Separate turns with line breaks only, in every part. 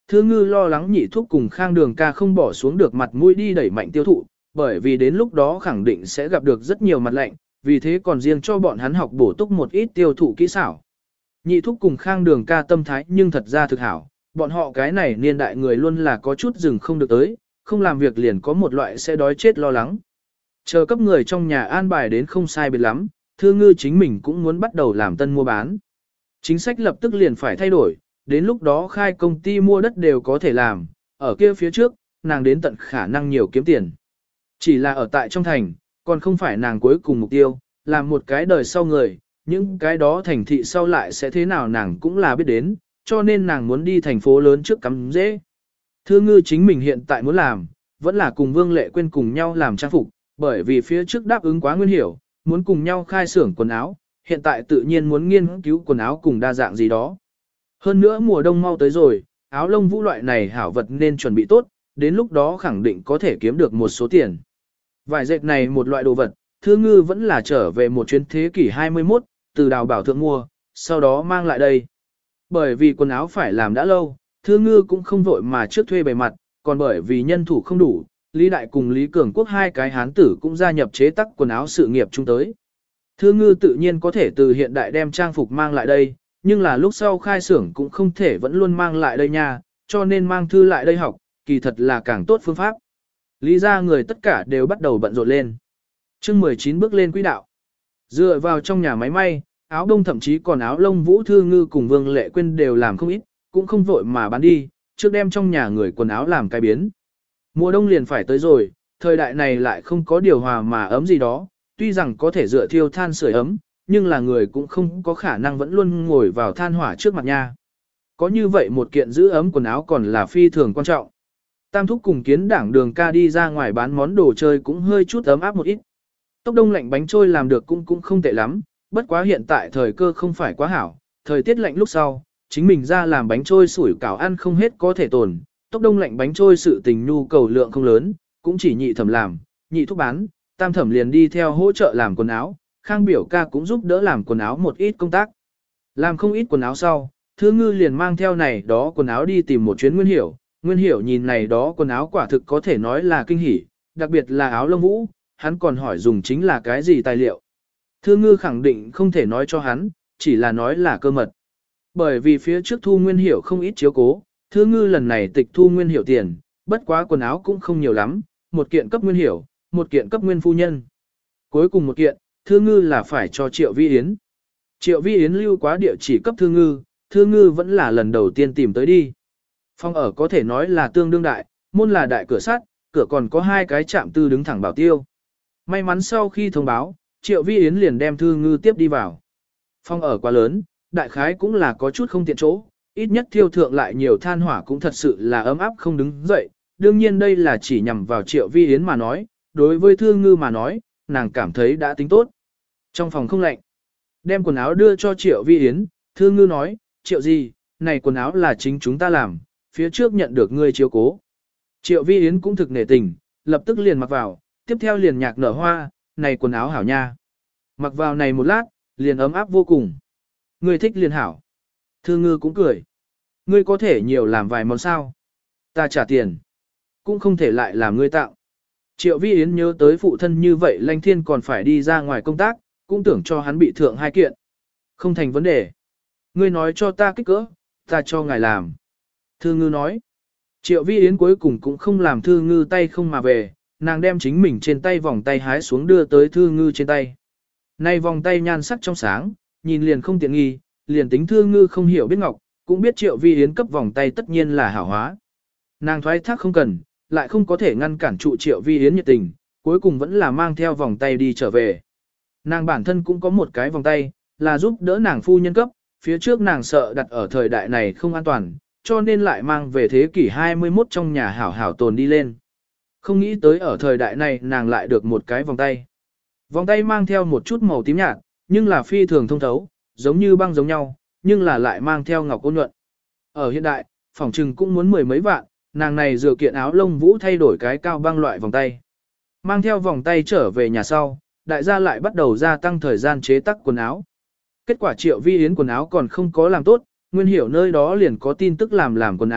Thư Ngư lo lắng Nhị Thúc cùng Khang Đường ca không bỏ xuống được mặt mũi đi đẩy mạnh tiêu thụ, bởi vì đến lúc đó khẳng định sẽ gặp được rất nhiều mặt lạnh, vì thế còn riêng cho bọn hắn học bổ túc một ít tiêu thụ kỹ xảo. Nhị Thúc cùng Khang Đường ca tâm thái nhưng thật ra thực hảo, bọn họ cái này niên đại người luôn là có chút dừng không được tới, không làm việc liền có một loại sẽ đói chết lo lắng. Chờ cấp người trong nhà an bài đến không sai biệt lắm, Thư Ngư chính mình cũng muốn bắt đầu làm tân mua bán. Chính sách lập tức liền phải thay đổi, đến lúc đó khai công ty mua đất đều có thể làm, ở kia phía trước, nàng đến tận khả năng nhiều kiếm tiền. Chỉ là ở tại trong thành, còn không phải nàng cuối cùng mục tiêu, làm một cái đời sau người, những cái đó thành thị sau lại sẽ thế nào nàng cũng là biết đến, cho nên nàng muốn đi thành phố lớn trước cắm dễ. Thư Ngư chính mình hiện tại muốn làm, vẫn là cùng Vương Lệ Quyên cùng nhau làm trang phục, bởi vì phía trước đáp ứng quá Nguyên Hiểu, muốn cùng nhau khai xưởng quần áo, hiện tại tự nhiên muốn nghiên cứu quần áo cùng đa dạng gì đó. Hơn nữa mùa đông mau tới rồi, áo lông vũ loại này hảo vật nên chuẩn bị tốt, đến lúc đó khẳng định có thể kiếm được một số tiền. Vải dệt này một loại đồ vật, Thư Ngư vẫn là trở về một chuyến thế kỷ 21, từ Đào Bảo Thượng mua, sau đó mang lại đây. Bởi vì quần áo phải làm đã lâu, Thư Ngư cũng không vội mà trước thuê bề mặt, còn bởi vì nhân thủ không đủ, Lý Đại cùng Lý Cường Quốc hai cái hán tử cũng gia nhập chế tác quần áo sự nghiệp chung tới. Thư Ngư tự nhiên có thể từ hiện đại đem trang phục mang lại đây, nhưng là lúc sau khai xưởng cũng không thể vẫn luôn mang lại đây nha, cho nên mang thư lại đây học, kỳ thật là càng tốt phương pháp. Lý ra người tất cả đều bắt đầu bận rộn lên. chương 19 bước lên quỹ đạo. Dựa vào trong nhà máy may, áo đông thậm chí còn áo lông Vũ Thư Ngư cùng Vương Lệ Quyên đều làm không ít, cũng không vội mà bán đi, trước đem trong nhà người quần áo làm cái biến. Mùa đông liền phải tới rồi, thời đại này lại không có điều hòa mà ấm gì đó, tuy rằng có thể dựa thiêu than sưởi ấm, nhưng là người cũng không có khả năng vẫn luôn ngồi vào than hỏa trước mặt nha. Có như vậy một kiện giữ ấm quần áo còn là phi thường quan trọng. Tam Thúc cùng Kiến Đảng Đường ca đi ra ngoài bán món đồ chơi cũng hơi chút ấm áp một ít. Tốc đông lạnh bánh trôi làm được cũng không tệ lắm, bất quá hiện tại thời cơ không phải quá hảo, thời tiết lạnh lúc sau, chính mình ra làm bánh trôi sủi cảo ăn không hết có thể tồn. Tốc đông lạnh bánh trôi sự tình nhu cầu lượng không lớn, cũng chỉ Nhị Thẩm làm, Nhị Thúc bán, Tam Thẩm liền đi theo hỗ trợ làm quần áo, Khang biểu ca cũng giúp đỡ làm quần áo một ít công tác. Làm không ít quần áo sau, Thư Ngư liền mang theo này đó quần áo đi tìm một chuyến Nguyên Hiểu. Nguyên Hiểu nhìn này đó quần áo quả thực có thể nói là kinh hỉ, đặc biệt là áo lông vũ, hắn còn hỏi dùng chính là cái gì tài liệu. Thư Ngư khẳng định không thể nói cho hắn, chỉ là nói là cơ mật. Bởi vì phía trước thu Nguyên Hiểu không ít chiếu cố, Thư Ngư lần này tịch thu Nguyên Hiểu tiền, bất quá quần áo cũng không nhiều lắm, một kiện cấp Nguyên Hiểu, một kiện cấp Nguyên phu nhân. Cuối cùng một kiện, Thư Ngư là phải cho Triệu Vi Yến. Triệu Vi Yến lưu quá địa chỉ cấp Thư Ngư vẫn là lần đầu tiên tìm tới đi. Phòng ở có thể nói là tương đương đại, môn là đại cửa sắt, cửa còn có hai cái trạm tư đứng thẳng bảo tiêu. May mắn sau khi thông báo, Triệu Vi Yến liền đem Thư Ngư tiếp đi vào. Phòng ở quá lớn, đại khái cũng là có chút không tiện chỗ, ít nhất thiêu thượng lại nhiều than hỏa cũng thật sự là ấm áp không đứng dậy. Đương nhiên đây là chỉ nhằm vào Triệu Vi Yến mà nói, đối với Thư Ngư mà nói, nàng cảm thấy đã tính tốt. Trong phòng không lạnh, đem quần áo đưa cho Triệu Vi Yến, Thư Ngư nói, Triệu gì, này quần áo là chính chúng ta làm, phía trước nhận được ngươi chiếu cố. Triệu Vi Yến cũng thực nể tình, lập tức liền mặc vào, tiếp theo liền nhạc nở hoa, này quần áo hảo nha. Mặc vào này một lát, liền ấm áp vô cùng. Ngươi thích liền hảo. Thư Ngư cũng cười. Ngươi có thể nhiều làm vài món sao. Ta trả tiền. Cũng không thể lại làm ngươi tặng. Triệu Vi Yến nhớ tới phụ thân như vậy Lanh Thiên còn phải đi ra ngoài công tác, cũng tưởng cho hắn bị thượng hai kiện. Không thành vấn đề. Ngươi nói cho ta kích cỡ, ta cho ngài làm. Thư Ngư nói. Triệu Vi Yến cuối cùng cũng không làm Thư Ngư tay không mà về, nàng đem chính mình trên tay vòng tay hái xuống đưa tới Thư Ngư trên tay. Này vòng tay nhan sắc trong sáng, nhìn liền không tiện nghi, liền tính Thư Ngư không hiểu biết ngọc, cũng biết Triệu Vi Yến cấp vòng tay tất nhiên là hảo hóa. Nàng thoái thác không cần, lại không có thể ngăn cản trụ Triệu Vi Yến nhiệt tình, cuối cùng vẫn là mang theo vòng tay đi trở về. Nàng bản thân cũng có một cái vòng tay, là giúp đỡ nàng phu nhân cấp, phía trước nàng sợ đặt ở thời đại này không an toàn, cho nên lại mang về thế kỷ 21 trong nhà hảo hảo tồn đi lên. Không nghĩ tới ở thời đại này nàng lại được một cái vòng tay. Vòng tay mang theo một chút màu tím nhạt, nhưng là phi thường thông thấu, giống như băng giống nhau, nhưng là lại mang theo ngọc ôn nhuận. Ở hiện đại, phỏng trừng cũng muốn mười mấy vạn, nàng này dựa kiện áo lông vũ thay đổi cái cao băng loại vòng tay. Mang theo vòng tay trở về nhà sau, đại gia lại bắt đầu gia tăng thời gian chế tác quần áo. Kết quả Triệu Vi Yến quần áo còn không có làm tốt, Nguyên Hiểu nơi đó liền có tin tức làm quần áo,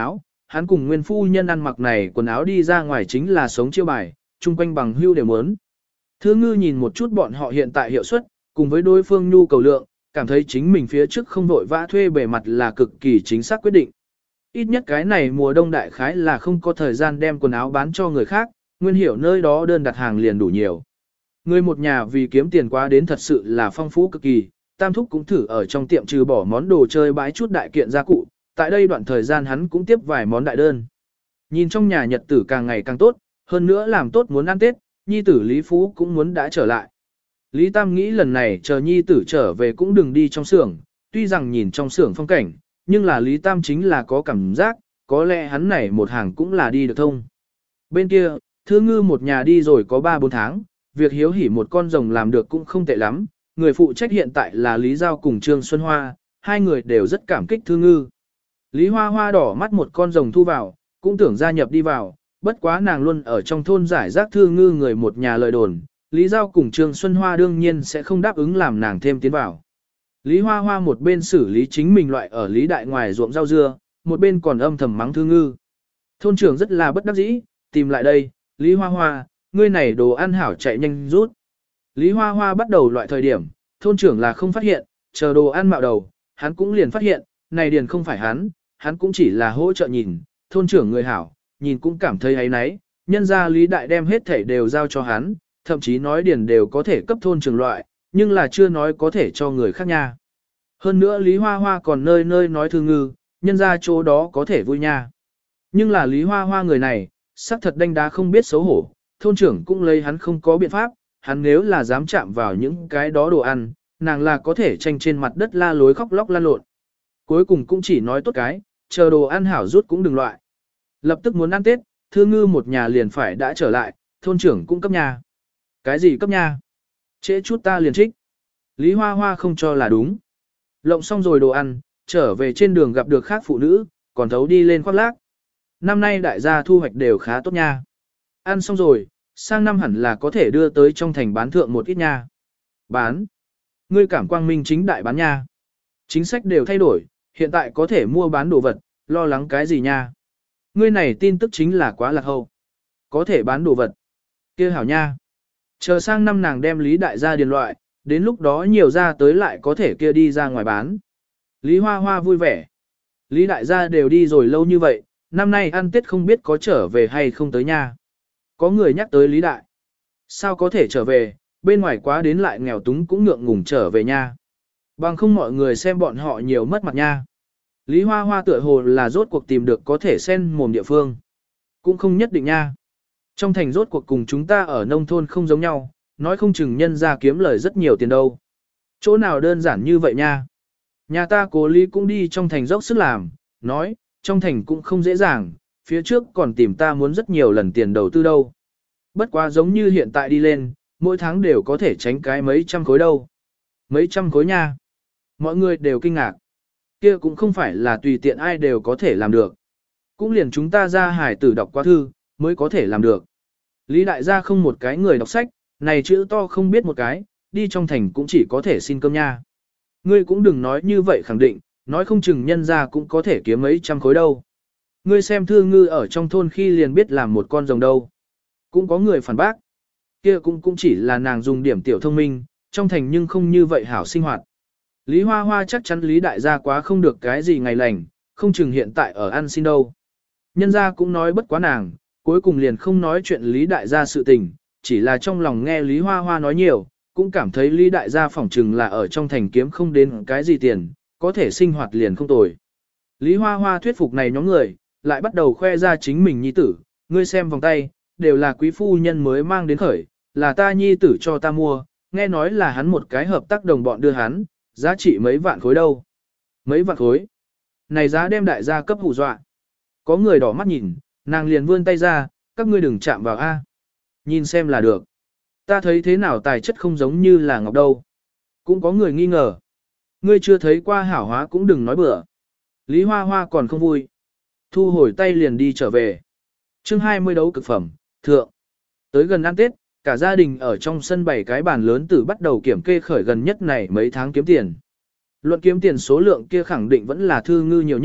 hắn cùng nguyên phu nhân ăn mặc này quần áo đi ra ngoài chính là sống chiêu bài, chung quanh bằng hưu đều muốn. Thư ngư nhìn một chút bọn họ hiện tại hiệu suất, cùng với đối phương nhu cầu lượng, cảm thấy chính mình phía trước không vội vã thuê bề mặt là cực kỳ chính xác quyết định. Ít nhất cái này mùa đông đại khái là không có thời gian đem quần áo bán cho người khác, nguyên hiểu nơi đó đơn đặt hàng liền đủ nhiều. Người một nhà vì kiếm tiền quá đến thật sự là phong phú cực kỳ, Tam Thúc cũng thử ở trong tiệm trừ bỏ món đồ chơi bãi chút đại kiện gia cụ, tại đây đoạn thời gian hắn cũng tiếp vài món đại đơn. Nhìn trong nhà nhật tử càng ngày càng tốt, hơn nữa làm tốt muốn ăn Tết, nhi tử Lý Phú cũng muốn đã trở lại. Lý Tam nghĩ lần này chờ nhi tử trở về cũng đừng đi trong xưởng, tuy rằng nhìn trong xưởng phong cảnh, nhưng là Lý Tam chính là có cảm giác, có lẽ hắn này một hàng cũng là đi được thông. Bên kia, Thư Ngư một nhà đi rồi có 3-4 tháng, việc hiếu hỉ một con rồng làm được cũng không tệ lắm, người phụ trách hiện tại là Lý Giao cùng Trương Xuân Hoa, hai người đều rất cảm kích Thư Ngư. Lý Hoa Hoa đỏ mắt một con rồng thu vào, cũng tưởng gia nhập đi vào, bất quá nàng luôn ở trong thôn giải rác Thư Ngư người một nhà lời đồn, Lý Giao cùng Trương Xuân Hoa đương nhiên sẽ không đáp ứng làm nàng thêm tiến vào. Lý Hoa Hoa một bên xử lý chính mình loại ở Lý Đại ngoài ruộng rau dưa, một bên còn âm thầm mắng Thư Ngư. Thôn trưởng rất là bất đắc dĩ, tìm lại đây, Lý Hoa Hoa, ngươi này đồ ăn hảo chạy nhanh rút. Lý Hoa Hoa bắt đầu loại thời điểm, thôn trưởng là không phát hiện, chờ đồ ăn mạo đầu, hắn cũng liền phát hiện, này điền không phải hắn cũng chỉ là hỗ trợ nhìn, thôn trưởng người hảo, nhìn cũng cảm thấy ấy nấy, nhân ra Lý Đại đem hết thảy đều giao cho hắn, thậm chí nói điền đều có thể cấp thôn trưởng loại, nhưng là chưa nói có thể cho người khác nha. Hơn nữa Lý Hoa Hoa còn nơi nơi nói Thư Ngư, nhân ra chỗ đó có thể vui nha. Nhưng là Lý Hoa Hoa người này, xác thật đanh đá không biết xấu hổ, thôn trưởng cũng lấy hắn không có biện pháp, hắn nếu là dám chạm vào những cái đó đồ ăn, nàng là có thể tranh trên mặt đất la lối khóc lóc lan lộn. Cuối cùng cũng chỉ nói tốt cái, chờ đồ ăn hảo rút cũng đừng loại. Lập tức muốn ăn Tết, Thư Ngư một nhà liền phải đã trở lại, thôn trưởng cũng cấp nhà. Cái gì cấp nhà? Trễ chút ta liền trích. Lý Hoa Hoa không cho là đúng. Lộng xong rồi đồ ăn, trở về trên đường gặp được khác phụ nữ, còn thấu đi lên khoác lác. Năm nay đại gia thu hoạch đều khá tốt nha. Ăn xong rồi, sang năm hẳn là có thể đưa tới trong thành bán thượng một ít nha. Bán. Ngươi cảm quang minh chính đại bán nha. Chính sách đều thay đổi, hiện tại có thể mua bán đồ vật, lo lắng cái gì nha. Ngươi này tin tức chính là quá lạc hậu. Có thể bán đồ vật. Kia hảo nha. Chờ sang năm nàng đem Lý Đại gia điền loại, đến lúc đó nhiều ra tới lại có thể kia đi ra ngoài bán. Lý Hoa Hoa vui vẻ. Lý Đại gia đều đi rồi lâu như vậy, năm nay ăn Tết không biết có trở về hay không tới nha. Có người nhắc tới Lý Đại. Sao có thể trở về, bên ngoài quá đến lại nghèo túng cũng ngượng ngùng trở về nha. Bằng không mọi người xem bọn họ nhiều mất mặt nha. Lý Hoa Hoa tựa hồ là rốt cuộc tìm được có thể xen mồm địa phương. Cũng không nhất định nha. Trong thành rốt cuộc cùng chúng ta ở nông thôn không giống nhau, nói không chừng nhân ra kiếm lời rất nhiều tiền đâu. Chỗ nào đơn giản như vậy nha. Nhà ta cố Lý cũng đi trong thành dốc sức làm, nói, trong thành cũng không dễ dàng, phía trước còn tìm ta muốn rất nhiều lần tiền đầu tư đâu. Bất quá giống như hiện tại đi lên, mỗi tháng đều có thể tránh cái mấy trăm khối đâu. Mấy trăm khối nha. Mọi người đều kinh ngạc. Kia cũng không phải là tùy tiện ai đều có thể làm được. Cũng liền chúng ta ra hải tử đọc qua thư, mới có thể làm được. Lý Đại gia không một cái người đọc sách, này chữ to không biết một cái, đi trong thành cũng chỉ có thể xin cơm nha. Ngươi cũng đừng nói như vậy khẳng định, nói không chừng nhân ra cũng có thể kiếm mấy trăm khối đâu. Ngươi xem Thư Ngư ở trong thôn khi liền biết làm một con rồng đâu. Cũng có người phản bác. Kia cũng chỉ là nàng dùng điểm tiểu thông minh, trong thành nhưng không như vậy hảo sinh hoạt. Lý Hoa Hoa chắc chắn Lý Đại gia quá không được cái gì ngày lành, không chừng hiện tại ở ăn xin đâu. Nhân gia cũng nói bất quá nàng, cuối cùng liền không nói chuyện Lý Đại gia sự tình, chỉ là trong lòng nghe Lý Hoa Hoa nói nhiều, cũng cảm thấy Lý Đại gia phỏng chừng là ở trong thành kiếm không đến cái gì tiền, có thể sinh hoạt liền không tồi. Lý Hoa Hoa thuyết phục này nhóm người, lại bắt đầu khoe ra chính mình nhi tử, ngươi xem vòng tay, đều là quý phu nhân mới mang đến khởi, là ta nhi tử cho ta mua, nghe nói là hắn một cái hợp tác đồng bọn đưa hắn, giá trị mấy vạn khối đâu. Mấy vạn khối. Này giá đem đại gia cấp hù dọa. Có người đỏ mắt nhìn, nàng liền vươn tay ra, các ngươi đừng chạm vào A. Nhìn xem là được. Ta thấy thế nào tài chất không giống như là ngọc đâu. Cũng có người nghi ngờ. Ngươi chưa thấy qua hảo hóa cũng đừng nói bừa. Lý Hoa Hoa còn không vui. Thu hồi tay liền đi trở về. Chương 20 đấu cực phẩm, thượng. Tới gần ăn Tết, cả gia đình ở trong sân bày cái bàn lớn từ bắt đầu kiểm kê khởi gần nhất này mấy tháng kiếm tiền. Luận kiếm tiền số lượng kia khẳng định vẫn là Thư Ngư nhiều nhất,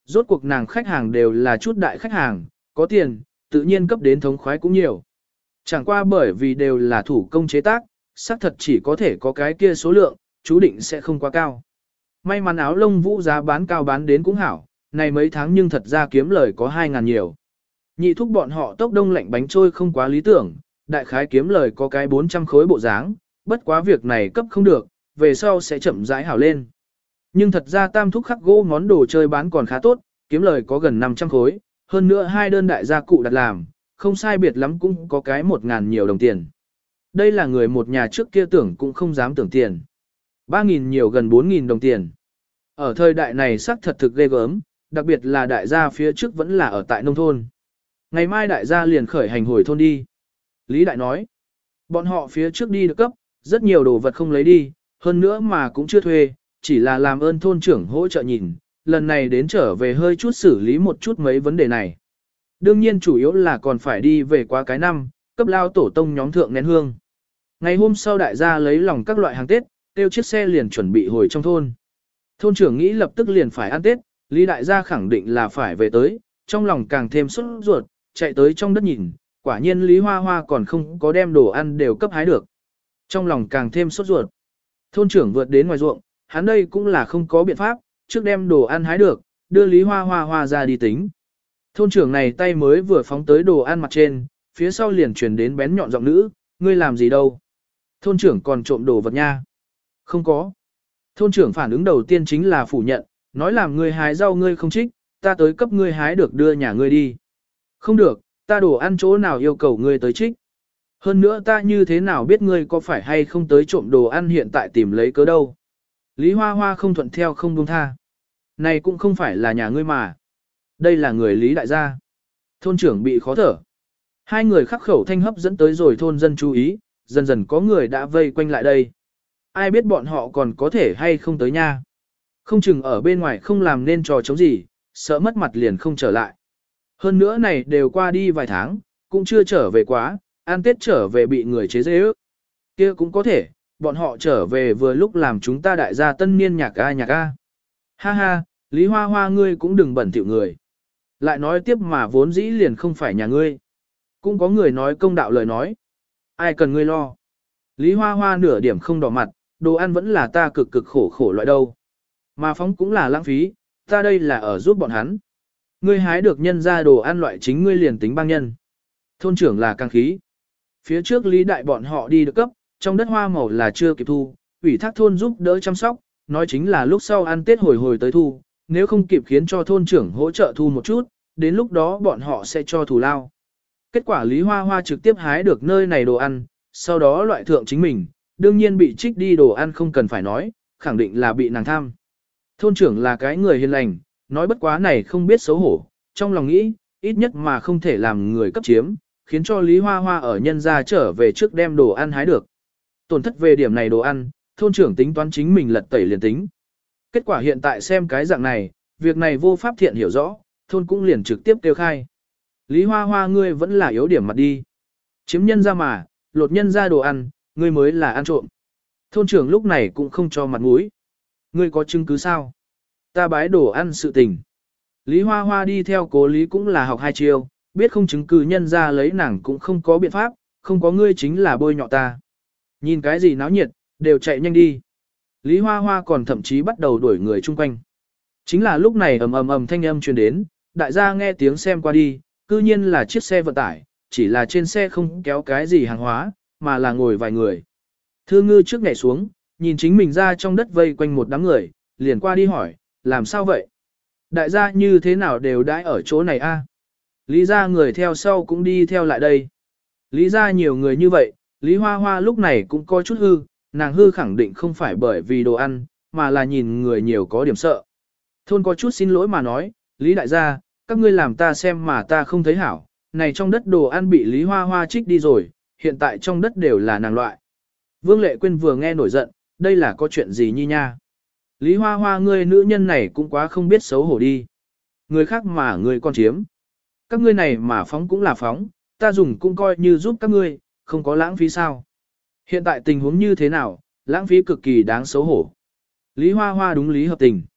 rốt cuộc nàng khách hàng đều là chút đại khách hàng, có tiền, tự nhiên cấp đến thống khoái cũng nhiều. Chẳng qua bởi vì đều là thủ công chế tác, xác thật chỉ có thể có cái kia số lượng, chú định sẽ không quá cao. May mắn áo lông vũ giá bán cao bán đến cũng hảo, này mấy tháng nhưng thật ra kiếm lời có 2.000 nhiều. Nhị thúc bọn họ tốc đông lạnh bánh trôi không quá lý tưởng, đại khái kiếm lời có cái 400 khối bộ dáng, bất quá việc này cấp không được, về sau sẽ chậm rãi hảo lên. Nhưng thật ra tam thúc khắc gỗ món đồ chơi bán còn khá tốt, kiếm lời có gần 500 khối, hơn nữa hai đơn đại gia cụ đặt làm, không sai biệt lắm cũng có cái 1.000 nhiều đồng tiền. Đây là người một nhà trước kia tưởng cũng không dám tưởng tiền. 3.000 nhiều gần 4.000 đồng tiền. Ở thời đại này xác thật thực ghê gớm, đặc biệt là đại gia phía trước vẫn là ở tại nông thôn. Ngày mai đại gia liền khởi hành hồi thôn đi. Lý Đại nói, bọn họ phía trước đi được cấp, rất nhiều đồ vật không lấy đi, hơn nữa mà cũng chưa thuê, chỉ là làm ơn thôn trưởng hỗ trợ nhìn, lần này đến trở về hơi chút xử lý một chút mấy vấn đề này. Đương nhiên chủ yếu là còn phải đi về qua cái năm, cấp lao tổ tông nhóm thượng nén hương. Ngày hôm sau đại gia lấy lòng các loại hàng Tết, tiêu chiếc xe liền chuẩn bị hồi trong thôn. Thôn trưởng nghĩ lập tức liền phải ăn Tết, Lý đại gia khẳng định là phải về tới, trong lòng càng thêm sốt ruột, chạy tới trong đất nhìn, quả nhiên Lý Hoa Hoa còn không có đem đồ ăn đều cấp hái được. Trong lòng càng thêm sốt ruột. Thôn trưởng vượt đến ngoài ruộng, hắn đây cũng là không có biện pháp, trước đem đồ ăn hái được, đưa Lý Hoa Hoa Hoa ra đi tính. Thôn trưởng này tay mới vừa phóng tới đồ ăn mặt trên, phía sau liền truyền đến bén nhọn giọng nữ, ngươi làm gì đâu? Thôn trưởng còn trộm đồ vật nha. Không có. Thôn trưởng phản ứng đầu tiên chính là phủ nhận, nói làm ngươi hái rau ngươi không trích, ta tới cấp ngươi hái được đưa nhà ngươi đi. Không được, ta đồ ăn chỗ nào yêu cầu ngươi tới trích. Hơn nữa ta như thế nào biết ngươi có phải hay không tới trộm đồ ăn hiện tại tìm lấy cớ đâu. Lý Hoa Hoa không thuận theo không buông tha. Này cũng không phải là nhà ngươi mà. Đây là người Lý đại gia. Thôn trưởng bị khó thở. Hai người khắc khẩu thanh hấp dẫn tới rồi thôn dân chú ý, dần dần có người đã vây quanh lại đây. Ai biết bọn họ còn có thể hay không tới nha. Không chừng ở bên ngoài không làm nên trò chống gì, sợ mất mặt liền không trở lại. Hơn nữa này đều qua đi vài tháng, cũng chưa trở về quá, ăn Tết trở về bị người chế giễu. Kia cũng có thể, bọn họ trở về vừa lúc làm chúng ta đại gia tân niên nhạc a. Ha ha, Lý Hoa Hoa ngươi cũng đừng bẩn thỉu người. Lại nói tiếp mà vốn dĩ liền không phải nhà ngươi. Cũng có người nói công đạo lời nói. Ai cần ngươi lo. Lý Hoa Hoa nửa điểm không đỏ mặt, đồ ăn vẫn là ta cực cực khổ khổ loại đâu. Mà phóng cũng là lãng phí, ta đây là ở giúp bọn hắn. Ngươi hái được nhân ra đồ ăn loại chính ngươi liền tính băng nhân. Thôn trưởng là căng khí. Phía trước Lý đại bọn họ đi được cấp, trong đất hoa màu là chưa kịp thu, ủy thác thôn giúp đỡ chăm sóc, nói chính là lúc sau ăn Tết hồi tới thu, nếu không kịp khiến cho thôn trưởng hỗ trợ thu một chút, đến lúc đó bọn họ sẽ cho thù lao. Kết quả Lý Hoa Hoa trực tiếp hái được nơi này đồ ăn, sau đó loại thượng chính mình, đương nhiên bị trích đi đồ ăn không cần phải nói, khẳng định là bị nàng tham. Thôn trưởng là cái người hiền lành, nói bất quá này không biết xấu hổ, trong lòng nghĩ, ít nhất mà không thể làm người cấp chiếm, khiến cho Lý Hoa Hoa ở nhân gia trở về trước đem đồ ăn hái được. Tổn thất về điểm này đồ ăn, thôn trưởng tính toán chính mình lật tẩy liền tính. Kết quả hiện tại xem cái dạng này, việc này vô pháp thiện hiểu rõ, thôn cũng liền trực tiếp kêu khai. Lý Hoa Hoa ngươi vẫn là yếu điểm mặt đi. Chiếm nhân ra mà, lột nhân ra đồ ăn, ngươi mới là ăn trộm. Thôn trưởng lúc này cũng không cho mặt mũi. Ngươi có chứng cứ sao? Ta bái đồ ăn sự tình. Lý Hoa Hoa đi theo cố Lý cũng là học hai chiêu, biết không chứng cứ nhân ra lấy nàng cũng không có biện pháp, không có ngươi chính là bôi nhọ ta. Nhìn cái gì náo nhiệt, đều chạy nhanh đi. Lý Hoa Hoa còn thậm chí bắt đầu đuổi người chung quanh. Chính là lúc này ầm thanh âm truyền đến, đại gia nghe tiếng xem qua đi, cư nhiên là chiếc xe vận tải, chỉ là trên xe không kéo cái gì hàng hóa, mà là ngồi vài người. Thư ngư trước nhảy xuống, nhìn chính mình ra trong đất vây quanh một đám người, liền qua đi hỏi, làm sao vậy? Đại gia như thế nào đều đãi ở chỗ này a? Lý gia người theo sau cũng đi theo lại đây. Lý gia nhiều người như vậy, Lý Hoa Hoa lúc này cũng có chút hư, nàng hư khẳng định không phải bởi vì đồ ăn, mà là nhìn người nhiều có điểm sợ. Thôn có chút xin lỗi mà nói, Lý đại gia, các ngươi làm ta xem mà ta không thấy hảo, này trong đất đồ ăn bị Lý Hoa Hoa trích đi rồi, hiện tại trong đất đều là nàng loại. Vương Lệ Quyên vừa nghe nổi giận, đây là có chuyện gì nhi nha? Lý Hoa Hoa ngươi nữ nhân này cũng quá không biết xấu hổ đi. Người khác mà người con chiếm. Các ngươi này mà phóng cũng là phóng, ta dùng cũng coi như giúp các ngươi, không có lãng phí sao. Hiện tại tình huống như thế nào, lãng phí cực kỳ đáng xấu hổ. Lý Hoa Hoa đúng lý hợp tình.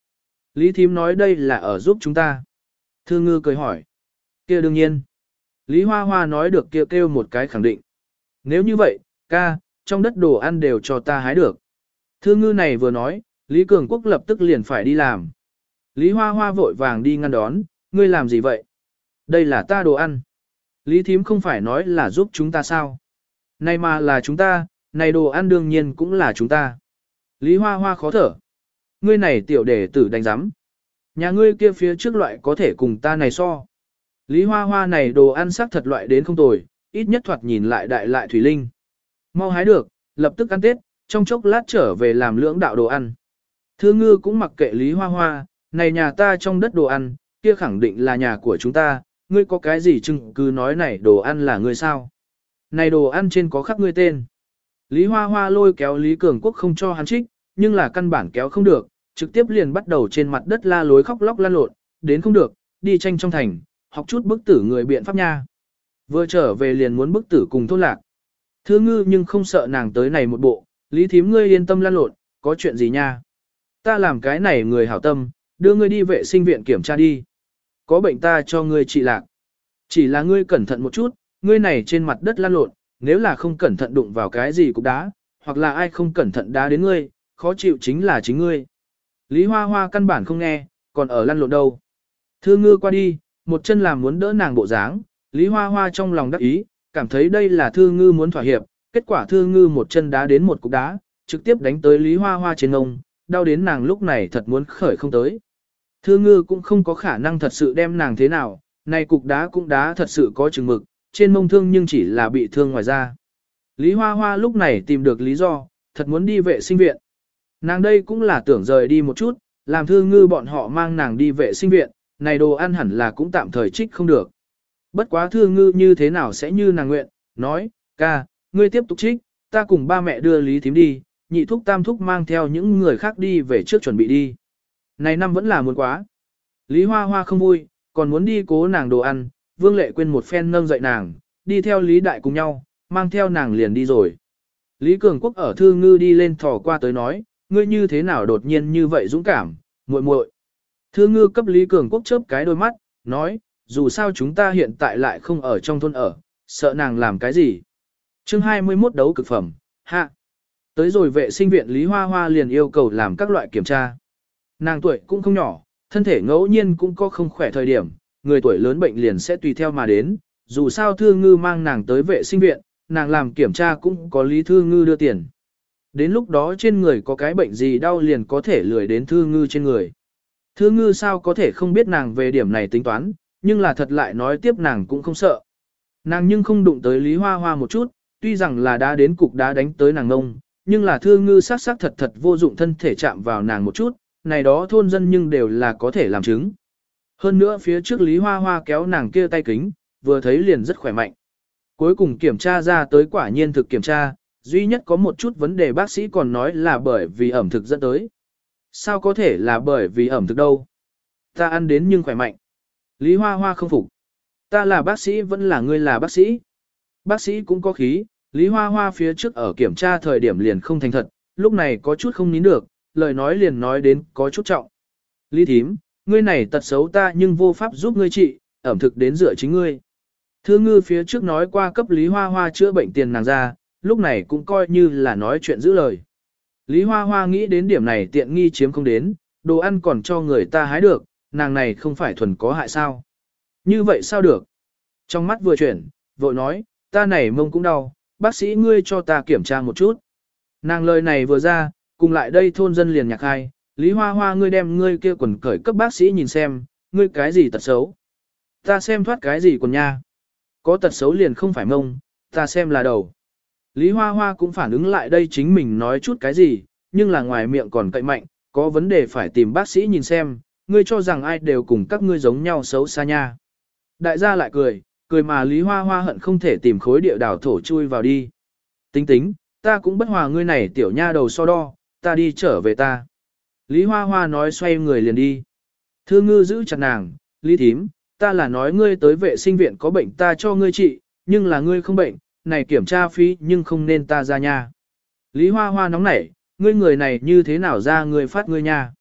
Lý thím nói đây là ở giúp chúng ta. Thư ngư cười hỏi. Kia đương nhiên. Lý Hoa Hoa nói được kia kêu một cái khẳng định. Nếu như vậy, ca, trong đất đồ ăn đều cho ta hái được. Thư ngư này vừa nói, Lý Cường Quốc lập tức liền phải đi làm. Lý Hoa Hoa vội vàng đi ngăn đón, ngươi làm gì vậy? Đây là ta đồ ăn. Lý thím không phải nói là giúp chúng ta sao? Này mà là chúng ta, này đồ ăn đương nhiên cũng là chúng ta. Lý Hoa Hoa khó thở. Ngươi này tiểu đệ tử đánh giám. Nhà ngươi kia phía trước loại có thể cùng ta này so. Lý Hoa Hoa này đồ ăn sắc thật loại đến không tồi, ít nhất thoạt nhìn lại đại lại thủy linh. Mau hái được, lập tức ăn Tết, trong chốc lát trở về làm lưỡng đạo đồ ăn. Thư ngư cũng mặc kệ Lý Hoa Hoa, này nhà ta trong đất đồ ăn, kia khẳng định là nhà của chúng ta, ngươi có cái gì chứng cứ nói này đồ ăn là ngươi sao? Này đồ ăn trên có khắc ngươi tên. Lý Hoa Hoa lôi kéo Lý Cường Quốc không cho hắn trích, nhưng là căn bản kéo không được, trực tiếp liền bắt đầu trên mặt đất la lối khóc lóc lăn lộn, đến không được, đi tranh trong thành, học chút bức tử người biện pháp nha. Vừa trở về liền muốn bức tử cùng thôn lạc. Thư ngư nhưng không sợ nàng tới này một bộ, Lý thím ngươi yên tâm lăn lộn, có chuyện gì nha? Ta làm cái này người hảo tâm, đưa ngươi đi vệ sinh viện kiểm tra đi. Có bệnh ta cho ngươi trị lạc. Chỉ là ngươi cẩn thận một chút, ngươi này trên mặt đất lăn lộn, nếu là không cẩn thận đụng vào cái gì cục đá, hoặc là ai không cẩn thận đá đến ngươi, khó chịu chính là chính ngươi. Lý Hoa Hoa căn bản không nghe, còn ở lăn lộn đâu. Thư ngư qua đi, một chân làm muốn đỡ nàng bộ dáng, Lý Hoa Hoa trong lòng đắc ý, cảm thấy đây là thư ngư muốn thỏa hiệp, kết quả thư ngư một chân đá đến một cục đá, trực tiếp đánh tới Lý Hoa Hoa trên ngông, đau đến nàng lúc này thật muốn khởi không tới. Thư ngư cũng không có khả năng thật sự đem nàng thế nào, này cục đá cũng đá thật sự có chừng mực, trên mông thương nhưng chỉ là bị thương ngoài da. Lý Hoa Hoa lúc này tìm được lý do, thật muốn đi vệ sinh viện. Nàng đây cũng là tưởng rời đi một chút, làm thư ngư bọn họ mang nàng đi vệ sinh viện, này đồ ăn hẳn là cũng tạm thời trích không được. Bất quá thư ngư như thế nào sẽ như nàng nguyện, nói, ca, ngươi tiếp tục trích, ta cùng ba mẹ đưa Lý thím đi, nhị thúc tam thúc mang theo những người khác đi về trước chuẩn bị đi. Này năm vẫn là muốn quá. Lý Hoa Hoa không vui, còn muốn đi cố nàng đồ ăn, Vương Lệ Quyên một phen nâng dậy nàng, đi theo Lý Đại cùng nhau, mang theo nàng liền đi rồi. Lý Cường Quốc ở thư ngư đi lên thò qua tới nói, ngươi như thế nào đột nhiên như vậy dũng cảm, muội muội. Thư ngư cấp Lý Cường Quốc chớp cái đôi mắt, nói, dù sao chúng ta hiện tại lại không ở trong thôn ở, sợ nàng làm cái gì. Chương 21 đấu cực phẩm, hạ. Tới rồi vệ sinh viện Lý Hoa Hoa liền yêu cầu làm các loại kiểm tra. Nàng tuổi cũng không nhỏ, thân thể ngẫu nhiên cũng có không khỏe thời điểm, người tuổi lớn bệnh liền sẽ tùy theo mà đến, dù sao Thư Ngư mang nàng tới vệ sinh viện, nàng làm kiểm tra cũng có Lý Thư Ngư đưa tiền. Đến lúc đó trên người có cái bệnh gì đau liền có thể lười đến Thư Ngư trên người. Thư Ngư sao có thể không biết nàng về điểm này tính toán, nhưng là thật lại nói tiếp nàng cũng không sợ. Nàng nhưng không đụng tới Lý Hoa Hoa một chút, tuy rằng là đá đến cục đá đánh tới nàng ngông, nhưng là Thư Ngư sát thật vô dụng thân thể chạm vào nàng một chút, này đó thôn dân nhưng đều là có thể làm chứng. Hơn nữa phía trước Lý Hoa Hoa kéo nàng kia tay kính, vừa thấy liền rất khỏe mạnh. Cuối cùng kiểm tra ra tới quả nhiên thực kiểm tra, duy nhất có một chút vấn đề bác sĩ còn nói là bởi vì ẩm thực dẫn tới. Sao có thể là bởi vì ẩm thực đâu? Ta ăn đến nhưng khỏe mạnh. Lý Hoa Hoa không phục. Ta là bác sĩ vẫn là ngươi là bác sĩ. Bác sĩ cũng có khí, Lý Hoa Hoa phía trước ở kiểm tra thời điểm liền không thành thật, lúc này có chút không nín được, lời nói liền nói đến có chút trọng. Lý thím, ngươi này tật xấu ta nhưng vô pháp giúp ngươi trị, ẩm thực đến dựa chính ngươi. Thư Ngư phía trước nói qua cấp Lý Hoa Hoa chữa bệnh tiền nàng ra, lúc này cũng coi như là nói chuyện giữ lời. Lý Hoa Hoa nghĩ đến điểm này tiện nghi chiếm không đến, đồ ăn còn cho người ta hái được, nàng này không phải thuần có hại sao. Như vậy sao được? Trong mắt vừa chuyển, vội nói, ta này mông cũng đau, bác sĩ ngươi cho ta kiểm tra một chút. Nàng lời này vừa ra, cùng lại đây thôn dân liền nhạc hai, Lý Hoa Hoa ngươi đem ngươi kia quần cởi cấp bác sĩ nhìn xem, ngươi cái gì tật xấu. Ta xem thoát cái gì quần nha. Có tật xấu liền không phải mông, ta xem là đầu. Lý Hoa Hoa cũng phản ứng lại đây chính mình nói chút cái gì, nhưng là ngoài miệng còn cậy mạnh, có vấn đề phải tìm bác sĩ nhìn xem, ngươi cho rằng ai đều cùng các ngươi giống nhau xấu xa nha. Đại gia lại cười, cười mà Lý Hoa Hoa hận không thể tìm khối địa đào thổ chui vào đi. Tính tính, ta cũng bất hòa ngươi này tiểu nha đầu so đo, ta đi trở về ta. Lý Hoa Hoa nói xoay người liền đi. Thư Ngư giữ chặt nàng, Lý thím, ta là nói ngươi tới vệ sinh viện có bệnh ta cho ngươi trị, nhưng là ngươi không bệnh, này kiểm tra phí nhưng không nên ta ra nha. Lý Hoa Hoa nóng nảy, ngươi người này như thế nào ra ngươi phát ngươi nha.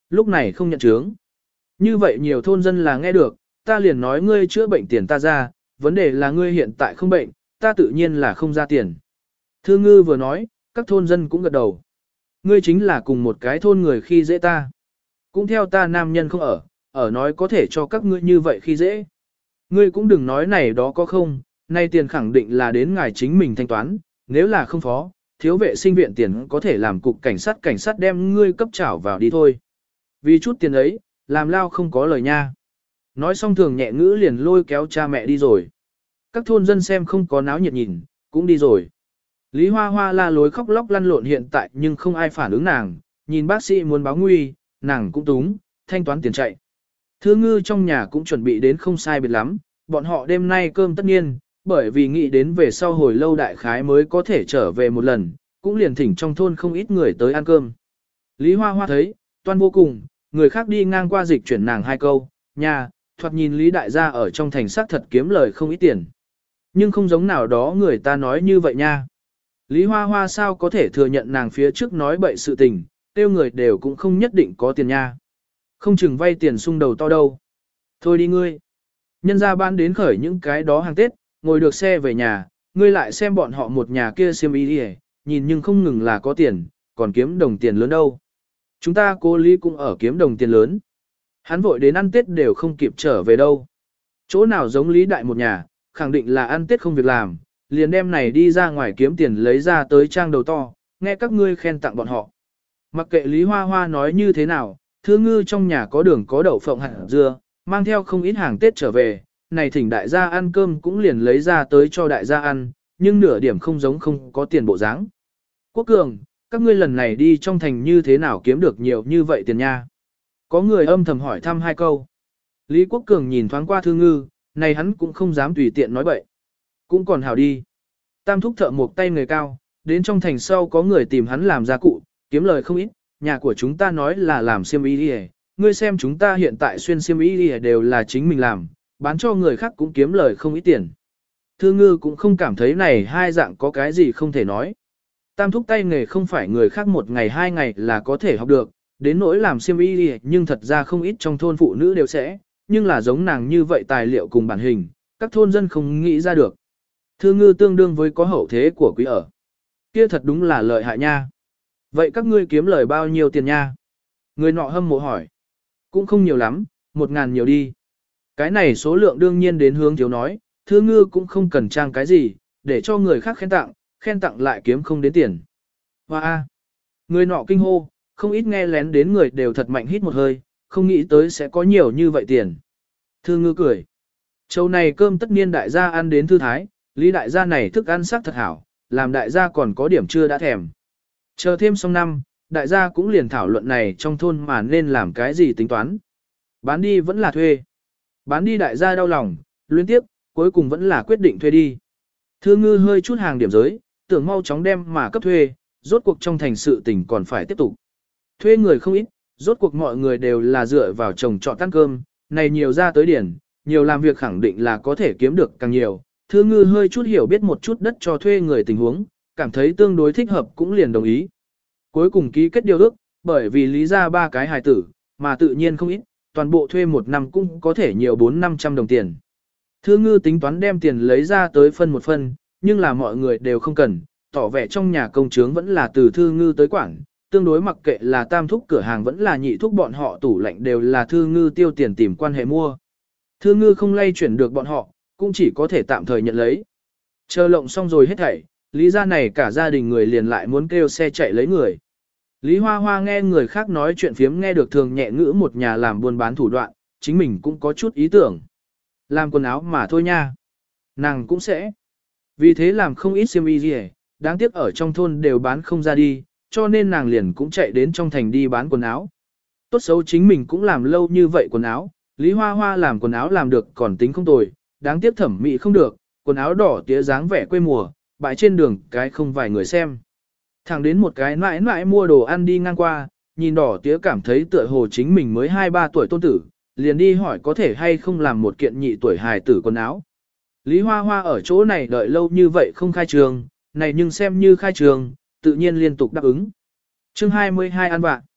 Lúc này không nhận chướng. Như vậy nhiều thôn dân là nghe được, ta liền nói ngươi chữa bệnh tiền ta ra, vấn đề là ngươi hiện tại không bệnh, ta tự nhiên là không ra tiền. Thư ngư vừa nói, các thôn dân cũng gật đầu. Ngươi chính là cùng một cái thôn người khi dễ ta. Cũng theo ta nam nhân không ở nói có thể cho các ngươi như vậy khi dễ. Ngươi cũng đừng nói này đó có không, nay tiền khẳng định là đến ngài chính mình thanh toán, nếu là không phó, thiếu vệ sinh viện tiền có thể làm cục cảnh sát đem ngươi cấp trảo vào đi thôi. Vì chút tiền ấy, làm lao không có lời nha. Nói xong thường nhẹ ngữ liền lôi kéo cha mẹ đi rồi. Các thôn dân xem không có náo nhiệt nhìn, cũng đi rồi. Lý Hoa Hoa la lối khóc lóc lăn lộn hiện tại nhưng không ai phản ứng nàng, nhìn bác sĩ muốn báo nguy, nàng cũng túng, thanh toán tiền chạy. Thư ngư trong nhà cũng chuẩn bị đến không sai biệt lắm, bọn họ đêm nay cơm tất nhiên, bởi vì nghĩ đến về sau hồi lâu đại khái mới có thể trở về một lần, cũng liền thỉnh trong thôn không ít người tới ăn cơm. Lý Hoa Hoa thấy, toan vô cùng, người khác đi ngang qua dịch chuyển nàng hai câu, nhà, thoạt nhìn Lý đại gia ở trong thành sắc thật kiếm lời không ít tiền. Nhưng không giống nào đó người ta nói như vậy nha. Lý Hoa Hoa sao có thể thừa nhận nàng phía trước nói bậy sự tình, tiêu người đều cũng không nhất định có tiền nha. Không chừng vay tiền sung đầu to đâu. Thôi đi ngươi. Nhân ra ban đến khởi những cái đó hàng Tết, ngồi được xe về nhà, ngươi lại xem bọn họ một nhà kia xiêm y đi nhìn nhưng không ngừng là có tiền, còn kiếm đồng tiền lớn đâu. Chúng ta cô Lý cũng ở kiếm đồng tiền lớn. Hắn vội đến ăn Tết đều không kịp trở về đâu. Chỗ nào giống Lý Đại một nhà, khẳng định là ăn Tết không việc làm, liền đem này đi ra ngoài kiếm tiền lấy ra tới trang đầu to, nghe các ngươi khen tặng bọn họ. Mặc kệ Lý Hoa Hoa nói như thế nào, Thư ngư trong nhà có đường có đậu phộng hạt dưa, mang theo không ít hàng Tết trở về, này thỉnh đại gia ăn cơm cũng liền lấy ra tới cho đại gia ăn, nhưng nửa điểm không giống không có tiền bộ dáng. Quốc Cường, các ngươi lần này đi trong thành như thế nào kiếm được nhiều như vậy tiền nha? Có người âm thầm hỏi thăm hai câu. Lý Quốc Cường nhìn thoáng qua Thư ngư, này hắn cũng không dám tùy tiện nói bậy. Cũng còn hảo đi. Tam thúc thợ một tay người cao, đến trong thành sau có người tìm hắn làm gia cụ, kiếm lời không ít, nhà của chúng ta nói là làm xiêm y đi. Ngươi xem chúng ta hiện tại xuyên xiêm y đi đều là chính mình làm, bán cho người khác cũng kiếm lời không ít tiền. Thư ngư cũng không cảm thấy này hai dạng có cái gì không thể nói. Tam thúc tay nghề không phải người khác một ngày hai ngày là có thể học được, đến nỗi làm xiêm y đi nhưng thật ra không ít trong thôn phụ nữ đều sẽ, nhưng là giống nàng như vậy tài liệu cùng bản hình, các thôn dân không nghĩ ra được. Thư ngư tương đương với có hậu thế của quý ở. Kia thật đúng là lợi hại nha. Vậy các ngươi kiếm lời bao nhiêu tiền nha? Người nọ hâm mộ hỏi. Cũng không nhiều lắm, 1.000 nhiều đi. Cái này số lượng đương nhiên đến hướng thiếu nói, Thư ngư cũng không cần trang cái gì, để cho người khác khen tặng lại kiếm không đến tiền. Hoa! Người nọ kinh hô, không ít nghe lén đến người đều thật mạnh hít một hơi, không nghĩ tới sẽ có nhiều như vậy tiền. Thư ngư cười. Châu này cơm tất niên đại gia ăn đến thư thái, Lý đại gia này thức ăn sắc thật hảo, làm đại gia còn có điểm chưa đã thèm. Chờ thêm xong năm, đại gia cũng liền thảo luận này trong thôn mà nên làm cái gì tính toán. Bán đi vẫn là thuê. Bán đi đại gia đau lòng, luyến tiếp, cuối cùng vẫn là quyết định thuê đi. Thư ngư hơi chút hàng điểm giới, tưởng mau chóng đem mà cấp thuê, rốt cuộc trong thành sự tình còn phải tiếp tục. Thuê người không ít, rốt cuộc mọi người đều là dựa vào trồng trọt ăn cơm, này nhiều ra tới điển, nhiều làm việc khẳng định là có thể kiếm được càng nhiều. Thư ngư hơi chút hiểu biết một chút đất cho thuê người tình huống, cảm thấy tương đối thích hợp cũng liền đồng ý. Cuối cùng ký kết điều ước, bởi vì lý ra 3 cái hài tử, mà tự nhiên không ít, toàn bộ thuê một năm cũng có thể nhiều 400-500 đồng tiền. Thư ngư tính toán đem tiền lấy ra tới phân một phân, nhưng là mọi người đều không cần, tỏ vẻ trong nhà công chướng vẫn là từ thư ngư tới quản, tương đối mặc kệ là tam thúc cửa hàng vẫn là nhị thúc bọn họ tủ lạnh đều là thư ngư tiêu tiền tìm quan hệ mua. Thư ngư không lay chuyển được bọn họ, cũng chỉ có thể tạm thời nhận lấy. Chờ lộng xong rồi hết thảy, lý ra này cả gia đình người liền lại muốn kêu xe chạy lấy người. Lý Hoa Hoa nghe người khác nói chuyện phiếm nghe được thường nhẹ ngữ một nhà làm buôn bán thủ đoạn, chính mình cũng có chút ý tưởng. Làm quần áo mà thôi nha. Nàng cũng sẽ. Vì thế làm không ít xiêm y gì, đáng tiếc ở trong thôn đều bán không ra đi, cho nên nàng liền cũng chạy đến trong thành đi bán quần áo. Tốt xấu chính mình cũng làm lâu như vậy quần áo, Lý Hoa Hoa làm quần áo làm được còn tính không tồi, đáng tiếc thẩm mỹ không được, quần áo đỏ tía dáng vẻ quê mùa, bãi trên đường cái không vài người xem. Thẳng đến một cái mãi mãi mua đồ ăn đi ngang qua, nhìn đỏ tía cảm thấy tựa hồ chính mình mới 2-3 tuổi tôn tử, liền đi hỏi có thể hay không làm một kiện nhị tuổi hài tử quần áo. Lý Hoa Hoa ở chỗ này đợi lâu như vậy không khai trường, này nhưng xem như khai trường, tự nhiên liên tục đáp ứng. Chương 22 ăn vạ.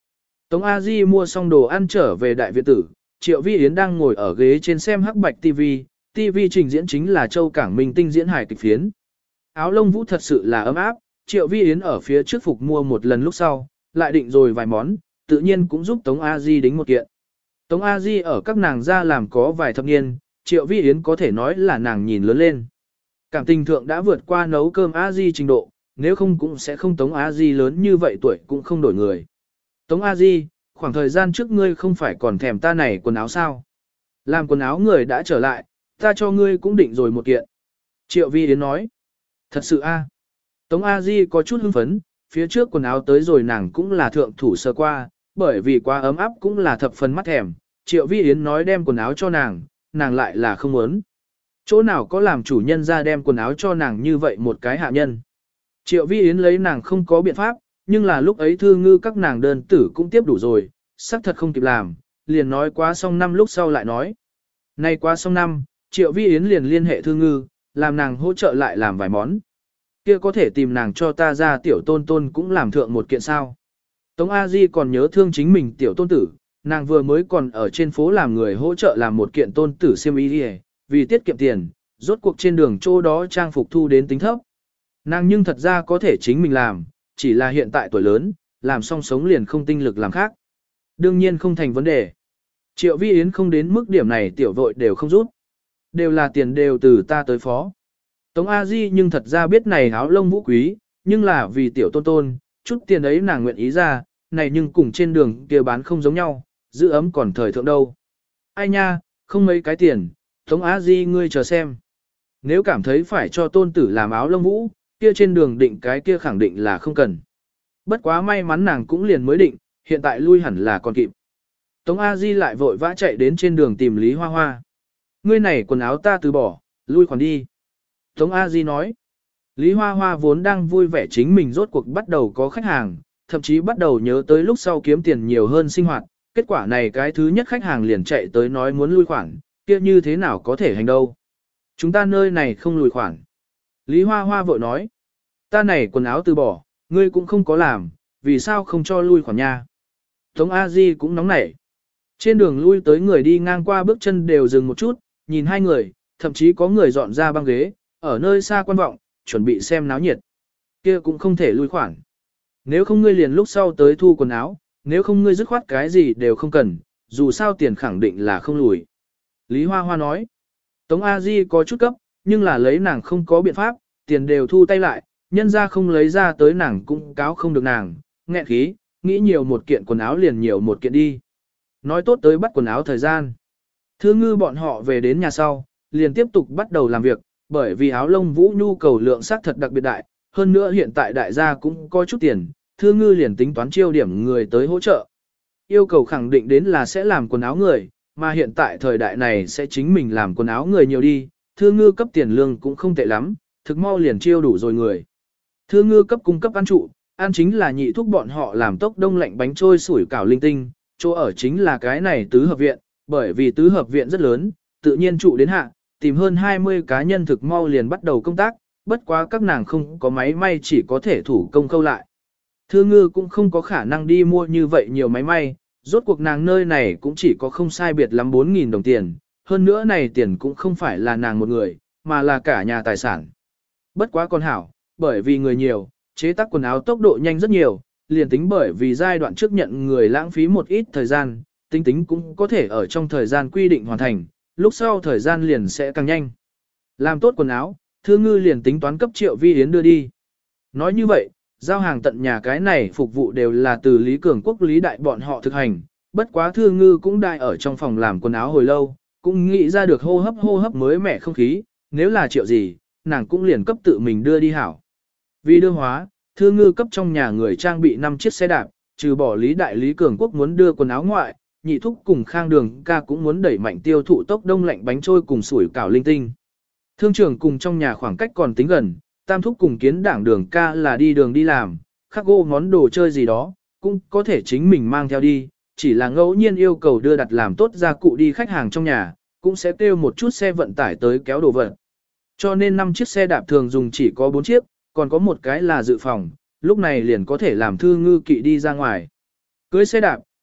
Tống A Di mua xong đồ ăn trở về đại viện tử, Triệu Vi Yến đang ngồi ở ghế trên xem hắc bạch TV, TV trình diễn chính là Châu Cảng Minh Tinh diễn hài kịch phiến. Áo lông vũ thật sự là ấm áp, Triệu Vi Yến ở phía trước phục mua một lần lúc sau, lại định rồi vài món, tự nhiên cũng giúp Tống A Di đính một kiện. Tống A Di ở các nàng gia làm có vài thập niên, Triệu Vi Yến có thể nói là nàng nhìn lớn lên. Cảm tình thượng đã vượt qua nấu cơm A Di trình độ, nếu không cũng sẽ không Tống A Di lớn như vậy tuổi cũng không đổi người. Tống A Di, khoảng thời gian trước ngươi không phải còn thèm ta này quần áo sao? Làm quần áo người đã trở lại, ta cho ngươi cũng định rồi một kiện. Triệu Vi Yến nói. Thật sự a. Tống A Di có chút hưng phấn, phía trước quần áo tới rồi nàng cũng là thượng thủ sơ qua, bởi vì quá ấm áp cũng là thập phần mắt thèm. Triệu Vi Yến nói đem quần áo cho nàng, nàng lại là không muốn. Chỗ nào có làm chủ nhân ra đem quần áo cho nàng như vậy một cái hạ nhân. Triệu Vi Yến lấy nàng không có biện pháp, nhưng là lúc ấy thư ngư các nàng đơn tử cũng tiếp đủ rồi, xác thật không kịp làm, liền nói quá xong năm lúc sau lại nói. Nay quá xong năm, Triệu Vi Yến liền liên hệ thư ngư, làm nàng hỗ trợ lại làm vài món. Kia có thể tìm nàng cho ta ra tiểu tôn tôn cũng làm thượng một kiện sao. Tống A Di còn nhớ thương chính mình tiểu tôn tử, nàng vừa mới còn ở trên phố làm người hỗ trợ làm một kiện tôn tử xiêm y đi, vì tiết kiệm tiền, rốt cuộc trên đường chỗ đó trang phục thu đến tính thấp. Nàng nhưng thật ra có thể chính mình làm, chỉ là hiện tại tuổi lớn, làm xong sống liền không tinh lực làm khác. Đương nhiên không thành vấn đề. Triệu Vi Yến không đến mức điểm này tiểu vội đều không rút. Đều là tiền đều từ ta tới phó. Tống A Di nhưng thật ra biết này áo lông vũ quý, nhưng là vì tiểu tôn tôn, chút tiền ấy nàng nguyện ý ra, này nhưng cùng trên đường kia bán không giống nhau, giữ ấm còn thời thượng đâu. Ai nha, không mấy cái tiền, Tống A Di ngươi chờ xem. Nếu cảm thấy phải cho tôn tử làm áo lông vũ, kia trên đường định cái kia khẳng định là không cần. Bất quá may mắn nàng cũng liền mới định, hiện tại lui hẳn là còn kịp. Tống A Di lại vội vã chạy đến trên đường tìm Lý Hoa Hoa. Ngươi này quần áo ta từ bỏ, lui khoản đi. Tống A Di nói. Lý Hoa Hoa vốn đang vui vẻ chính mình rốt cuộc bắt đầu có khách hàng, thậm chí bắt đầu nhớ tới lúc sau kiếm tiền nhiều hơn sinh hoạt. Kết quả này cái thứ nhất khách hàng liền chạy tới nói muốn lui khoản, kia như thế nào có thể hành đâu. Chúng ta nơi này không lùi khoản. Lý Hoa Hoa vội nói. Ta này quần áo từ bỏ, ngươi cũng không có làm, vì sao không cho lui khoản nha. Tống A Di cũng nóng nảy. Trên đường lui tới người đi ngang qua bước chân đều dừng một chút, nhìn hai người, thậm chí có người dọn ra băng ghế, ở nơi xa quan vọng, chuẩn bị xem náo nhiệt. Kia cũng không thể lui khoản. Nếu không ngươi liền lúc sau tới thu quần áo, nếu không ngươi dứt khoát cái gì đều không cần, dù sao tiền khẳng định là không lùi. Lý Hoa Hoa nói. Tống A Di có chút cấp, nhưng là lấy nàng không có biện pháp, tiền đều thu tay lại, nhân ra không lấy ra tới nàng cũng cáo không được nàng, nghẹn khí, nghĩ nhiều một kiện quần áo liền nhiều một kiện đi. Nói tốt tới bắt quần áo thời gian. Thư ngư bọn họ về đến nhà sau, liền tiếp tục bắt đầu làm việc, bởi vì áo lông vũ nhu cầu lượng sắc thật đặc biệt đại, hơn nữa hiện tại đại gia cũng có chút tiền, thư ngư liền tính toán chiêu điểm người tới hỗ trợ. Yêu cầu khẳng định đến là sẽ làm quần áo người, mà hiện tại thời đại này sẽ chính mình làm quần áo người nhiều đi, thư ngư cấp tiền lương cũng không tệ lắm, thực mau liền chiêu đủ rồi người. Thư ngư cấp cung cấp ăn trụ, ăn chính là nhị thúc bọn họ làm tốc đông lạnh bánh trôi sủi cảo linh tinh, chỗ ở chính là cái này tứ hợp viện, bởi vì tứ hợp viện rất lớn, tự nhiên trụ đến hạ, tìm hơn 20 cá nhân thực mau liền bắt đầu công tác, bất quá các nàng không có máy may chỉ có thể thủ công khâu lại. Thư ngư cũng không có khả năng đi mua như vậy nhiều máy may, rốt cuộc nàng nơi này cũng chỉ có không sai biệt lắm 4.000 đồng tiền, hơn nữa này tiền cũng không phải là nàng một người, mà là cả nhà tài sản. Bất quá còn hảo, bởi vì người nhiều, chế tác quần áo tốc độ nhanh rất nhiều, liền tính bởi vì giai đoạn trước nhận người lãng phí một ít thời gian, tính cũng có thể ở trong thời gian quy định hoàn thành, lúc sau thời gian liền sẽ càng nhanh. Làm tốt quần áo, Thư ngư liền tính toán cấp Triệu Vi Yến đưa đi. Nói như vậy, giao hàng tận nhà cái này phục vụ đều là từ Lý Cường Quốc Lý Đại bọn họ thực hành, bất quá Thư ngư cũng đại ở trong phòng làm quần áo hồi lâu, cũng nghĩ ra được hô hấp mới mẻ không khí, nếu là Triệu gì, nàng cũng liền cấp tự mình đưa đi hảo. Vì đưa hóa, Thư ngư cấp trong nhà người trang bị 5 chiếc xe đạp, trừ bỏ Lý Đại Lý Cường Quốc muốn đưa quần áo ngoại, nhị thúc cùng Khang Đường ca cũng muốn đẩy mạnh tiêu thụ tốc đông lạnh bánh trôi cùng sủi cảo linh tinh. Thương trưởng cùng trong nhà khoảng cách còn tính gần, tam thúc cùng Kiến Đảng Đường ca là đi đường đi làm, khắc gỗ món đồ chơi gì đó, cũng có thể chính mình mang theo đi, chỉ là ngẫu nhiên yêu cầu đưa đặt làm tốt gia cụ đi khách hàng trong nhà, cũng sẽ kêu một chút xe vận tải tới kéo đồ vật. Cho nên 5 chiếc xe đạp thường dùng chỉ có 4 chiếc, còn có một cái là dự phòng, lúc này liền có thể làm Thư ngư kỵ đi ra ngoài. Cưới xe đạp,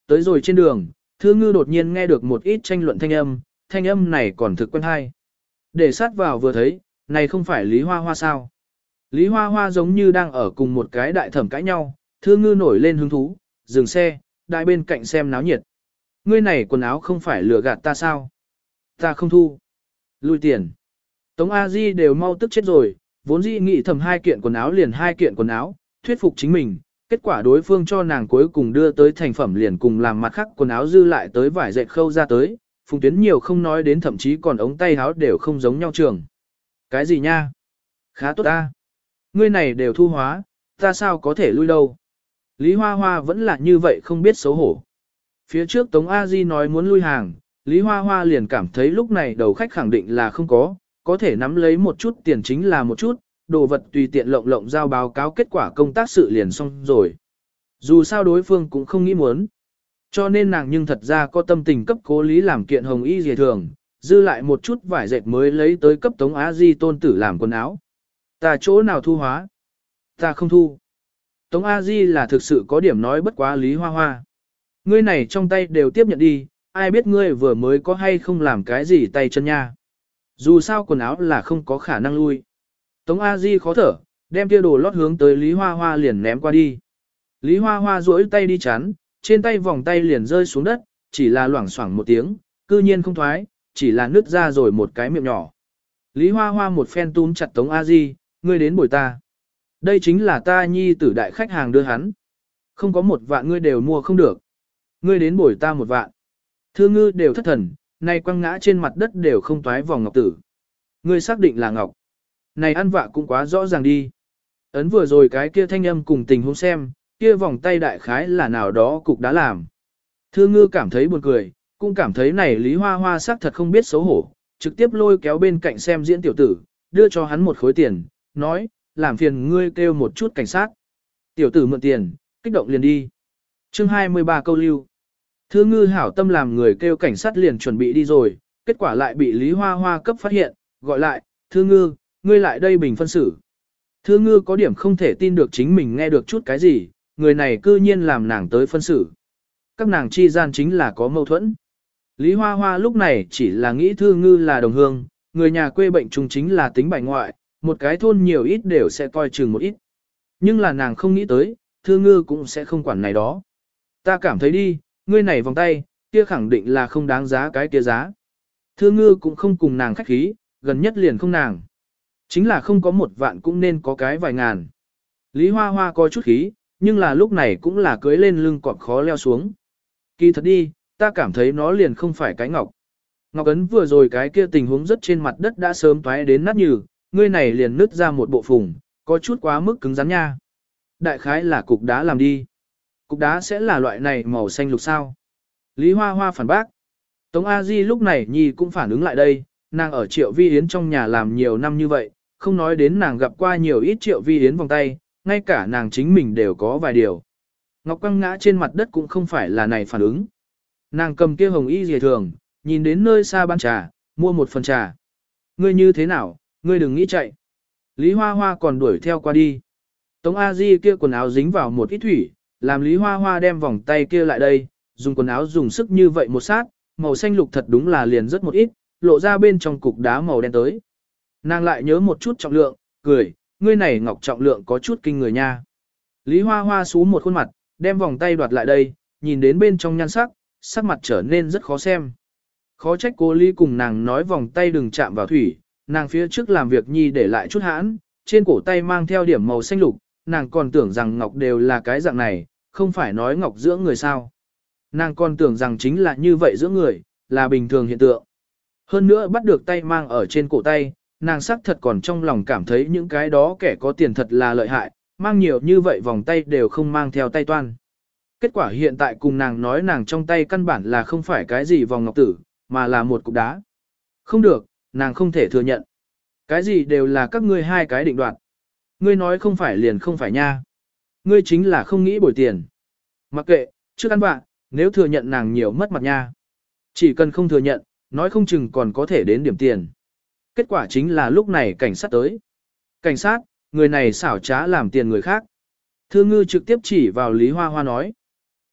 tới rồi trên đường, Thư Ngư đột nhiên nghe được một ít tranh luận thanh âm này còn thực quen hay. Để sát vào vừa thấy, này không phải Lý Hoa Hoa sao? Lý Hoa Hoa giống như đang ở cùng một cái đại thẩm cãi nhau, Thư Ngư nổi lên hứng thú, dừng xe, đại bên cạnh xem náo nhiệt. Ngươi này quần áo không phải lừa gạt ta sao? Ta không thu. Lui tiền. Tống A Di đều mau tức chết rồi, vốn dĩ nghĩ thầm 2 kiện quần áo liền 2 kiện quần áo, thuyết phục chính mình. Kết quả đối phương cho nàng cuối cùng đưa tới thành phẩm liền cùng làm mặt khác quần áo dư lại tới vải dệt khâu ra tới, Phùng Tuyến nhiều không nói đến thậm chí còn ống tay áo đều không giống nhau trường. Cái gì nha? Khá tốt ta. Ngươi này đều thu hóa, ta sao có thể lui đâu? Lý Hoa Hoa vẫn là như vậy không biết xấu hổ. Phía trước Tống A Di nói muốn lui hàng, Lý Hoa Hoa liền cảm thấy lúc này đầu khách khẳng định là không có thể nắm lấy một chút tiền chính là một chút, đồ vật tùy tiện lộng lộng giao báo cáo kết quả công tác sự liền xong rồi. Dù sao đối phương cũng không nghĩ muốn. Cho nên nàng nhưng thật ra có tâm tình cấp cố Lý làm kiện hồng y dề thường, dư lại một chút vải dệt mới lấy tới cấp Tống A Di tôn tử làm quần áo. Ta chỗ nào thu hóa? Ta không thu. Tống A Di là thực sự có điểm nói bất quá Lý Hoa Hoa. Ngươi này trong tay đều tiếp nhận đi, ai biết ngươi vừa mới có hay không làm cái gì tay chân nha. Dù sao quần áo là không có khả năng lui. Tống A Di khó thở, đem kia đồ lót hướng tới Lý Hoa Hoa liền ném qua đi. Lý Hoa Hoa duỗi tay đi chắn, trên tay vòng tay liền rơi xuống đất, chỉ là loảng xoảng một tiếng, cư nhiên không thoái, chỉ là nứt ra rồi một cái miệng nhỏ. Lý Hoa Hoa một phen túm chặt Tống A Di, ngươi đến bồi ta. Đây chính là ta nhi tử đại khách hàng đưa hắn. Không có 1 vạn ngươi đều mua không được. Ngươi đến bồi ta 1 vạn. Thư Ngư đều thất thần, nay quăng ngã trên mặt đất đều không toái vòng ngọc tử. Ngươi xác định là ngọc. Này ăn vạ cũng quá rõ ràng đi. Ấn vừa rồi cái kia thanh âm cùng tình huống xem, kia vòng tay đại khái là nào đó cục đã làm. Thư Ngư cảm thấy buồn cười, cũng cảm thấy này Lý Hoa Hoa xác thật không biết xấu hổ, trực tiếp lôi kéo bên cạnh xem diễn tiểu tử, đưa cho hắn 1 khối tiền, nói, làm phiền ngươi kêu một chút cảnh sát. Tiểu tử mượn tiền, kích động liền đi. Chương 23 câu lưu. Thư Ngư hảo tâm làm người kêu cảnh sát liền chuẩn bị đi rồi, kết quả lại bị Lý Hoa Hoa cấp phát hiện, gọi lại, Thư Ngư, ngươi lại đây bình phân xử. Thư Ngư có điểm không thể tin được chính mình nghe được chút cái gì, người này cư nhiên làm nàng tới phân xử. Các nàng chi gian chính là có mâu thuẫn. Lý Hoa Hoa lúc này chỉ là nghĩ Thư Ngư là đồng hương, người nhà quê bệnh trùng chính là tính bài ngoại, một cái thôn nhiều ít đều sẽ coi chừng một ít. Nhưng là nàng không nghĩ tới, Thư Ngư cũng sẽ không quản này đó. Ta cảm thấy đi, ngươi này vòng tay, kia khẳng định là không đáng giá cái kia giá. Thư Ngư cũng không cùng nàng khách khí, gần nhất liền không nàng. Chính là không có 1 vạn cũng nên có cái vài ngàn. Lý Hoa Hoa có chút khí, nhưng là lúc này cũng là cưới lên lưng cọp khó leo xuống. Kỳ thật đi, ta cảm thấy nó liền không phải cái ngọc. Ngọc ấn vừa rồi cái kia tình huống rất trên mặt đất đã sớm toái đến nát nhừ, ngươi này liền nứt ra một bộ phùng, có chút quá mức cứng rắn nha. Đại khái là cục đá làm đi. Cục đá sẽ là loại này màu xanh lục sao. Lý Hoa Hoa phản bác. Tống A Di lúc này Nhi cũng phản ứng lại đây, nàng ở Triệu Vi Yến trong nhà làm nhiều năm như vậy, không nói đến nàng gặp qua nhiều ít Triệu Vi Yến vòng tay, ngay cả nàng chính mình đều có vài điều. Ngọc quăng ngã trên mặt đất cũng không phải là này phản ứng. Nàng cầm kia hồng y dề thường, nhìn đến nơi xa bán trà, mua 1 phần trà. Ngươi như thế nào, ngươi đừng nghĩ chạy. Lý Hoa Hoa còn đuổi theo qua đi. Tống A Di kia quần áo dính vào một ít thủy, làm Lý Hoa Hoa đem vòng tay kia lại đây, dùng quần áo dùng sức như vậy một sát, màu xanh lục thật đúng là liền rất một ít, lộ ra bên trong cục đá màu đen tới. Nàng lại nhớ một chút trọng lượng, cười, ngươi này ngọc trọng lượng có chút kinh người nha. Lý Hoa Hoa xú một khuôn mặt, đem vòng tay đoạt lại đây, nhìn đến bên trong nhan sắc, sắc mặt trở nên rất khó xem. Khó trách cô Lý cùng nàng nói vòng tay đừng chạm vào thủy, nàng phía trước làm việc nhi để lại chút hãn, trên cổ tay mang theo điểm màu xanh lục, nàng còn tưởng rằng ngọc đều là cái dạng này, không phải nói ngọc dưỡng người sao. Nàng còn tưởng rằng chính là như vậy dưỡng người, là bình thường hiện tượng. Hơn nữa bắt được tay mang ở trên cổ tay, nàng sắc thật còn trong lòng cảm thấy những cái đó kẻ có tiền thật là lợi hại, mang nhiều như vậy vòng tay đều không mang theo tay toan. Kết quả hiện tại cùng nàng nói nàng trong tay căn bản là không phải cái gì vòng ngọc tử, mà là một cục đá. Không được, nàng không thể thừa nhận. Cái gì đều là các ngươi 2 cái định đoạt. Ngươi nói không phải liền không phải nha. Ngươi chính là không nghĩ bồi tiền. Mặc kệ, trước ăn bạn, nếu thừa nhận nàng nhiều mất mặt nha. Chỉ cần không thừa nhận, nói không chừng còn có thể đến điểm tiền. Kết quả chính là lúc này cảnh sát tới. Cảnh sát, người này xảo trá làm tiền người khác. Thư Ngư trực tiếp chỉ vào Lý Hoa Hoa nói.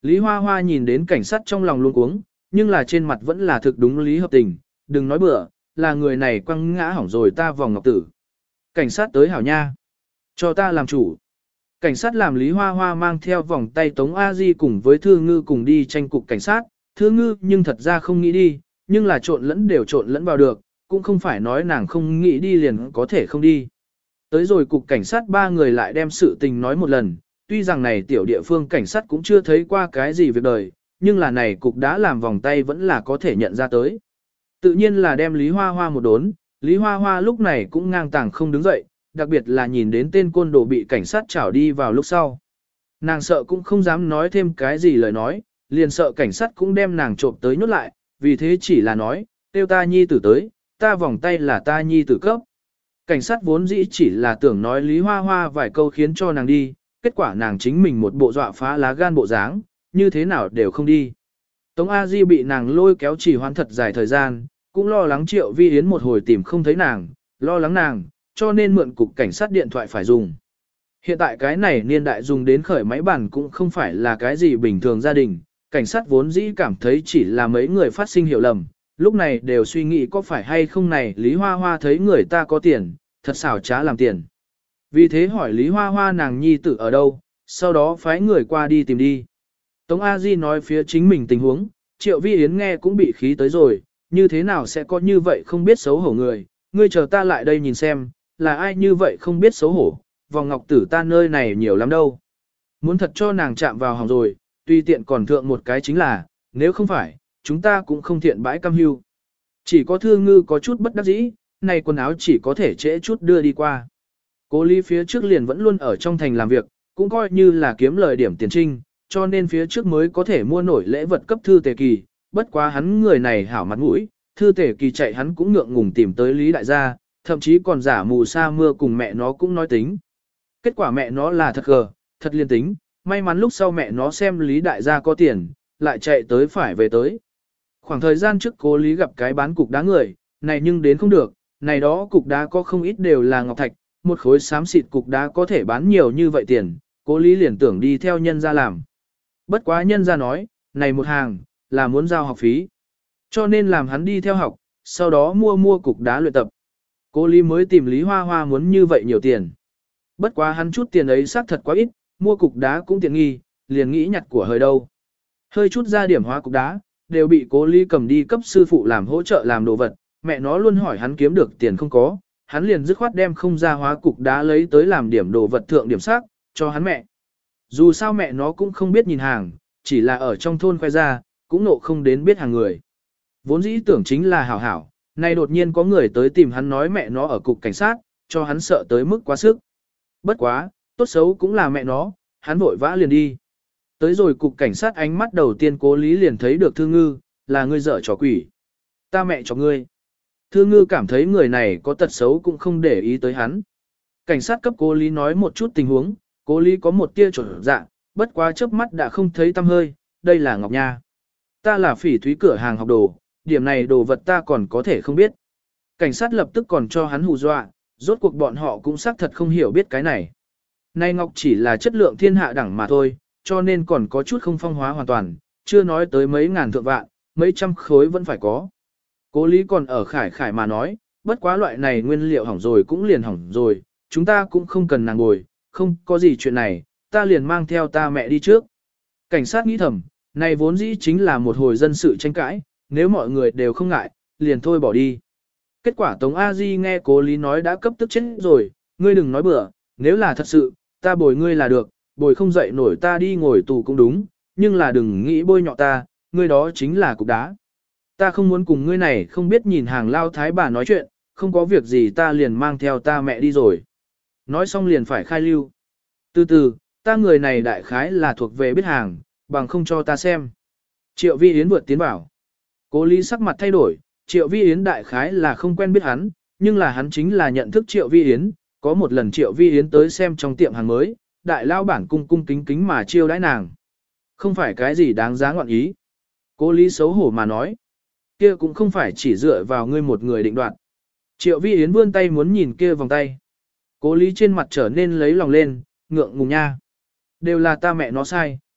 Lý Hoa Hoa nhìn đến cảnh sát trong lòng luống cuống, nhưng là trên mặt vẫn là thực đúng lý hợp tình, đừng nói bừa, là người này quăng ngã hỏng rồi ta vòng ngọc tử. Cảnh sát tới hảo nha, cho ta làm chủ. Cảnh sát làm Lý Hoa Hoa mang theo vòng tay Tống A Di cùng với Thư Ngư cùng đi tranh cục cảnh sát, Thư Ngư nhưng thật ra không nghĩ đi, nhưng là trộn lẫn đều trộn lẫn vào được, cũng không phải nói nàng không nghĩ đi liền có thể không đi. Tới rồi cục cảnh sát ba người lại đem sự tình nói một lần, tuy rằng này tiểu địa phương cảnh sát cũng chưa thấy qua cái gì việc đời, nhưng là này cục đã làm vòng tay vẫn là có thể nhận ra tới. Tự nhiên là đem Lý Hoa Hoa một đốn, Lý Hoa Hoa lúc này cũng ngang tàng không đứng dậy, đặc biệt là nhìn đến tên côn đồ bị cảnh sát chảo đi vào lúc sau. Nàng sợ cũng không dám nói thêm cái gì lời nói, liền sợ cảnh sát cũng đem nàng trộm tới nhốt lại, vì thế chỉ là nói, tiêu ta nhi tử tới, ta vòng tay là ta nhi tử cấp. Cảnh sát vốn dĩ chỉ là tưởng nói Lý Hoa Hoa vài câu khiến cho nàng đi, kết quả nàng chính mình một bộ dọa phá lá gan bộ dáng, như thế nào đều không đi. Tống A Di bị nàng lôi kéo chỉ hoãn thật dài thời gian, cũng lo lắng Triệu Vi Yến một hồi tìm không thấy nàng, lo lắng nàng, cho nên mượn cục cảnh sát điện thoại phải dùng. Hiện tại cái này niên đại dùng đến khởi máy bàn cũng không phải là cái gì bình thường gia đình, cảnh sát vốn dĩ cảm thấy chỉ là mấy người phát sinh hiểu lầm, lúc này đều suy nghĩ có phải hay không này Lý Hoa Hoa thấy người ta có tiền, thật xảo trá làm tiền. Vì thế hỏi Lý Hoa Hoa nàng nhi tử ở đâu, sau đó phái người qua đi tìm đi. Tống A Di nói phía chính mình tình huống, Triệu Vi Yến nghe cũng bị khí tới rồi, như thế nào sẽ có như vậy không biết xấu hổ người, ngươi chờ ta lại đây nhìn xem, là ai như vậy không biết xấu hổ, vòng ngọc tử ta nơi này nhiều lắm đâu. Muốn thật cho nàng chạm vào hỏng rồi, tùy tiện còn thượng một cái chính là, nếu không phải, chúng ta cũng không thiện bãi cam hưu. Chỉ có Thư Ngư có chút bất đắc dĩ, này quần áo chỉ có thể trễ chút đưa đi qua. Cố Lý phía trước liền vẫn luôn ở trong thành làm việc, cũng coi như là kiếm lời điểm tiền trinh, cho nên phía trước mới có thể mua nổi lễ vật cấp Thư Tề Kỳ, bất quá hắn người này hảo mặt mũi, Thư Tề Kỳ chạy hắn cũng ngượng ngùng tìm tới Lý đại gia, thậm chí còn giả mù sa mưa cùng mẹ nó cũng nói tính. Kết quả mẹ nó là thật gờ, thật liên tính, may mắn lúc sau mẹ nó xem Lý đại gia có tiền, lại chạy tới phải về tới. Khoảng thời gian trước Cố Lý gặp cái bán cục đá người, này nhưng đến không được, này đó cục đá có không ít đều là ngọc thạch, một khối xám xịt cục đá có thể bán nhiều như vậy tiền, Cố Lý liền tưởng đi theo nhân ra làm. Bất quá nhân ra nói, này một hàng, là muốn giao học phí. Cho nên làm hắn đi theo học, sau đó mua cục đá luyện tập. Cố Lý mới tìm Lý Hoa Hoa muốn như vậy nhiều tiền. Bất quá hắn chút tiền ấy xác thật quá ít, mua cục đá cũng tiện nghi, liền nghĩ nhặt của hơi đâu. Hơi chút ra điểm hóa cục đá, đều bị Cố Lý cầm đi cấp sư phụ làm hỗ trợ làm đồ vật, mẹ nó luôn hỏi hắn kiếm được tiền không có, hắn liền dứt khoát đem không ra hóa cục đá lấy tới làm điểm đồ vật thượng điểm sắc, cho hắn mẹ. Dù sao mẹ nó cũng không biết nhìn hàng, chỉ là ở trong thôn khoe ra, cũng nộ không đến biết hàng người. Vốn dĩ tưởng chính là hảo hảo, nay đột nhiên có người tới tìm hắn nói mẹ nó ở cục cảnh sát, cho hắn sợ tới mức quá sức. Bất quá, tốt xấu cũng là mẹ nó, hắn vội vã liền đi. Tới rồi cục cảnh sát ánh mắt đầu tiên Cố Lý liền thấy được Thư Ngư, là ngươi dở trò quỷ. Ta mẹ cho ngươi. Thư Ngư cảm thấy người này có tật xấu cũng không để ý tới hắn. Cảnh sát cấp Cố Lý nói một chút tình huống, Cố Lý có một tia trở dạ, bất quá chớp mắt đã không thấy tăm hơi, đây là Ngọc Nha. Ta là Phỉ Thúy cửa hàng học đồ, điểm này đồ vật ta còn có thể không biết. Cảnh sát lập tức còn cho hắn hù dọa, rốt cuộc bọn họ cũng xác thật không hiểu biết cái này. Nay Ngọc chỉ là chất lượng thiên hạ đẳng mà thôi, cho nên còn có chút không phong hóa hoàn toàn, chưa nói tới mấy ngàn thượng vạn, mấy trăm khối vẫn phải có. Cố Lý còn ở khải mà nói, bất quá loại này nguyên liệu hỏng rồi cũng liền hỏng rồi, chúng ta cũng không cần nàng ngồi, không có gì chuyện này, ta liền mang theo ta mẹ đi trước. Cảnh sát nghĩ thầm, này vốn dĩ chính là một hồi dân sự tranh cãi, nếu mọi người đều không ngại, liền thôi bỏ đi. Kết quả Tống A Di nghe Cố Lý nói đã cấp tức chết rồi, ngươi đừng nói bừa, nếu là thật sự, ta bồi ngươi là được, bồi không dậy nổi ta đi ngồi tù cũng đúng, nhưng là đừng nghĩ bôi nhọ ta, ngươi đó chính là cục đá. Ta không muốn cùng ngươi này không biết nhìn hàng lao thái bà nói chuyện, không có việc gì ta liền mang theo ta mẹ đi rồi. Nói xong liền phải khai lưu. Từ từ, ta người này đại khái là thuộc về biết hàng, bằng không cho ta xem. Triệu Vi Yến vượt tiến bảo. Cố Lý sắc mặt thay đổi, Triệu Vi Yến đại khái là không quen biết hắn, nhưng là hắn chính là nhận thức Triệu Vi Yến. Có một lần Triệu Vi Yến tới xem trong tiệm hàng mới, đại lao bản cung cung kính kính mà chiêu đãi nàng. Không phải cái gì đáng giá ngọn ý. Cố Lý xấu hổ mà nói. Kia cũng không phải chỉ dựa vào ngươi một người định đoạt. Triệu Vi Yến vươn tay muốn nhìn kia vòng tay. Cố Lý trên mặt trở nên lấy lòng lên, ngượng ngùng nha. Đều là ta mẹ nó sai,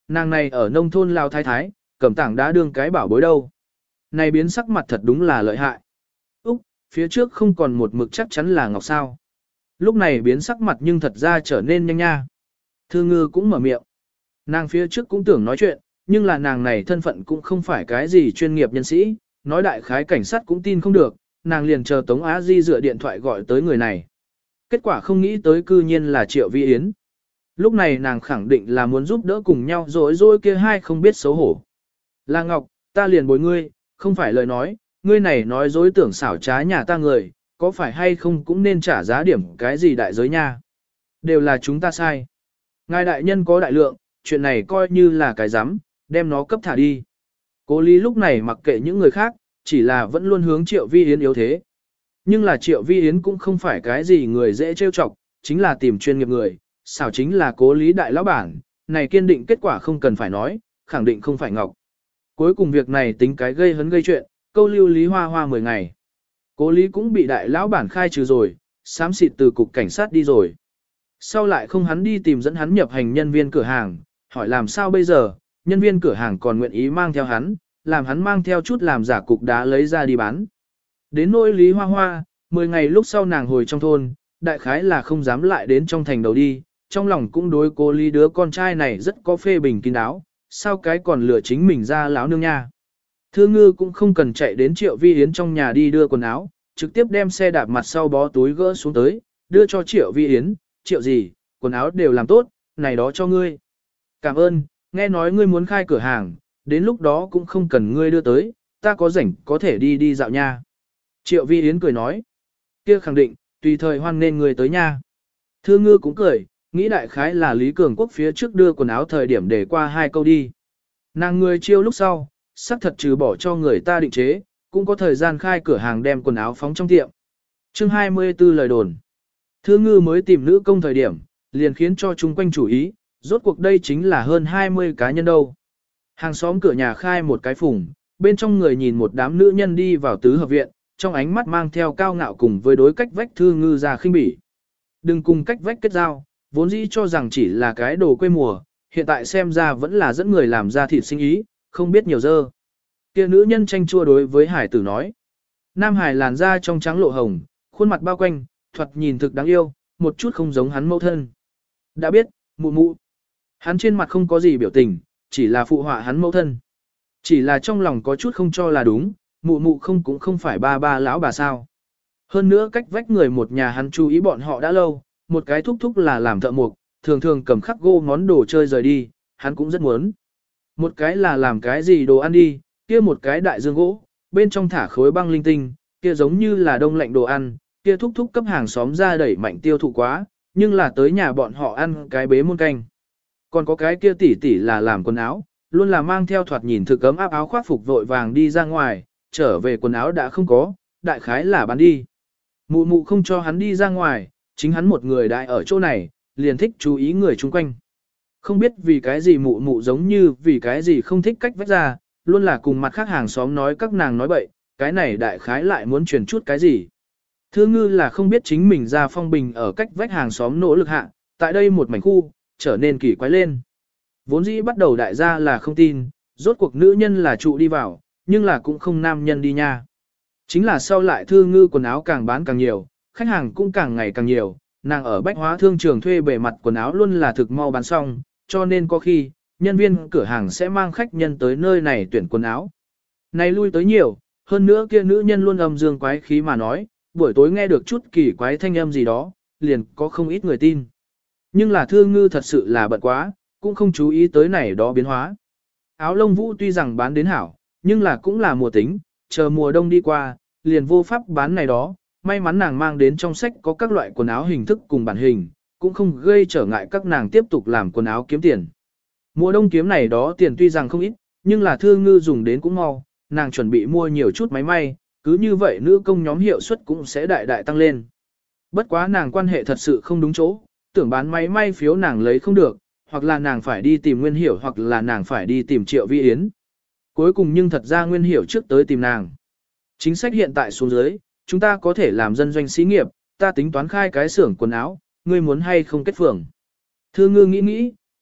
nàng này ở nông thôn lao thái thái, cầm tảng đá đương cái bảo bối đâu. Này biến sắc mặt thật đúng là lợi hại. Úc, phía trước không còn một mực chắc chắn là ngọc sao. Lúc này biến sắc mặt nhưng thật ra trở nên nhanh nha. Thư ngư cũng mở miệng. Nàng phía trước cũng tưởng nói chuyện, nhưng là nàng này thân phận cũng không phải cái gì chuyên nghiệp nhân sĩ, nói đại khái cảnh sát cũng tin không được, nàng liền chờ Tống Á Di dựa điện thoại gọi tới người này. Kết quả không nghĩ tới cư nhiên là Triệu Vi Yến. Lúc này nàng khẳng định là muốn giúp đỡ cùng nhau rồi rồi kia hai không biết xấu hổ. Là Ngọc, ta liền bồi ngươi, không phải lời nói, ngươi này nói dối tưởng xảo trá nhà ta người, có phải hay không cũng nên trả giá điểm cái gì đại giới nha. Đều là chúng ta sai. Ngài đại nhân có đại lượng, chuyện này coi như là cái rắm, đem nó cấp thả đi. Cố Lý lúc này mặc kệ những người khác, chỉ là vẫn luôn hướng Triệu Vi Yến yếu thế. Nhưng là Triệu Vi Yến cũng không phải cái gì người dễ trêu chọc, chính là tìm chuyên nghiệp người, xảo chính là Cố Lý đại lão bản, này kiên định kết quả không cần phải nói, khẳng định không phải Ngọc. Cuối cùng việc này tính cái gây hấn gây chuyện, câu lưu Lý Hoa Hoa 10 ngày. Cố Lý cũng bị đại lão bản khai trừ rồi, xám xịt từ cục cảnh sát đi rồi. Sau lại không hắn đi tìm dẫn hắn nhập hành nhân viên cửa hàng, hỏi làm sao bây giờ, nhân viên cửa hàng còn nguyện ý mang theo hắn, làm hắn mang theo chút làm giả cục đá lấy ra đi bán. Đến nỗi Lý Hoa Hoa, 10 ngày lúc sau nàng hồi trong thôn, đại khái là không dám lại đến trong thành đầu đi, trong lòng cũng đối Cố Lý đứa con trai này rất có phê bình kín đáo, sao cái còn lừa chính mình ra láo nương nha. Thư ngư cũng không cần chạy đến Triệu Vi Yến trong nhà đi đưa quần áo, trực tiếp đem xe đạp mặt sau bó túi gỡ xuống tới, đưa cho Triệu Vi Yến, Triệu gì, quần áo đều làm tốt, này đó cho ngươi. Cảm ơn, nghe nói ngươi muốn khai cửa hàng, đến lúc đó cũng không cần ngươi đưa tới, ta có rảnh có thể đi đi dạo nha. Triệu Vi Yến cười nói, kia khẳng định, tùy thời hoan nên ngươi tới nha. Thư ngư cũng cười, nghĩ đại khái là Lý Cường Quốc phía trước đưa quần áo thời điểm để qua 2 câu đi. Nàng người chiêu lúc sau, sắc thật trừ bỏ cho người ta định chế, cũng có thời gian khai cửa hàng đem quần áo phóng trong tiệm. Chương 24 lời đồn. Thư ngư mới tìm nữ công thời điểm, liền khiến cho chung quanh chủ ý, rốt cuộc đây chính là hơn 20 cá nhân đâu. Hàng xóm cửa nhà khai một cái phùng, bên trong người nhìn một đám nữ nhân đi vào tứ hợp viện, trong ánh mắt mang theo cao ngạo cùng với đối cách vách Thư ngư ra khinh bỉ. Đừng cùng cách vách kết giao, vốn dĩ cho rằng chỉ là cái đồ quê mùa, hiện tại xem ra vẫn là dẫn người làm ra thịt sinh ý, không biết nhiều dơ. Kia nữ nhân tranh chua đối với hải tử nói. Nam hải làn da trong trắng lộ hồng, khuôn mặt bao quanh, thoạt nhìn thực đáng yêu, một chút không giống hắn mẫu thân. Đã biết, mụ mụ. Hắn trên mặt không có gì biểu tình, chỉ là phụ họa hắn mẫu thân. Chỉ là trong lòng có chút không cho là đúng, mụ mụ không cũng không phải ba lão bà sao. Hơn nữa cách vách người một nhà hắn chú ý bọn họ đã lâu, một cái thúc thúc là làm thợ mộc, thường thường cầm khắc gỗ ngón đồ chơi rời đi, hắn cũng rất muốn. Một cái là làm cái gì đồ ăn đi, kia một cái đại dương gỗ, bên trong thả khối băng linh tinh, kia giống như là đông lạnh đồ ăn, kia thúc thúc cấp hàng xóm ra đẩy mạnh tiêu thụ quá, nhưng là tới nhà bọn họ ăn cái bế muôn canh. Còn có cái kia tỷ tỷ là làm quần áo, luôn là mang theo thoạt nhìn thực ấm áp áo khoác phục vội vàng đi ra ngoài, trở về quần áo đã không có, đại khái là bán đi. Mụ mụ không cho hắn đi ra ngoài, chính hắn một người đại ở chỗ này, liền thích chú ý người chung quanh. Không biết vì cái gì mụ mụ giống như vì cái gì không thích cách vách ra, luôn là cùng mặt khác hàng xóm nói các nàng nói bậy, cái này đại khái lại muốn truyền chút cái gì. Thư ngư là không biết chính mình ra phong bình ở cách vách hàng xóm nỗ lực hạ, tại đây một mảnh khu, trở nên kỳ quái lên. Vốn dĩ bắt đầu đại gia là không tin, rốt cuộc nữ nhân là trụ đi vào, nhưng là cũng không nam nhân đi nha. Chính là sau lại thư ngư quần áo càng bán càng nhiều, khách hàng cũng càng ngày càng nhiều, nàng ở bách hóa thương trường thuê bề mặt quần áo luôn là thực mau bán xong, cho nên có khi, nhân viên cửa hàng sẽ mang khách nhân tới nơi này tuyển quần áo. Này lui tới nhiều, hơn nữa kia nữ nhân luôn âm dương quái khí mà nói, buổi tối nghe được chút kỳ quái thanh âm gì đó, liền có không ít người tin. Nhưng là Thư ngư thật sự là bận quá, cũng không chú ý tới này đó biến hóa. Áo lông vũ tuy rằng bán đến hảo, nhưng là cũng là mùa tính, chờ mùa đông đi qua, liền vô pháp bán này đó, may mắn nàng mang đến trong sách có các loại quần áo hình thức cùng bản hình, cũng không gây trở ngại các nàng tiếp tục làm quần áo kiếm tiền. Mùa đông kiếm này đó tiền tuy rằng không ít, nhưng là Thư ngư dùng đến cũng mau, nàng chuẩn bị mua nhiều chút máy may, cứ như vậy nữ công nhóm hiệu suất cũng sẽ đại đại tăng lên. Bất quá nàng quan hệ thật sự không đúng chỗ, tưởng bán máy may phiếu nàng lấy không được, hoặc là nàng phải đi tìm Nguyên Hiểu hoặc là nàng phải đi tìm Triệu Vi Yến. Cuối cùng nhưng thật ra Nguyên Hiểu trước tới tìm nàng. Chính sách hiện tại xuống dưới, chúng ta có thể làm dân doanh xí nghiệp, ta tính toán khai cái xưởng quần áo, ngươi muốn hay không kết phường. Thư ngư nghĩ nghĩ,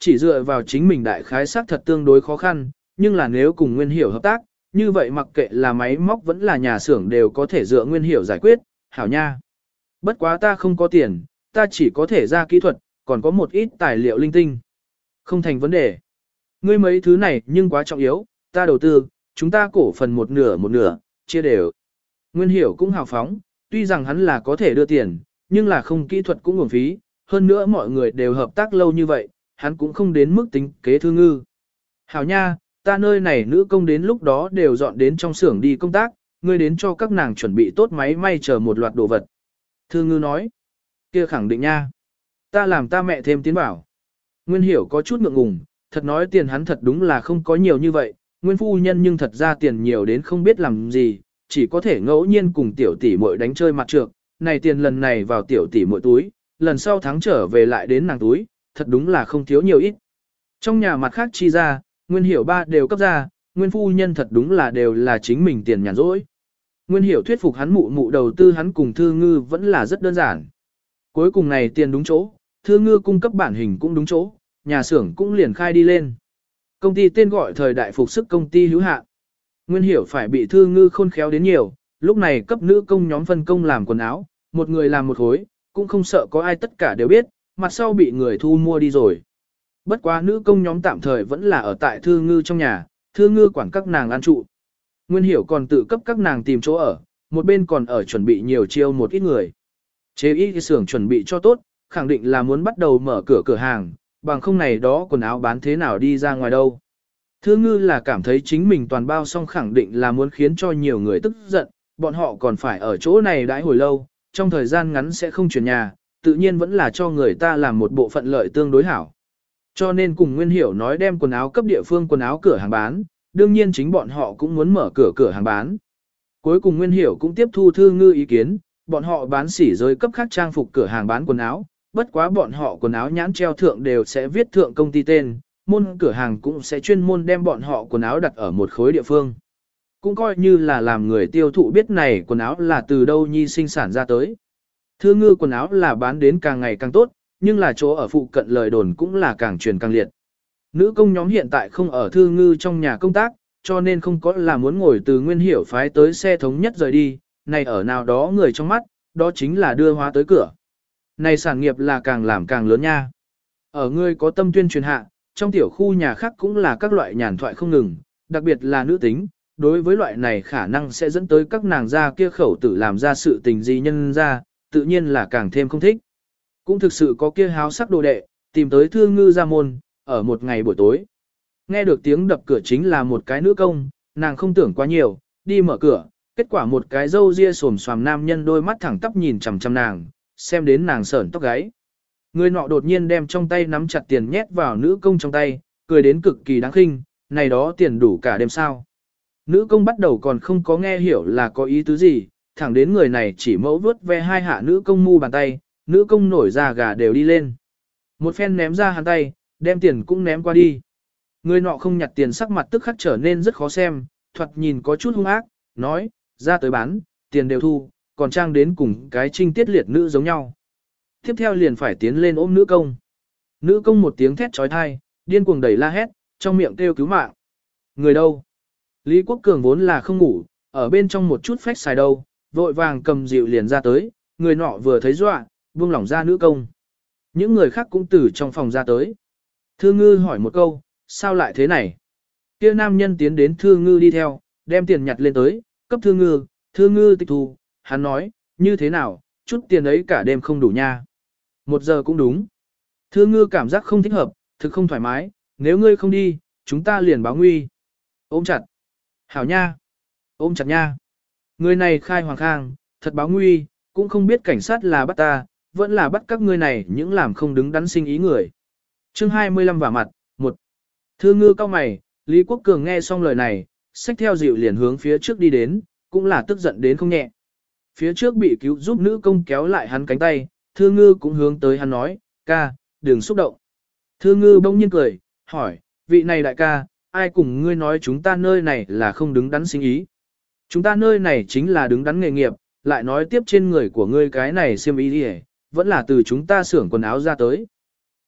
chỉ dựa vào chính mình đại khái xác thật tương đối khó khăn, nhưng là nếu cùng Nguyên Hiểu hợp tác, như vậy mặc kệ là máy móc vẫn là nhà xưởng đều có thể dựa Nguyên Hiểu giải quyết, hảo nha. Bất quá ta không có tiền, ta chỉ có thể ra kỹ thuật, còn có một ít tài liệu linh tinh. Không thành vấn đề. Ngươi mấy thứ này nhưng quá trọng yếu, ta đầu tư, chúng ta cổ phần một nửa, chia đều. Nguyên Hiểu cũng hào phóng, tuy rằng hắn là có thể đưa tiền, nhưng là không kỹ thuật cũng uổng phí, hơn nữa mọi người đều hợp tác lâu như vậy, hắn cũng không đến mức tính kế Thư Ngư. Hảo nha, ta nơi này nữ công đến lúc đó đều dọn đến trong xưởng đi công tác, ngươi đến cho các nàng chuẩn bị tốt máy may chờ một loạt đồ vật. Thư Ngư nói, kia khẳng định nha. Ta làm ta mẹ thêm tiến bảo. Nguyên Hiểu có chút ngượng ngùng, thật nói tiền hắn thật đúng là không có nhiều như vậy, Nguyên phu nhân nhưng thật ra tiền nhiều đến không biết làm gì, chỉ có thể ngẫu nhiên cùng tiểu tỷ muội đánh chơi mặt trược, này tiền lần này vào tiểu tỷ muội túi, lần sau tháng trở về lại đến nàng túi, thật đúng là không thiếu nhiều ít. Trong nhà mặt khác chi ra, Nguyên Hiểu ba đều cấp ra, Nguyên phu nhân thật đúng là đều là chính mình tiền nhàn rỗi. Nguyên Hiểu thuyết phục hắn mụ mụ đầu tư hắn cùng Thư Ngư vẫn là rất đơn giản. Cuối cùng này tiền đúng chỗ, Thư Ngư cung cấp bản hình cũng đúng chỗ, nhà xưởng cũng liền khai đi lên. Công ty tên gọi thời đại phục sức công ty hữu hạn. Nguyên Hiểu phải bị Thư Ngư khôn khéo đến nhiều, lúc này cấp nữ công nhóm phân công làm quần áo, một người làm một khối, cũng không sợ có ai tất cả đều biết, mặt sau bị người thu mua đi rồi. Bất quá nữ công nhóm tạm thời vẫn là ở tại Thư Ngư trong nhà, Thư Ngư quản các nàng ăn trụ. Nguyên Hiểu còn tự cấp các nàng tìm chỗ ở, một bên còn ở chuẩn bị nhiều chiêu một ít người. Chế y xưởng chuẩn bị cho tốt, khẳng định là muốn bắt đầu mở cửa hàng, bằng không này đó quần áo bán thế nào đi ra ngoài đâu. Thư Ngư là cảm thấy chính mình toàn bao xong khẳng định là muốn khiến cho nhiều người tức giận, bọn họ còn phải ở chỗ này đãi hồi lâu, trong thời gian ngắn sẽ không chuyển nhà, tự nhiên vẫn là cho người ta làm một bộ phận lợi tương đối hảo. Cho nên cùng Nguyên Hiểu nói đem quần áo cấp địa phương quần áo cửa hàng bán, đương nhiên chính bọn họ cũng muốn mở cửa hàng bán. Cuối cùng Nguyên Hiểu cũng tiếp thu Thư Ngư ý kiến, bọn họ bán sỉ giới cấp khác trang phục cửa hàng bán quần áo, bất quá bọn họ quần áo nhãn treo thượng đều sẽ viết thượng công ty tên, môn cửa hàng cũng sẽ chuyên môn đem bọn họ quần áo đặt ở một khối địa phương. Cũng coi như là làm người tiêu thụ biết này quần áo là từ đâu nhi sinh sản ra tới. Thư Ngư quần áo là bán đến càng ngày càng tốt, nhưng là chỗ ở phụ cận lời đồn cũng là càng truyền càng liệt. Nữ công nhóm hiện tại không ở Thư Ngư trong nhà công tác, cho nên không có là muốn ngồi từ Nguyên Hiểu phái tới xe thống nhất rời đi, này ở nào đó người trong mắt, đó chính là đưa hóa tới cửa. Này sản nghiệp là càng làm càng lớn nha. Ở người có tâm tuyên truyền hạ, trong tiểu khu nhà khác cũng là các loại nhàn thoại không ngừng, đặc biệt là nữ tính, đối với loại này khả năng sẽ dẫn tới các nàng gia kia khẩu tử làm ra sự tình gì nhân ra, tự nhiên là càng thêm không thích. Cũng thực sự có kia háo sắc đồ đệ, tìm tới Thư Ngư ra môn, ở một ngày buổi tối. Nghe được tiếng đập cửa chính là một cái nữ công, nàng không tưởng quá nhiều, đi mở cửa, kết quả một cái râu ria xồm xoàm nam nhân đôi mắt thẳng tắp nhìn chằm chằm nàng, xem đến nàng sởn tóc gáy. Người nọ đột nhiên đem trong tay nắm chặt tiền nhét vào nữ công trong tay, cười đến cực kỳ đáng khinh, này đó tiền đủ cả đêm sao. Nữ công bắt đầu còn không có nghe hiểu là có ý tứ gì, thẳng đến người này chỉ mẫu vớt ve hai hạ nữ công mu bàn tay, nữ công nổi da gà đều đi lên. Một phen ném ra hắn tay, đem tiền cũng ném qua đi. Người nọ không nhặt tiền sắc mặt tức khắc trở nên rất khó xem, thoạt nhìn có chút hung ác, nói, ra tới bán, tiền đều thu, còn trang đến cùng cái trinh tiết liệt nữ giống nhau. Tiếp theo liền phải tiến lên ôm nữ công. Nữ công một tiếng thét trói thai, điên cuồng đẩy la hét, trong miệng kêu cứu mạng. Người đâu? Lý Quốc Cường vốn là không ngủ, ở bên trong một chút phách xài đâu, vội vàng cầm dịu liền ra tới, người nọ vừa thấy dọa, buông lỏng ra nữ công. Những người khác cũng từ trong phòng ra tới. Thư Ngư hỏi một câu, sao lại thế này? Kia nam nhân tiến đến Thư Ngư đi theo, đem tiền nhặt lên tới, cấp Thư Ngư tịch thu, hắn nói, như thế nào, chút tiền ấy cả đêm không đủ nha. 1 giờ cũng đúng. Thư Ngư cảm giác không thích hợp, thực không thoải mái, nếu ngươi không đi, chúng ta liền báo nguy. Ôm chặt. Hảo nha. Ôm chặt nha. Người này khai hoàng khang, thật báo nguy, cũng không biết cảnh sát là bắt ta, vẫn là bắt các ngươi này những làm không đứng đắn sinh ý người. Chương 25 vả mặt, 1. Thư Ngư cau mày, Lý Quốc Cường nghe xong lời này, xách theo dịu liền hướng phía trước đi đến, cũng là tức giận đến không nhẹ. Phía trước bị cứu giúp nữ công kéo lại hắn cánh tay, Thư Ngư cũng hướng tới hắn nói, ca, đừng xúc động. Thư Ngư bỗng nhiên cười, hỏi, vị này đại ca, ai cùng ngươi nói chúng ta nơi này là không đứng đắn sinh ý. Chúng ta nơi này chính là đứng đắn nghề nghiệp, lại nói tiếp trên người của ngươi cái này xiêm y đi vẫn là từ chúng ta xưởng quần áo ra tới.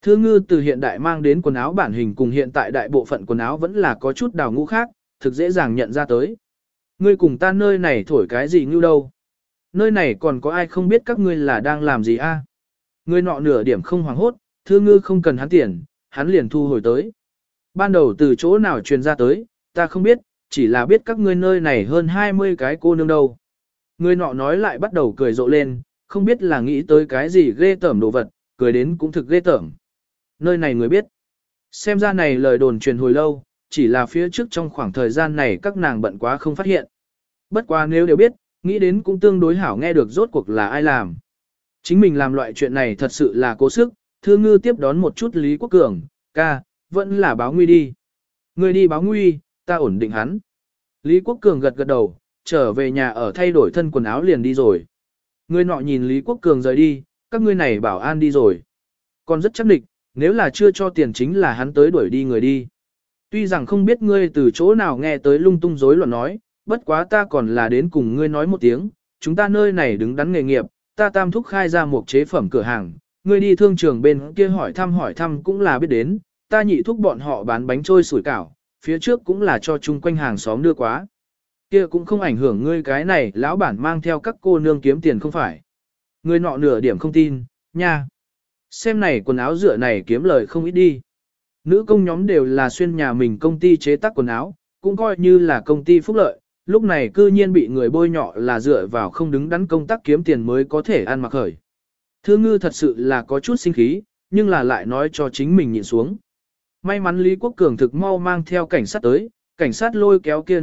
Thư ngư từ hiện đại mang đến quần áo bản hình cùng hiện tại đại bộ phận quần áo vẫn là có chút đào ngũ khác, thực dễ dàng nhận ra tới. Ngươi cùng ta nơi này thổi cái gì như đâu? Nơi này còn có ai không biết các ngươi là đang làm gì a? Ngươi nọ nửa điểm không hoảng hốt, thư ngư không cần hắn tiền, hắn liền thu hồi tới. Ban đầu từ chỗ nào truyền ra tới, ta không biết, chỉ là biết các ngươi nơi này hơn 20 cái cô nương đâu. Người nọ nói lại bắt đầu cười rộ lên, không biết là nghĩ tới cái gì ghê tởm đồ vật, cười đến cũng thực ghê tởm. Nơi này người biết. Xem ra này lời đồn truyền hồi lâu, chỉ là phía trước trong khoảng thời gian này các nàng bận quá không phát hiện. Bất quá nếu đều biết, nghĩ đến cũng tương đối hảo nghe được rốt cuộc là ai làm. Chính mình làm loại chuyện này thật sự là cố sức, thư ngư tiếp đón một chút Lý Quốc Cường, ca, vẫn là báo nguy đi. Người đi báo nguy, ta ổn định hắn. Lý Quốc Cường gật gật đầu, trở về nhà ở thay đổi thân quần áo liền đi rồi. Người nọ nhìn Lý Quốc Cường rời đi, các ngươi này bảo an đi rồi. Còn rất chắc địch, nếu là chưa cho tiền chính là hắn tới đuổi đi người đi. Tuy rằng không biết ngươi từ chỗ nào nghe tới lung tung rối loạn nói, bất quá ta còn là đến cùng ngươi nói một tiếng, chúng ta nơi này đứng đắn nghề nghiệp, ta tam thúc khai ra một chế phẩm cửa hàng, ngươi đi thương trường bên kia hỏi thăm cũng là biết đến, ta nhị thúc bọn họ bán bánh trôi sủi cảo, phía trước cũng là cho chung quanh hàng xóm đưa quá. Kia cũng không ảnh hưởng ngươi cái này, lão bản mang theo các cô nương kiếm tiền không phải. Ngươi nọ nửa điểm không tin, nha. Xem này quần áo dựa này kiếm lời không ít đi. Nữ công nhóm đều là xuyên nhà mình công ty chế tác quần áo, cũng coi như là công ty phúc lợi, lúc này cư nhiên bị người bôi nhọ là dựa vào không đứng đắn công tác kiếm tiền mới có thể ăn mặc khởi. Thư ngư thật sự là có chút sinh khí, nhưng là lại nói cho chính mình nhịn xuống. May mắn Lý Quốc Cường thực mau mang theo cảnh sát tới, cảnh sát lôi kéo kia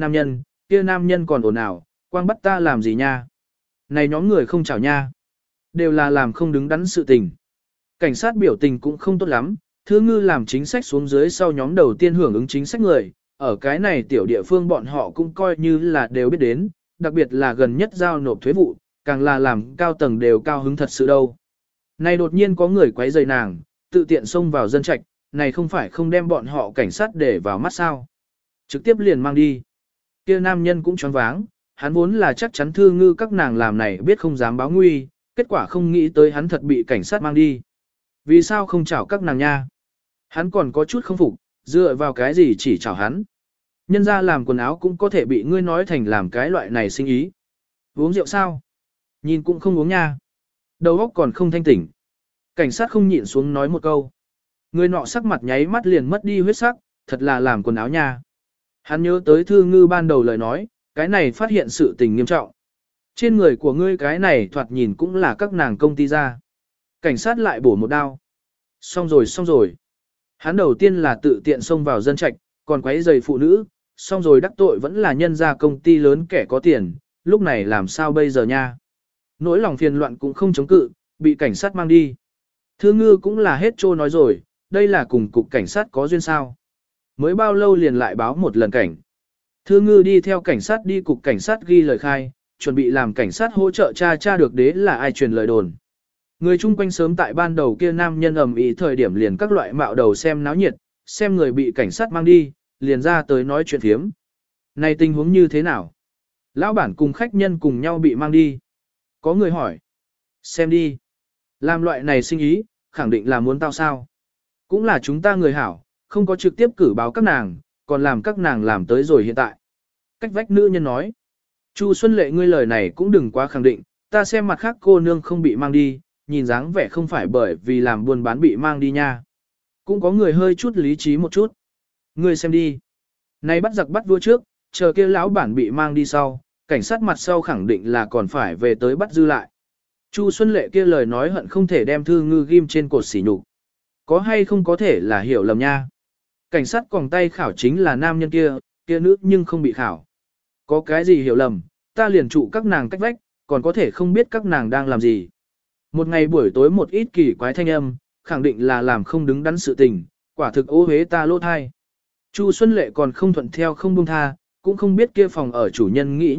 nam nhân còn ồn ào, quang bắt ta làm gì nha. Này nhóm người không chào nha, đều là làm không đứng đắn sự tình. Cảnh sát biểu tình cũng không tốt lắm, thư ngư làm chính sách xuống dưới sau nhóm đầu tiên hưởng ứng chính sách người, ở cái này tiểu địa phương bọn họ cũng coi như là đều biết đến, đặc biệt là gần nhất giao nộp thuế vụ, càng là làm cao tầng đều cao hứng thật sự đâu. Này đột nhiên có người quấy rầy nàng, tự tiện xông vào dân trạch, này không phải không đem bọn họ cảnh sát để vào mắt sao. Trực tiếp liền mang đi. Kia nam nhân cũng choáng váng, hắn vốn là chắc chắn thư ngư các nàng làm này biết không dám báo nguy, kết quả không nghĩ tới hắn thật bị cảnh sát mang đi. Vì sao không chào các nàng nha? Hắn còn có chút không phục, dựa vào cái gì chỉ chào hắn. Nhân ra làm quần áo cũng có thể bị ngươi nói thành làm cái loại này sinh ý. Uống rượu sao? Nhìn cũng không uống nha. Đầu óc còn không thanh tỉnh. Cảnh sát không nhịn xuống nói một câu. Người nọ sắc mặt nháy mắt liền mất đi huyết sắc, thật là làm quần áo nha. Hắn nhớ tới thư ngư ban đầu lời nói, cái này phát hiện sự tình nghiêm trọng. Trên người của ngươi cái này thoạt nhìn cũng là các nàng công ty ra. Cảnh sát lại bổ một đao. Xong rồi. Hắn đầu tiên là tự tiện xông vào dân trạch, còn quấy rầy phụ nữ, xong rồi đắc tội vẫn là nhân gia công ty lớn kẻ có tiền, lúc này làm sao bây giờ nha. Nỗi lòng phiền loạn cũng không chống cự, bị cảnh sát mang đi. Thư ngư cũng là hết trô nói rồi, đây là cùng cục cảnh sát có duyên sao. Mới bao lâu liền lại báo một lần cảnh. Thư ngư đi theo cảnh sát đi cục cảnh sát ghi lời khai, chuẩn bị làm cảnh sát hỗ trợ tra được đế là ai truyền lời đồn. Người chung quanh sớm tại ban đầu kia nam nhân ầm ĩ thời điểm liền các loại mạo đầu xem náo nhiệt, xem người bị cảnh sát mang đi, liền ra tới nói chuyện thiếm. Này tình huống như thế nào? Lão bản cùng khách nhân cùng nhau bị mang đi. Có người hỏi. Xem đi. Làm loại này sinh ý, khẳng định là muốn tao sao. Cũng là chúng ta người hảo, không có trực tiếp cử báo các nàng, còn làm các nàng làm tới rồi hiện tại. Cách vách nữ nhân nói. Chu Xuân Lệ ngươi lời này cũng đừng quá khẳng định, ta xem mặt khác cô nương không bị mang đi, nhìn dáng vẻ không phải bởi vì làm buôn bán bị mang đi nha. Cũng có người hơi chút lý trí một chút. Ngươi xem đi. Này bắt giặc bắt vua trước, chờ kia lão bản bị mang đi sau, cảnh sát mặt sau khẳng định là còn phải về tới bắt dư lại. Chu Xuân Lệ kia lời nói hận không thể đem thư ngư ghim trên cột sỉ nhục. Có hay không có thể là hiểu lầm nha. Cảnh sát còng tay khảo chính là nam nhân kia nữ nhưng không bị khảo. Có cái gì hiểu lầm, ta liền trụ các nàng cách vách, còn có thể không biết các nàng đang làm gì. Một ngày buổi tối một ít kỳ quái thanh âm, khẳng định là làm không đứng đắn sự tình, quả thực ô hế ta lỗ thai. Chu Xuân Lệ còn không thuận theo không buông tha, cũng không biết kia phòng ở chủ nhân nghĩ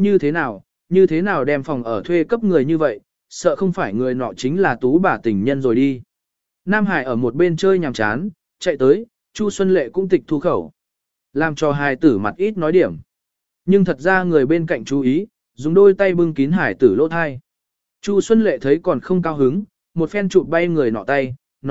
như thế nào đem phòng ở thuê cấp người như vậy, sợ không phải người nọ chính là tú bà tình nhân rồi đi. Nam Hải ở một bên chơi nhàm chán, chạy tới, Chu Xuân Lệ cũng tịch thu khẩu. Làm cho hài tử mặt ít nói điểm. Nhưng thật ra người bên cạnh chú ý, dùng đôi tay bưng kín hải tử lỗ thai. Chu Xuân Lệ thấy còn không cao hứng, một phen chụp bay người nọ tay, nói,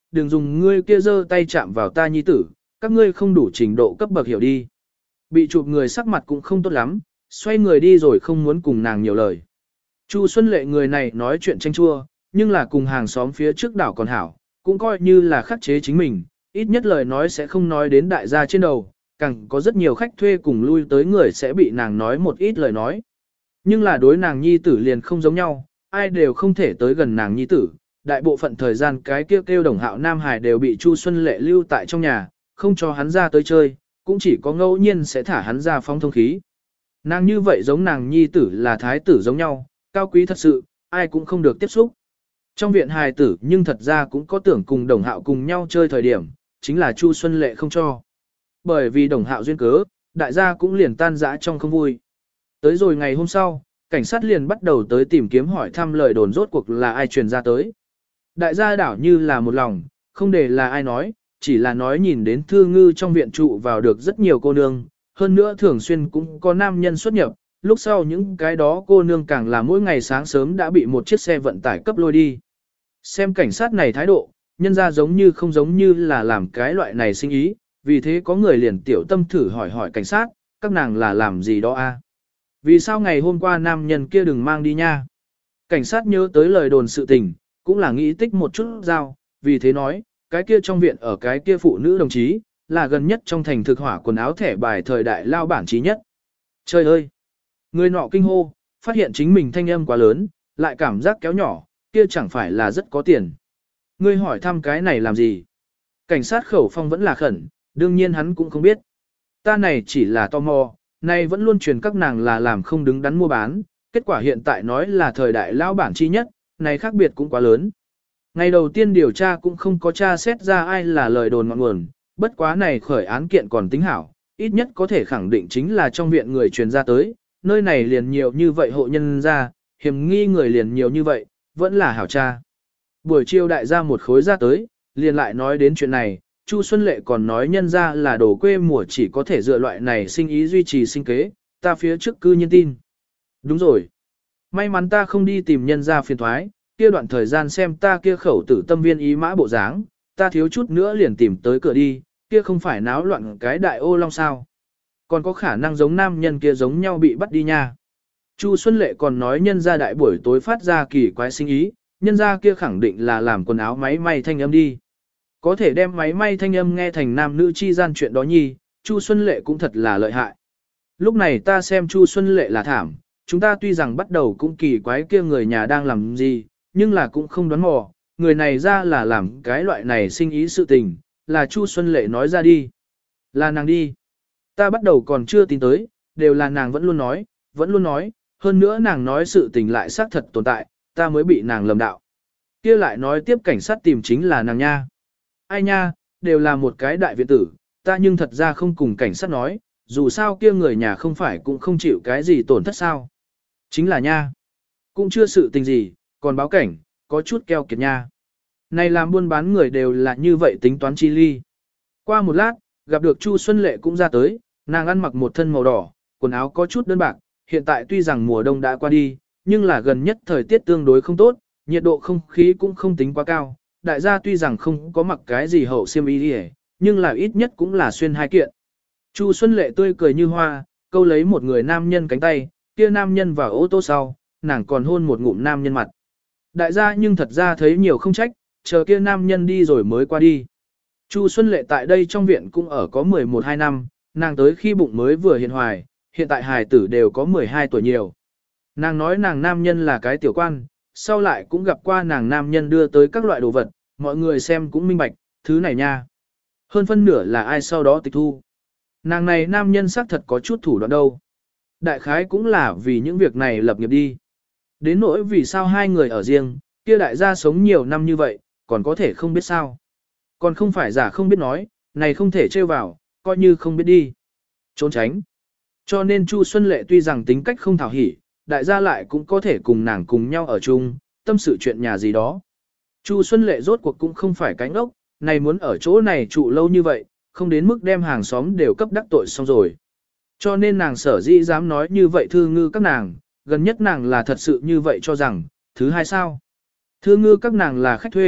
đừng dùng ngươi kia giơ tay chạm vào ta nhi tử, các ngươi không đủ trình độ cấp bậc hiểu đi. Bị chụp người sắc mặt cũng không tốt lắm, xoay người đi rồi không muốn cùng nàng nhiều lời. Chu Xuân Lệ người này nói chuyện tranh chua, nhưng là cùng hàng xóm phía trước đảo còn hảo, cũng coi như là khắc chế chính mình, ít nhất lời nói sẽ không nói đến đại gia trên đầu, càng có rất nhiều khách thuê cùng lui tới người sẽ bị nàng nói một ít lời nói. Nhưng là đối nàng nhi tử liền không giống nhau, ai đều không thể tới gần nàng nhi tử, đại bộ phận thời gian cái kêu Đồng Hạo Nam Hải đều bị Chu Xuân Lệ lưu tại trong nhà, không cho hắn ra tới chơi, cũng chỉ có ngẫu nhiên sẽ thả hắn ra phong thông khí. Nàng như vậy giống nàng nhi tử là thái tử giống nhau, cao quý thật sự, ai cũng không được tiếp xúc. Trong viện hài tử nhưng thật ra cũng có tưởng cùng Đồng Hạo cùng nhau chơi thời điểm, chính là Chu Xuân Lệ không cho. Bởi vì Đồng Hạo duyên cớ, đại gia cũng liền tan rã trong không vui. Tới rồi ngày hôm sau, cảnh sát liền bắt đầu tới tìm kiếm hỏi thăm lời đồn rốt cuộc là ai truyền ra tới. Đại gia đảo như là một lòng, không để là ai nói, chỉ là nói nhìn đến Thư Ngư trong viện trụ vào được rất nhiều cô nương, hơn nữa thường xuyên cũng có nam nhân xuất nhập, lúc sau những cái đó cô nương càng là mỗi ngày sáng sớm đã bị một chiếc xe vận tải cấp lôi đi. Xem cảnh sát này thái độ, nhân ra giống như không giống như là làm cái loại này sinh ý, vì thế có người liền tiểu tâm thử hỏi cảnh sát, các nàng là làm gì đó a? Vì sao ngày hôm qua nam nhân kia đừng mang đi nha? Cảnh sát nhớ tới lời đồn sự tình, cũng là nghĩ tích một chút dao, vì thế nói, cái kia trong viện ở cái kia phụ nữ đồng chí, là gần nhất trong thành thực hỏa quần áo thẻ bài thời đại lao bản trí nhất. Trời ơi! Người nọ kinh hô, phát hiện chính mình thanh âm quá lớn, lại cảm giác kéo nhỏ, kia chẳng phải là rất có tiền. Ngươi hỏi thăm cái này làm gì? Cảnh sát khẩu phong vẫn là khẩn, đương nhiên hắn cũng không biết. Ta này chỉ là tò mò, nay vẫn luôn truyền các nàng là làm không đứng đắn mua bán, kết quả hiện tại nói là thời đại lao bản chi nhất, này khác biệt cũng quá lớn. Ngày đầu tiên điều tra cũng không có tra xét ra ai là lời đồn ngọn nguồn, bất quá này khởi án kiện còn tính hảo, ít nhất có thể khẳng định chính là trong viện người truyền ra tới, nơi này liền nhiều như vậy hộ nhân ra, hiểm nghi người liền nhiều như vậy, vẫn là hảo tra. Buổi chiều đại gia một khối ra tới, liền lại nói đến chuyện này, Chu Xuân Lệ còn nói nhân ra là đồ quê mùa chỉ có thể dựa loại này sinh ý duy trì sinh kế, ta phía trước cư nhiên tin. Đúng rồi. May mắn ta không đi tìm nhân ra phiền thoái, kia đoạn thời gian xem ta kia khẩu tử tâm viên ý mã bộ dáng, ta thiếu chút nữa liền tìm tới cửa đi, kia không phải náo loạn cái đại ô long sao. Còn có khả năng giống nam nhân kia giống nhau bị bắt đi nha. Chu Xuân Lệ còn nói nhân ra đại buổi tối phát ra kỳ quái sinh ý, nhân ra kia khẳng định là làm quần áo máy may thanh âm đi. Có thể đem máy may thanh âm nghe thành nam nữ chi gian chuyện đó nhi, Chu Xuân Lệ cũng thật là lợi hại. Lúc này ta xem Chu Xuân Lệ là thảm, chúng ta tuy rằng bắt đầu cũng kỳ quái kia người nhà đang làm gì, nhưng là cũng không đoán mò, người này ra là làm cái loại này sinh ý sự tình, là Chu Xuân Lệ nói ra đi. Là nàng đi. Ta bắt đầu còn chưa tin tới, đều là nàng vẫn luôn nói, hơn nữa nàng nói sự tình lại xác thật tồn tại, ta mới bị nàng lầm đạo. Kia lại nói tiếp cảnh sát tìm chính là nàng nha. Ai nha, đều là một cái đại viện tử, ta nhưng thật ra không cùng cảnh sát nói, dù sao kia người nhà không phải cũng không chịu cái gì tổn thất sao. Chính là nha. Cũng chưa sự tình gì, còn báo cảnh, có chút keo kiệt nha. Này làm buôn bán người đều là như vậy tính toán chi ly. Qua một lát, gặp được Chu Xuân Lệ cũng ra tới, nàng ăn mặc một thân màu đỏ, quần áo có chút đơn bạc, hiện tại tuy rằng mùa đông đã qua đi, nhưng là gần nhất thời tiết tương đối không tốt, nhiệt độ không khí cũng không tính quá cao. Đại gia tuy rằng không có mặc cái gì hậu xiêm y đi, nhưng là ít nhất cũng là xuyên hai kiện. Chu Xuân Lệ tươi cười như hoa, câu lấy một người nam nhân cánh tay, kia nam nhân vào ô tô sau, nàng còn hôn một ngụm nam nhân mặt. Đại gia nhưng thật ra thấy nhiều không trách, chờ kia nam nhân đi rồi mới qua đi. Chu Xuân Lệ tại đây trong viện cũng ở có 11-12 năm, nàng tới khi bụng mới vừa hiện hoài, hiện tại hài tử đều có 12 tuổi nhiều. Nàng nói nàng nam nhân là cái tiểu quan, sau lại cũng gặp qua nàng nam nhân đưa tới các loại đồ vật, mọi người xem cũng minh bạch, thứ này nha. Hơn phân nửa là ai sau đó tịch thu. Nàng này nam nhân xác thật có chút thủ đoạn đâu. Đại khái cũng là vì những việc này lập nghiệp đi. Đến nỗi vì sao hai người ở riêng, kia đại gia sống nhiều năm như vậy, còn có thể không biết sao. Còn không phải giả không biết nói, này không thể trêu vào, coi như không biết đi. Trốn tránh. Cho nên Chu Xuân Lệ tuy rằng tính cách không thảo hỉ, đại gia lại cũng có thể cùng nàng cùng nhau ở chung, tâm sự chuyện nhà gì đó. Chu Xuân Lệ rốt cuộc cũng không phải cánh ốc, này muốn ở chỗ này trụ lâu như vậy, không đến mức đem hàng xóm đều cấp đắc tội xong rồi. Cho nên nàng sở dĩ dám nói như vậy Thư Ngư các nàng, gần nhất nàng là thật sự như vậy cho rằng, thứ hai sao. Thư Ngư các nàng là khách thuê,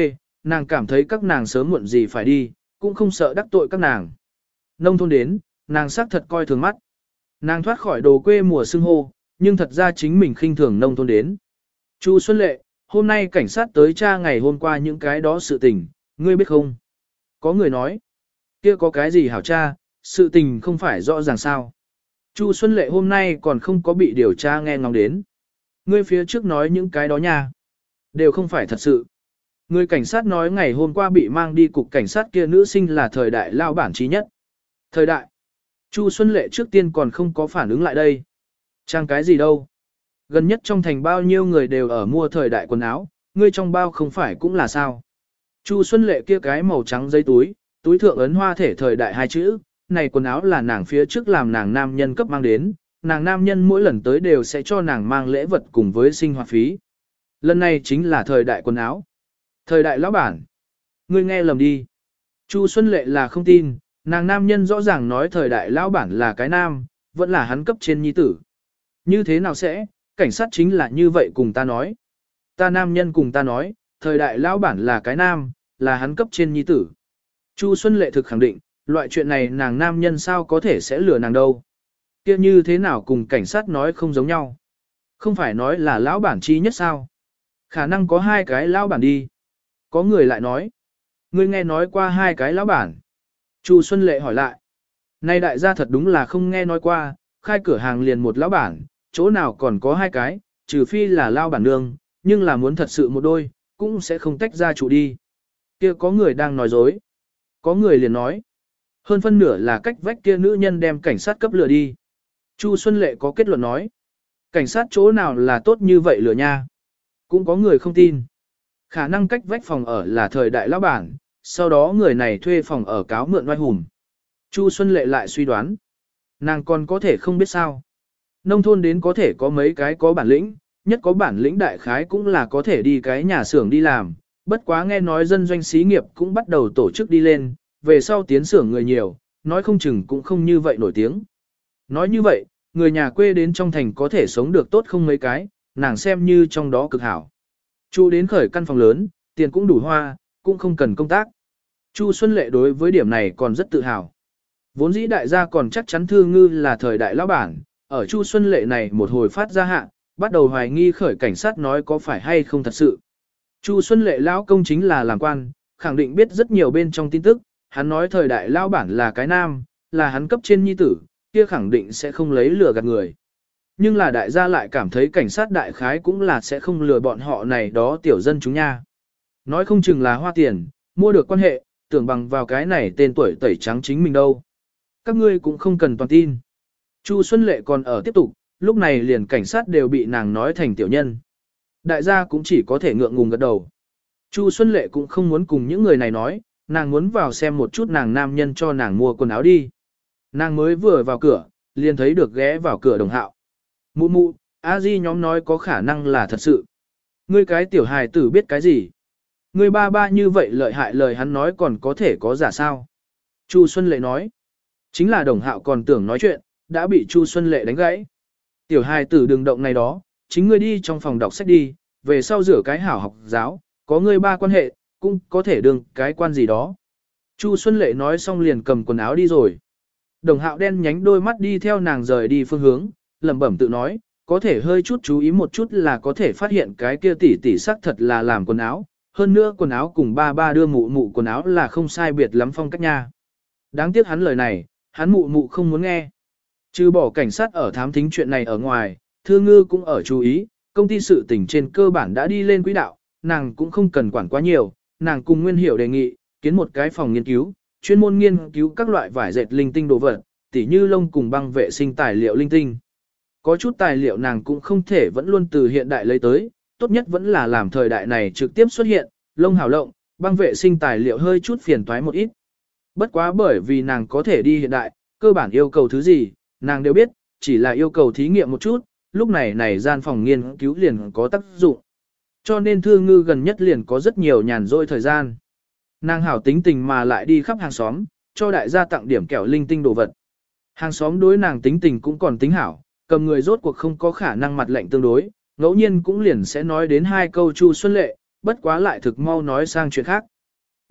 nàng cảm thấy các nàng sớm muộn gì phải đi, cũng không sợ đắc tội các nàng. Nông thôn đến, nàng xác thật coi thường mắt. Nàng thoát khỏi đồ quê mùa xưng hô, nhưng thật ra chính mình khinh thường nông thôn đến. Chu Xuân Lệ, hôm nay cảnh sát tới tra ngày hôm qua những cái đó sự tình, ngươi biết không? Có người nói, kia có cái gì hảo tra, sự tình không phải rõ ràng sao. Chu Xuân Lệ hôm nay còn không có bị điều tra nghe ngóng đến. Ngươi phía trước nói những cái đó nha, đều không phải thật sự. Người cảnh sát nói ngày hôm qua bị mang đi cục cảnh sát kia nữ sinh là thời đại lao bản trí nhất. Thời đại. Chu Xuân Lệ trước tiên còn không có phản ứng lại đây. Trang cái gì đâu. Gần nhất trong thành bao nhiêu người đều ở mua thời đại quần áo, ngươi trong bao không phải cũng là sao. Chu Xuân Lệ kia cái màu trắng giấy túi, túi thượng ấn hoa thể thời đại hai chữ, này quần áo là nàng phía trước làm nàng nam nhân cấp mang đến, nàng nam nhân mỗi lần tới đều sẽ cho nàng mang lễ vật cùng với sinh hoạt phí. Lần này chính là thời đại quần áo. Thời đại lão bản. Ngươi nghe lầm đi. Chu Xuân Lệ là không tin, nàng nam nhân rõ ràng nói thời đại lão bản là cái nam, vẫn là hắn cấp trên nhi tử. Như thế nào sẽ, cảnh sát chính là như vậy cùng ta nói. Ta nam nhân cùng ta nói, thời đại lão bản là cái nam, là hắn cấp trên nhi tử. Chu Xuân Lệ thực khẳng định, loại chuyện này nàng nam nhân sao có thể sẽ lừa nàng đâu. Kia như thế nào cùng cảnh sát nói không giống nhau. Không phải nói là lão bản chi nhất sao. Khả năng có hai cái lão bản đi. Có người lại nói. Ngươi nghe nói qua hai cái lão bản. Chu Xuân Lệ hỏi lại. Nay đại gia thật đúng là không nghe nói qua, khai cửa hàng liền một lão bản, chỗ nào còn có hai cái, trừ phi là lão bản nương, nhưng là muốn thật sự một đôi, cũng sẽ không tách ra chủ đi. Kia có người đang nói dối. Có người liền nói. Hơn phân nửa là cách vách kia nữ nhân đem cảnh sát cấp lừa đi. Chu Xuân Lệ có kết luận nói. Cảnh sát chỗ nào là tốt như vậy lừa nha. Cũng có người không tin. Khả năng cách vách phòng ở là thời đại lão bản, sau đó người này thuê phòng ở cáo mượn oai hùm. Chu Xuân Lệ lại suy đoán. Nàng còn có thể không biết sao. Nông thôn đến có thể có mấy cái có bản lĩnh, nhất có bản lĩnh đại khái cũng là có thể đi cái nhà xưởng đi làm. Bất quá nghe nói dân doanh xí nghiệp cũng bắt đầu tổ chức đi lên, về sau tiến xưởng người nhiều, nói không chừng cũng không như vậy nổi tiếng. Nói như vậy, người nhà quê đến trong thành có thể sống được tốt không mấy cái, nàng xem như trong đó cực hảo. Chu đến khởi căn phòng lớn, tiền cũng đủ hoa, cũng không cần công tác. Chu Xuân Lệ đối với điểm này còn rất tự hào. Vốn dĩ đại gia còn chắc chắn Thư Ngư là thời đại lão bản, ở Chu Xuân Lệ này một hồi phát ra hạ, bắt đầu hoài nghi khởi cảnh sát nói có phải hay không thật sự. Chu Xuân Lệ lão công chính là làm quan, khẳng định biết rất nhiều bên trong tin tức, hắn nói thời đại lão bản là cái nam, là hắn cấp trên nhi tử, kia khẳng định sẽ không lấy lừa gạt người. Nhưng là đại gia lại cảm thấy cảnh sát đại khái cũng là sẽ không lừa bọn họ này đó tiểu dân chúng nha. Nói không chừng là hoa tiền, mua được quan hệ, tưởng bằng vào cái này tên tuổi tẩy trắng chính mình đâu. Các ngươi cũng không cần toàn tin. Chu Xuân Lệ còn ở tiếp tục, lúc này liền cảnh sát đều bị nàng nói thành tiểu nhân. Đại gia cũng chỉ có thể ngượng ngùng gật đầu. Chu Xuân Lệ cũng không muốn cùng những người này nói, nàng muốn vào xem một chút nàng nam nhân cho nàng mua quần áo đi. Nàng mới vừa vào cửa, liền thấy được ghé vào cửa Đồng Hạo. Mụ mụ, a di nhóm nói có khả năng là thật sự. Ngươi cái tiểu hài tử biết cái gì? Ngươi ba ba như vậy lợi hại lời hắn nói còn có thể có giả sao? Chu Xuân Lệ nói. Chính là Đồng Hạo còn tưởng nói chuyện, đã bị Chu Xuân Lệ đánh gãy. Tiểu hài tử đừng động này đó, chính ngươi đi trong phòng đọc sách đi, về sau rửa cái hảo học giáo, có ngươi ba quan hệ, cũng có thể đương cái quan gì đó. Chu Xuân Lệ nói xong liền cầm quần áo đi rồi. Đồng Hạo đen nhánh đôi mắt đi theo nàng rời đi phương hướng, lẩm bẩm tự nói, có thể hơi chút chú ý một chút là có thể phát hiện cái kia tỷ tỷ sắc thật là làm quần áo, hơn nữa quần áo cùng ba ba đưa mụ mụ quần áo là không sai biệt lắm phong cách nha. Đáng tiếc hắn lời này, hắn mụ mụ không muốn nghe. Trừ bỏ cảnh sát ở thám thính chuyện này ở ngoài, Thư Ngư cũng ở chú ý, công ty sự tình trên cơ bản đã đi lên quỹ đạo, nàng cũng không cần quản quá nhiều, nàng cùng Nguyên Hiểu đề nghị, kiến một cái phòng nghiên cứu, chuyên môn nghiên cứu các loại vải dệt linh tinh đồ vật, tỉ như lông cùng băng vệ sinh tài liệu linh tinh. Có chút tài liệu nàng cũng không thể vẫn luôn từ hiện đại lấy tới, tốt nhất vẫn là làm thời đại này trực tiếp xuất hiện, lông hảo lộng, băng vệ sinh tài liệu hơi chút phiền toái một ít. Bất quá bởi vì nàng có thể đi hiện đại, cơ bản yêu cầu thứ gì, nàng đều biết, chỉ là yêu cầu thí nghiệm một chút, lúc này gian phòng nghiên cứu liền có tác dụng. Cho nên Thư Ngư gần nhất liền có rất nhiều nhàn rỗi thời gian. Nàng hảo tính tình mà lại đi khắp hàng xóm, cho đại gia tặng điểm kẹo linh tinh đồ vật. Hàng xóm đối nàng tính tình cũng còn tính hảo, cầm người rốt cuộc không có khả năng mặt lạnh tương đối, ngẫu nhiên cũng liền sẽ nói đến hai câu Chu Xuân Lệ, bất quá lại thực mau nói sang chuyện khác.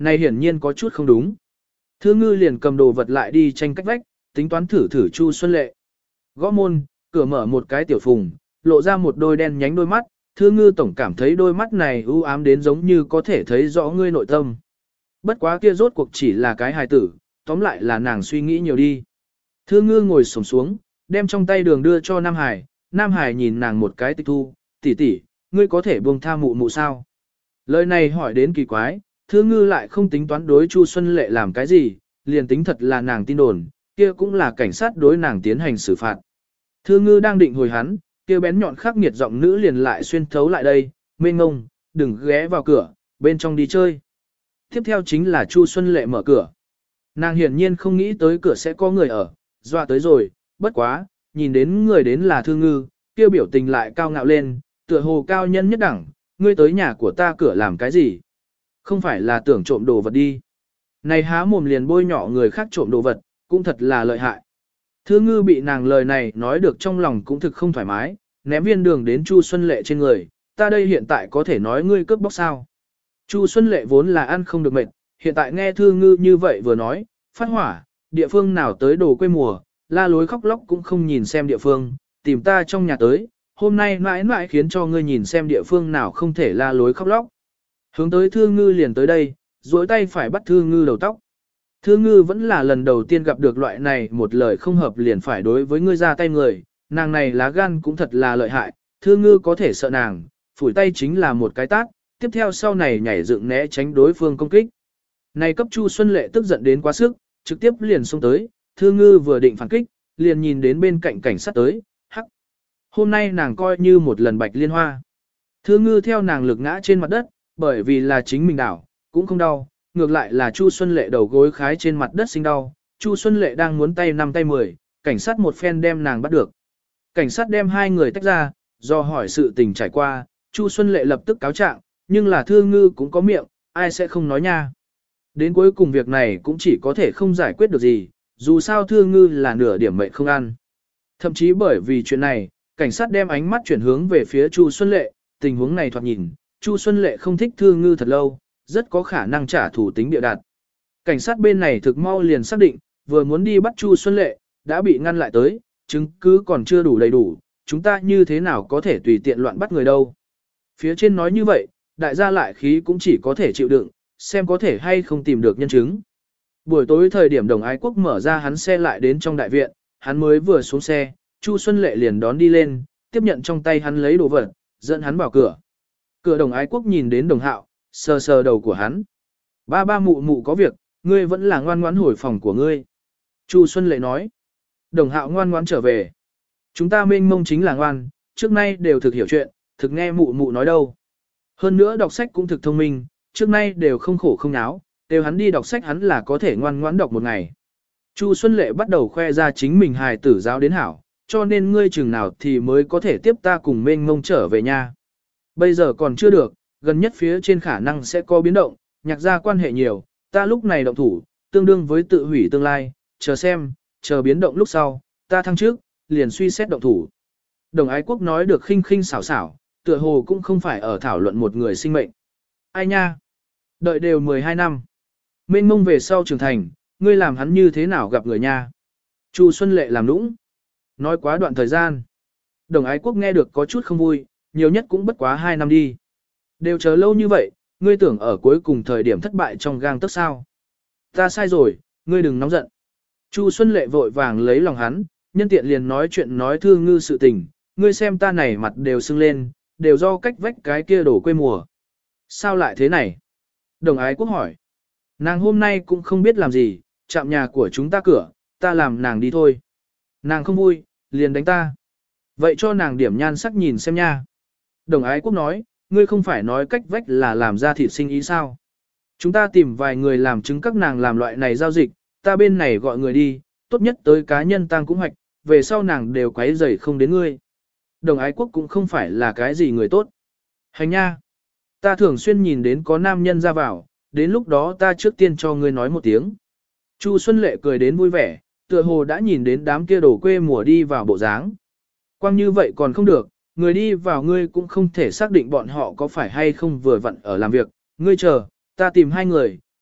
Này hiển nhiên có chút không đúng. Thư ngư liền cầm đồ vật lại đi tranh cách vách, tính toán thử Chu Xuân Lệ. Gõ môn, cửa mở một cái tiểu phùng, lộ ra một đôi đen nhánh đôi mắt, Thư ngư tổng cảm thấy đôi mắt này u ám đến giống như có thể thấy rõ ngươi nội tâm. Bất quá kia rốt cuộc chỉ là cái hài tử, tóm lại là nàng suy nghĩ nhiều đi. Thư ngư ngồi xổm xuống, đem trong tay đường đưa cho Nam Hải, Nam Hải nhìn nàng một cái tịch thu, tỷ tỷ, ngươi có thể buông tha mụ mụ sao? Lời này hỏi đến kỳ quái, Thư ngư lại không tính toán đối Chu Xuân Lệ làm cái gì, liền tính thật là nàng tin đồn, kia cũng là cảnh sát đối nàng tiến hành xử phạt. Thư ngư đang định hồi hắn, kia bén nhọn khắc nghiệt giọng nữ liền lại xuyên thấu lại đây, mê ngông, đừng ghé vào cửa, bên trong đi chơi. Tiếp theo chính là Chu Xuân Lệ mở cửa. Nàng hiển nhiên không nghĩ tới cửa sẽ có người ở, dọa tới rồi, bất quá, nhìn đến người đến là Thư ngư, kia biểu tình lại cao ngạo lên, tựa hồ cao nhân nhất đẳng, ngươi tới nhà của ta cửa làm cái gì? Không phải là tưởng trộm đồ vật đi. Này há mồm liền bôi nhỏ người khác trộm đồ vật, cũng thật là lợi hại. Thư ngư bị nàng lời này nói được trong lòng cũng thực không thoải mái, ném viên đường đến Chu Xuân Lệ trên người, ta đây hiện tại có thể nói ngươi cướp bóc sao. Chu Xuân Lệ vốn là ăn không được mệt, hiện tại nghe Thư ngư như vậy vừa nói, phát hỏa, địa phương nào tới đồ quê mùa, la lối khóc lóc cũng không nhìn xem địa phương, tìm ta trong nhà tới, hôm nay mãi mãi khiến cho ngươi nhìn xem địa phương nào không thể la lối khóc lóc. Hướng tới Thư ngư liền tới đây, duỗi tay phải bắt Thư ngư đầu tóc. Thư ngư vẫn là lần đầu tiên gặp được loại này một lời không hợp liền phải đối với ngươi ra tay người, nàng này lá gan cũng thật là lợi hại, Thư ngư có thể sợ nàng, phủi tay chính là một cái tát, tiếp theo sau này nhảy dựng né tránh đối phương công kích. Này cấp Chu Xuân Lệ tức giận đến quá sức, trực tiếp liền xông tới, Thư ngư vừa định phản kích, liền nhìn đến bên cạnh cảnh sát tới, hắc. Hôm nay nàng coi như một lần bạch liên hoa. Thư ngư theo nàng lực ngã trên mặt đất, bởi vì là chính mình đảo, cũng không đau, ngược lại là Chu Xuân Lệ đầu gối khái trên mặt đất sinh đau. Chu Xuân Lệ đang muốn tay 5 tay 10, cảnh sát một phen đem nàng bắt được. Cảnh sát đem hai người tách ra, do hỏi sự tình trải qua, Chu Xuân Lệ lập tức cáo trạng, nhưng là Thư ngư cũng có miệng, ai sẽ không nói nha. Đến cuối cùng việc này cũng chỉ có thể không giải quyết được gì, dù sao Thư ngư là nửa điểm mệnh không ăn. Thậm chí bởi vì chuyện này, cảnh sát đem ánh mắt chuyển hướng về phía Chu Xuân Lệ, tình huống này thoạt nhìn, Chu Xuân Lệ không thích Thư ngư thật lâu, rất có khả năng trả thù tính địa đạt. Cảnh sát bên này thực mau liền xác định, vừa muốn đi bắt Chu Xuân Lệ, đã bị ngăn lại tới, chứng cứ còn chưa đủ đầy đủ, chúng ta như thế nào có thể tùy tiện loạn bắt người đâu. Phía trên nói như vậy, đại gia lại khí cũng chỉ có thể chịu đựng, xem có thể hay không tìm được nhân chứng. Buổi tối thời điểm Đồng Ái Quốc mở ra hắn xe lại đến trong đại viện, hắn mới vừa xuống xe, Chu Xuân Lệ liền đón đi lên, tiếp nhận trong tay hắn lấy đồ vật, dẫn hắn vào cửa. Cửa Đồng Ái Quốc nhìn đến Đồng Hạo, sờ sờ đầu của hắn. Ba mụ mụ có việc, ngươi vẫn là ngoan ngoãn hồi phòng của ngươi. Chu Xuân Lệ nói. Đồng Hạo ngoan ngoãn trở về. Chúng ta mênh mông chính là ngoan, trước nay đều thực hiểu chuyện, thực nghe mụ mụ nói đâu. Hơn nữa đọc sách cũng thực thông minh, trước nay đều không khổ không náo, đều hắn đi đọc sách hắn là có thể ngoan ngoãn đọc một ngày. Chu Xuân Lệ bắt đầu khoe ra chính mình hài tử giáo đến hảo, cho nên ngươi chừng nào thì mới có thể tiếp ta cùng mênh mông trở về nhà. Bây giờ còn chưa được, gần nhất phía trên khả năng sẽ có biến động, nhạc ra quan hệ nhiều, ta lúc này động thủ, tương đương với tự hủy tương lai, chờ xem, chờ biến động lúc sau, ta thăng trước, liền suy xét động thủ. Đồng Ái Quốc nói được khinh khinh xảo xảo, tựa hồ cũng không phải ở thảo luận một người sinh mệnh. Ai nha? Đợi đều 12 năm. Mênh mông về sau trưởng thành, ngươi làm hắn như thế nào gặp người nha? Chu Xuân Lệ làm nũng. Nói quá đoạn thời gian. Đồng Ái Quốc nghe được có chút không vui, nhiều nhất cũng bất quá 2 năm đi. Đều chờ lâu như vậy, ngươi tưởng ở cuối cùng thời điểm thất bại trong gang tấc sao? Ta sai rồi, ngươi đừng nóng giận. Chu Xuân Lệ vội vàng lấy lòng hắn, nhân tiện liền nói chuyện nói Thư ngư sự tình, ngươi xem ta này mặt đều sưng lên, đều do cách vách cái kia đổ quê mùa. Sao lại thế này? Đồng Ái Quốc hỏi. Nàng hôm nay cũng không biết làm gì, chạm nhà của chúng ta cửa, ta làm nàng đi thôi. Nàng không vui, liền đánh ta. Vậy cho nàng điểm nhan sắc nhìn xem nha. Đồng Ái Quốc nói, ngươi không phải nói cách vách là làm ra thịt sinh ý sao? Chúng ta tìm vài người làm chứng các nàng làm loại này giao dịch, ta bên này gọi người đi, tốt nhất tới cá nhân tang cũng hoạch, về sau nàng đều quấy rầy không đến ngươi. Đồng Ái Quốc cũng không phải là cái gì người tốt. Hành nha. Ta thường xuyên nhìn đến có nam nhân ra vào, đến lúc đó ta trước tiên cho ngươi nói một tiếng. Chu Xuân Lệ cười đến vui vẻ, tựa hồ đã nhìn đến đám kia đổ quê mùa đi vào bộ dáng. Quang như vậy còn không được, người đi vào ngươi cũng không thể xác định bọn họ có phải hay không vừa vặn ở làm việc. Ngươi chờ, ta tìm 2 người,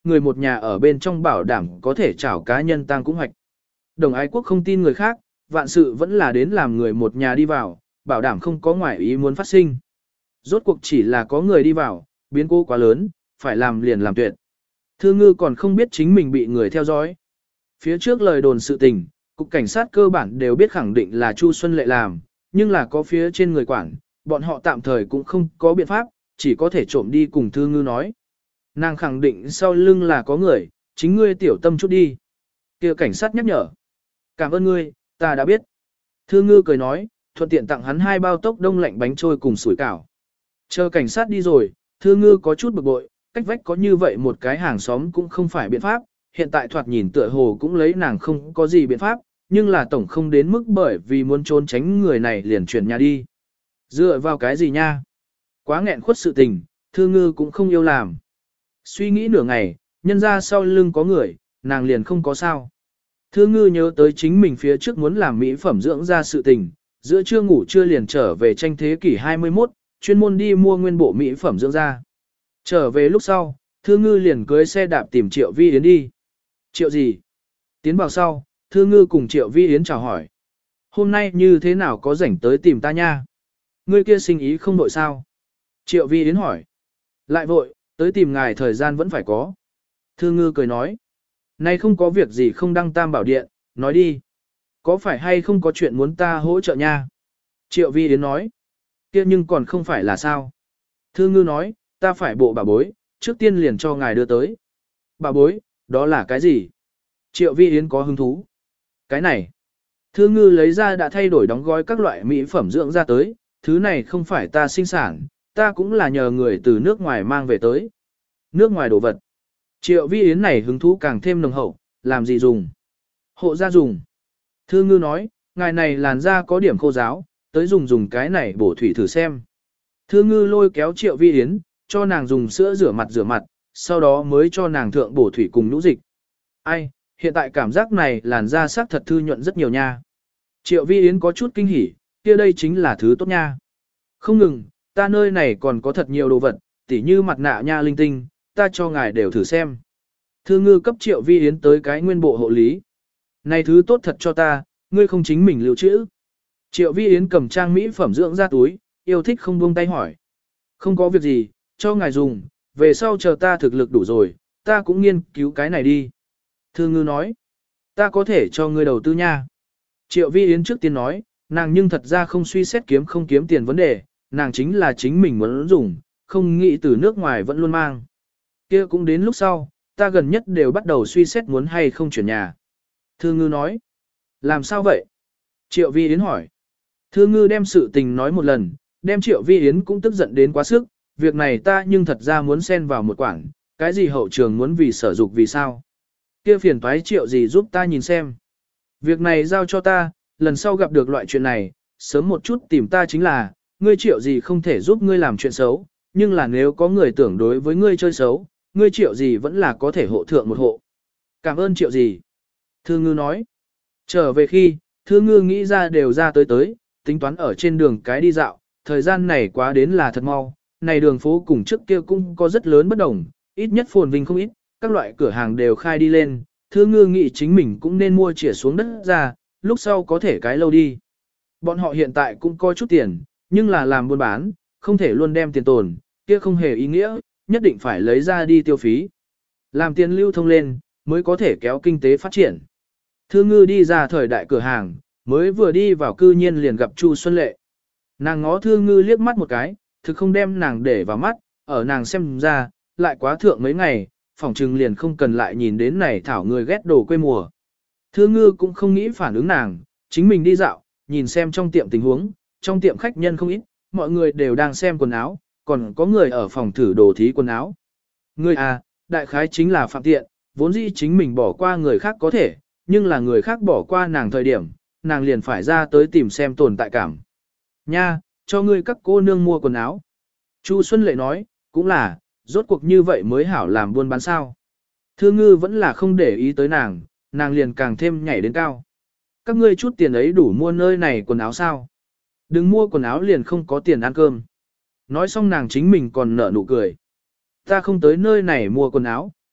người một nhà ở bên trong bảo đảm có thể chảo cá nhân tang cũng hoạch. Đồng ái quốc không tin người khác, vạn sự vẫn là đến làm người một nhà đi vào, bảo đảm không có ngoại ý muốn phát sinh. Rốt cuộc chỉ là có người đi vào, biến cố quá lớn, phải làm liền làm tuyệt. Thư ngư còn không biết chính mình bị người theo dõi. Phía trước lời đồn sự tình, cục cảnh sát cơ bản đều biết khẳng định là Chu Xuân Lệ làm, nhưng là có phía trên người quản, bọn họ tạm thời cũng không có biện pháp, chỉ có thể trộm đi cùng Thư ngư nói. Nàng khẳng định sau lưng là có người, chính ngươi tiểu tâm chút đi. Kia cảnh sát nhắc nhở. Cảm ơn ngươi, ta đã biết. Thư ngư cười nói, thuận tiện tặng hắn 2 bao tốc đông lạnh bánh trôi cùng sủi cảo. Chờ cảnh sát đi rồi, Thư ngư có chút bực bội, cách vách có như vậy một cái hàng xóm cũng không phải biện pháp, hiện tại thoạt nhìn tựa hồ cũng lấy nàng không có gì biện pháp, nhưng là tổng không đến mức bởi vì muốn trốn tránh người này liền chuyển nhà đi. Dựa vào cái gì nha? Quá nghẹn khuất sự tình, Thư ngư cũng không yêu làm. Suy nghĩ nửa ngày, nhân ra sau lưng có người, nàng liền không có sao. Thư ngư nhớ tới chính mình phía trước muốn làm mỹ phẩm dưỡng da sự tình, giữa trưa ngủ trưa liền trở về tranh thế kỷ 21, chuyên môn đi mua nguyên bộ mỹ phẩm dưỡng da. Trở về lúc sau, Thư ngư liền cưới xe đạp tìm Triệu Vi Yến đi. Triệu gì? Tiến vào sau, Thư ngư cùng Triệu Vi Yến chào hỏi. Hôm nay như thế nào có rảnh tới tìm ta nha? Ngươi kia sinh ý không vội sao? Triệu Vi Yến hỏi. Lại vội, tới tìm ngài thời gian vẫn phải có. Thư ngư cười nói. Nay không có việc gì không đăng tam bảo điện, nói đi. Có phải hay không có chuyện muốn ta hỗ trợ nha? Triệu Vi Yến nói. Kia nhưng còn không phải là sao? Thư ngư nói, ta phải bộ bà bối, trước tiên liền cho ngài đưa tới. Bà bối, đó là cái gì? Triệu Vi Yến có hứng thú. Cái này. Thư ngư lấy ra đã thay đổi đóng gói các loại mỹ phẩm dưỡng ra tới, thứ này không phải ta sinh sản, ta cũng là nhờ người từ nước ngoài mang về tới. Nước ngoài đồ vật. Triệu Vi Yến này hứng thú càng thêm nồng hậu, làm gì dùng? Hộ gia dùng. Thư ngư nói, ngài này làn da có điểm khô ráo, tới dùng cái này bổ thủy thử xem. Thư ngư lôi kéo Triệu Vi Yến, cho nàng dùng sữa rửa mặt, sau đó mới cho nàng thượng bổ thủy cùng nhũ dịch. Ai, hiện tại cảm giác này làn da sắc thật thư nhuận rất nhiều nha. Triệu Vi Yến có chút kinh hỉ, kia đây chính là thứ tốt nha. Không ngừng, ta nơi này còn có thật nhiều đồ vật, tỉ như mặt nạ nha linh tinh, ta cho ngài đều thử xem. Thư ngư cấp Triệu Vi Yến tới cái nguyên bộ hộ lý. Này thứ tốt thật cho ta, ngươi không chính mình lưu trữ. Triệu Vi Yến cầm trang mỹ phẩm dưỡng ra túi, yêu thích không buông tay hỏi. Không có việc gì, cho ngài dùng, về sau chờ ta thực lực đủ rồi, ta cũng nghiên cứu cái này đi. Thư ngư nói, ta có thể cho ngươi đầu tư nha. Triệu Vi Yến trước tiên nói, nàng nhưng thật ra không suy xét kiếm không kiếm tiền vấn đề, nàng chính là chính mình muốn dùng, không nghĩ từ nước ngoài vẫn luôn mang. Kia cũng đến lúc sau, ta gần nhất đều bắt đầu suy xét muốn hay không chuyển nhà. Thư ngư nói, làm sao vậy? Triệu Vi Yến hỏi. Thư ngư đem sự tình nói một lần, đem Triệu Vi Yến cũng tức giận đến quá sức, việc này ta nhưng thật ra muốn xen vào một quảng, cái gì hậu trường muốn vì sở dục vì sao? Kia phiền toái Triệu gì giúp ta nhìn xem. Việc này giao cho ta, lần sau gặp được loại chuyện này, sớm một chút tìm ta chính là, ngươi Triệu gì không thể giúp ngươi làm chuyện xấu, nhưng là nếu có người tưởng đối với ngươi chơi xấu, ngươi Triệu gì vẫn là có thể hộ thượng một hộ. Cảm ơn Triệu gì. Thư ngư nói. Trở về khi, Thư ngư nghĩ ra đều ra tới, tính toán ở trên đường cái đi dạo, thời gian này quá đến là thật mau, này đường phố cùng trước kia cũng có rất lớn bất đồng, ít nhất phồn vinh không ít, các loại cửa hàng đều khai đi lên, Thư ngư nghĩ chính mình cũng nên mua chĩa xuống đất ra, lúc sau có thể cái lâu đi. Bọn họ hiện tại cũng có chút tiền, nhưng là làm buôn bán, không thể luôn đem tiền tồn, kia không hề ý nghĩa, nhất định phải lấy ra đi tiêu phí. Làm tiền lưu thông lên, mới có thể kéo kinh tế phát triển. Thư ngư đi ra thời đại cửa hàng, mới vừa đi vào cư nhiên liền gặp Chu Xuân Lệ. Nàng ngó Thư ngư liếc mắt một cái, thực không đem nàng để vào mắt, ở nàng xem ra, lại quá thượng mấy ngày, phỏng trừng liền không cần lại nhìn đến này thảo người ghét đồ quê mùa. Thư ngư cũng không nghĩ phản ứng nàng, chính mình đi dạo, nhìn xem trong tiệm tình huống, trong tiệm khách nhân không ít, mọi người đều đang xem quần áo, còn có người ở phòng thử đồ thí quần áo. Người à, đại khái chính là phạm tiện, vốn dĩ chính mình bỏ qua người khác có thể, nhưng là người khác bỏ qua nàng thời điểm, nàng liền phải ra tới tìm xem tồn tại cảm. Nha, cho ngươi các cô nương mua quần áo. Chu Xuân Lệ nói, cũng là, rốt cuộc như vậy mới hảo làm buôn bán sao. Thư ngư vẫn là không để ý tới nàng, nàng liền càng thêm nhảy đến cao. Các ngươi chút tiền ấy đủ mua nơi này quần áo sao? Đừng mua quần áo liền không có tiền ăn cơm. Nói xong nàng chính mình còn nở nụ cười. Ta không tới nơi này mua quần áo.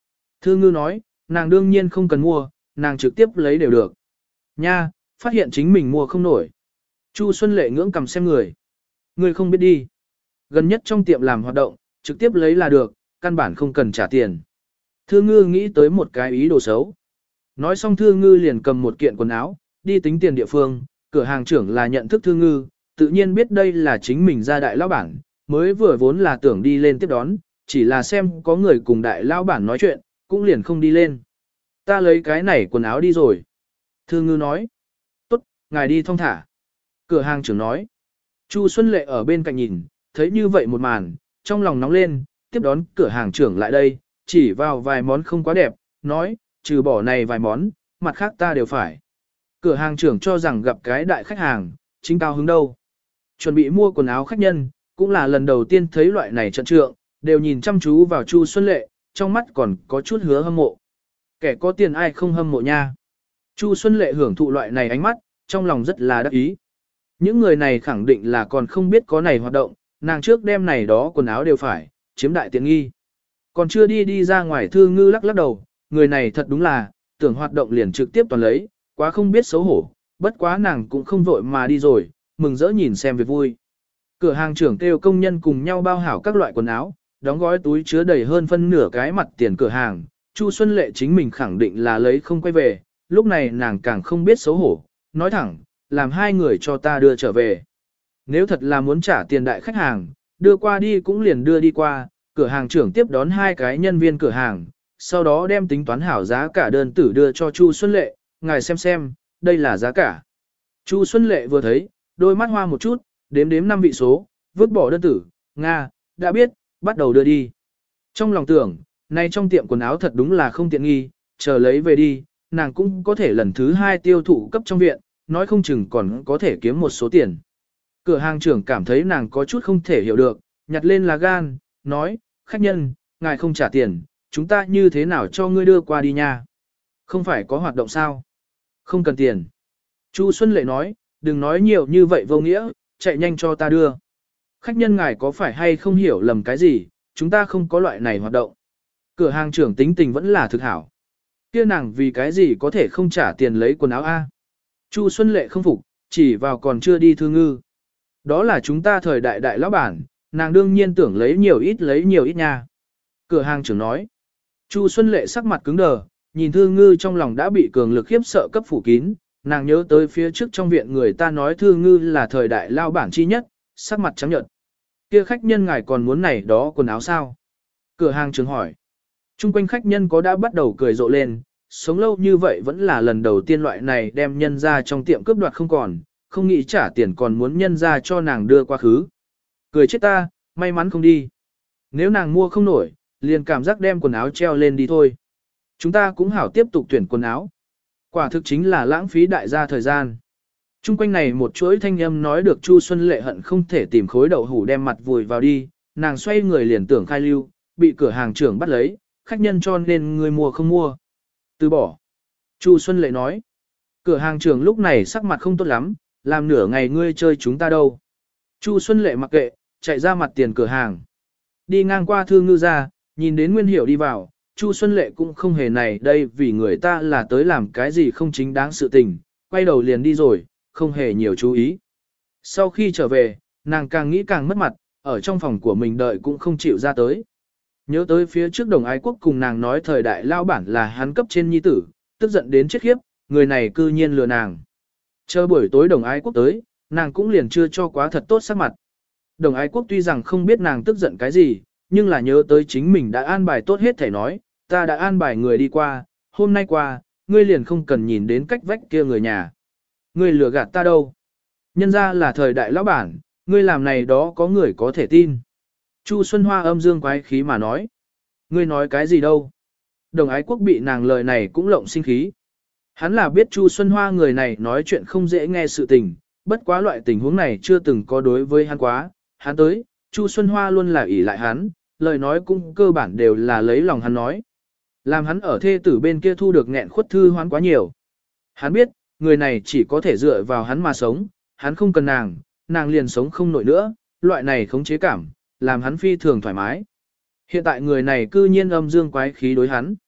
Thư ngư nói, nàng đương nhiên không cần mua, nàng trực tiếp lấy đều được. Nha, phát hiện chính mình mua không nổi. Chu Xuân Lệ ngưỡng cầm xem người. Người không biết đi. Gần nhất trong tiệm làm hoạt động, trực tiếp lấy là được, căn bản không cần trả tiền. Thư ngư nghĩ tới một cái ý đồ xấu. Nói xong Thư ngư liền cầm một kiện quần áo, đi tính tiền địa phương, cửa hàng trưởng là nhận thức Thư ngư, tự nhiên biết đây là chính mình ra đại lão bản, mới vừa vốn là tưởng đi lên tiếp đón, chỉ là xem có người cùng đại lão bản nói chuyện, cũng liền không đi lên. Ta lấy cái này quần áo đi rồi. Thư ngư nói. Tốt, ngài đi thong thả. Cửa hàng trưởng nói. Chu Xuân Lệ ở bên cạnh nhìn, thấy như vậy một màn, trong lòng nóng lên, tiếp đón cửa hàng trưởng lại đây, chỉ vào vài món không quá đẹp, nói, trừ bỏ này vài món, mặt khác ta đều phải. Cửa hàng trưởng cho rằng gặp cái đại khách hàng, chính cao hứng đâu. Chuẩn bị mua quần áo khách nhân, cũng là lần đầu tiên thấy loại này trận trượng, đều nhìn chăm chú vào Chu Xuân Lệ, trong mắt còn có chút hứa hâm mộ. Kẻ có tiền ai không hâm mộ nha. Chu Xuân Lệ hưởng thụ loại này ánh mắt, trong lòng rất là đắc ý. Những người này khẳng định là còn không biết có này hoạt động, nàng trước đêm này đó quần áo đều phải, chiếm đại tiện nghi. Còn chưa đi ra ngoài Thư ngư lắc đầu, người này thật đúng là, tưởng hoạt động liền trực tiếp toàn lấy, quá không biết xấu hổ, bất quá nàng cũng không vội mà đi rồi, mừng rỡ nhìn xem việc vui. Cửa hàng trưởng kêu công nhân cùng nhau bao hảo các loại quần áo, đóng gói túi chứa đầy hơn phân nửa cái mặt tiền cửa hàng, Chu Xuân Lệ chính mình khẳng định là lấy không quay về, lúc này nàng càng không biết xấu hổ, nói thẳng, làm hai người cho ta đưa trở về. Nếu thật là muốn trả tiền đại khách hàng, đưa qua đi cũng liền đưa đi qua, cửa hàng trưởng tiếp đón hai cái nhân viên cửa hàng, sau đó đem tính toán hảo giá cả đơn tử đưa cho Chu Xuân Lệ, ngài xem, đây là giá cả. Chu Xuân Lệ vừa thấy, đôi mắt hoa một chút, đếm 5 vị số, vứt bỏ đơn tử, Nga, đã biết, bắt đầu đưa đi. Trong lòng tưởng, nay trong tiệm quần áo thật đúng là không tiện nghi, chờ lấy về đi, nàng cũng có thể lần thứ 2 tiêu thụ cấp trong viện, nói không chừng còn có thể kiếm một số tiền. Cửa hàng trưởng cảm thấy nàng có chút không thể hiểu được, nhặt lên lá gan, nói, khách nhân, ngài không trả tiền, chúng ta như thế nào cho ngươi đưa qua đi nha? Không phải có hoạt động sao? Không cần tiền. Chu Xuân Lệ nói, đừng nói nhiều như vậy vô nghĩa, chạy nhanh cho ta đưa. Khách nhân ngài có phải hay không hiểu lầm cái gì, chúng ta không có loại này hoạt động. Cửa hàng trưởng tính tình vẫn là thực hảo. Kia nàng vì cái gì có thể không trả tiền lấy quần áo A? Chu Xuân Lệ không phục, chỉ vào còn chưa đi Thư ngư. Đó là chúng ta thời đại đại lão bản, nàng đương nhiên tưởng lấy nhiều ít nha. Cửa hàng trưởng nói. Chu Xuân Lệ sắc mặt cứng đờ, nhìn Thư ngư trong lòng đã bị cường lực khiếp sợ cấp phủ kín, nàng nhớ tới phía trước trong viện người ta nói Thư ngư là thời đại lão bản chi nhất, sắc mặt trắng nhợt. Kia khách nhân ngài còn muốn này đó quần áo sao? Cửa hàng trưởng hỏi. Trung quanh khách nhân có đã bắt đầu cười rộ lên, sống lâu như vậy vẫn là lần đầu tiên loại này đem nhân ra trong tiệm cướp đoạt không còn, không nghĩ trả tiền còn muốn nhân ra cho nàng đưa qua khứ. Cười chết ta, may mắn không đi. Nếu nàng mua không nổi, liền cảm giác đem quần áo treo lên đi thôi. Chúng ta cũng hảo tiếp tục tuyển quần áo. Quả thực chính là lãng phí đại gia thời gian. Trung quanh này một chuỗi thanh âm nói được Chu Xuân Lệ hận không thể tìm khối đậu hủ đem mặt vùi vào đi, nàng xoay người liền tưởng khai lưu, bị cửa hàng trưởng bắt lấy, khách nhân cho nên người mua không mua. Từ bỏ. Chu Xuân Lệ nói. Cửa hàng trưởng lúc này sắc mặt không tốt lắm, làm nửa ngày ngươi chơi chúng ta đâu. Chu Xuân Lệ mặc kệ, chạy ra mặt tiền cửa hàng. Đi ngang qua Thư ngư ra, nhìn đến Nguyên Hiểu đi vào, Chu Xuân Lệ cũng không hề này đây vì người ta là tới làm cái gì không chính đáng sự tình, quay đầu liền đi rồi, không hề nhiều chú ý. Sau khi trở về, nàng càng nghĩ càng mất mặt, ở trong phòng của mình đợi cũng không chịu ra tới. Nhớ tới phía trước Đồng Ái Quốc cùng nàng nói thời đại lao bản là hắn cấp trên nhi tử, tức giận đến chết khiếp, người này cư nhiên lừa nàng. Chờ buổi tối Đồng Ái Quốc tới, nàng cũng liền chưa cho quá thật tốt sắc mặt. Đồng Ái Quốc tuy rằng không biết nàng tức giận cái gì, nhưng là nhớ tới chính mình đã an bài tốt hết thể nói, ta đã an bài người đi qua, hôm nay qua, ngươi liền không cần nhìn đến cách vách kia người nhà. Ngươi lừa gạt ta đâu? Nhân ra là thời đại lão bản, ngươi làm này đó có người có thể tin. Chu Xuân Hoa âm dương quái khí mà nói. Ngươi nói cái gì đâu? Đồng Ái Quốc bị nàng lời này cũng lộng sinh khí. Hắn là biết Chu Xuân Hoa người này nói chuyện không dễ nghe sự tình, bất quá loại tình huống này chưa từng có đối với hắn quá. Hắn tới, Chu Xuân Hoa luôn là ỷ lại hắn, lời nói cũng cơ bản đều là lấy lòng hắn nói. Làm hắn ở thê tử bên kia thu được nghẹn khuất thư hoán quá nhiều. Hắn biết, người này chỉ có thể dựa vào hắn mà sống, hắn không cần nàng, nàng liền sống không nổi nữa, loại này khống chế cảm, làm hắn phi thường thoải mái. Hiện tại người này cư nhiên âm dương quái khí đối hắn.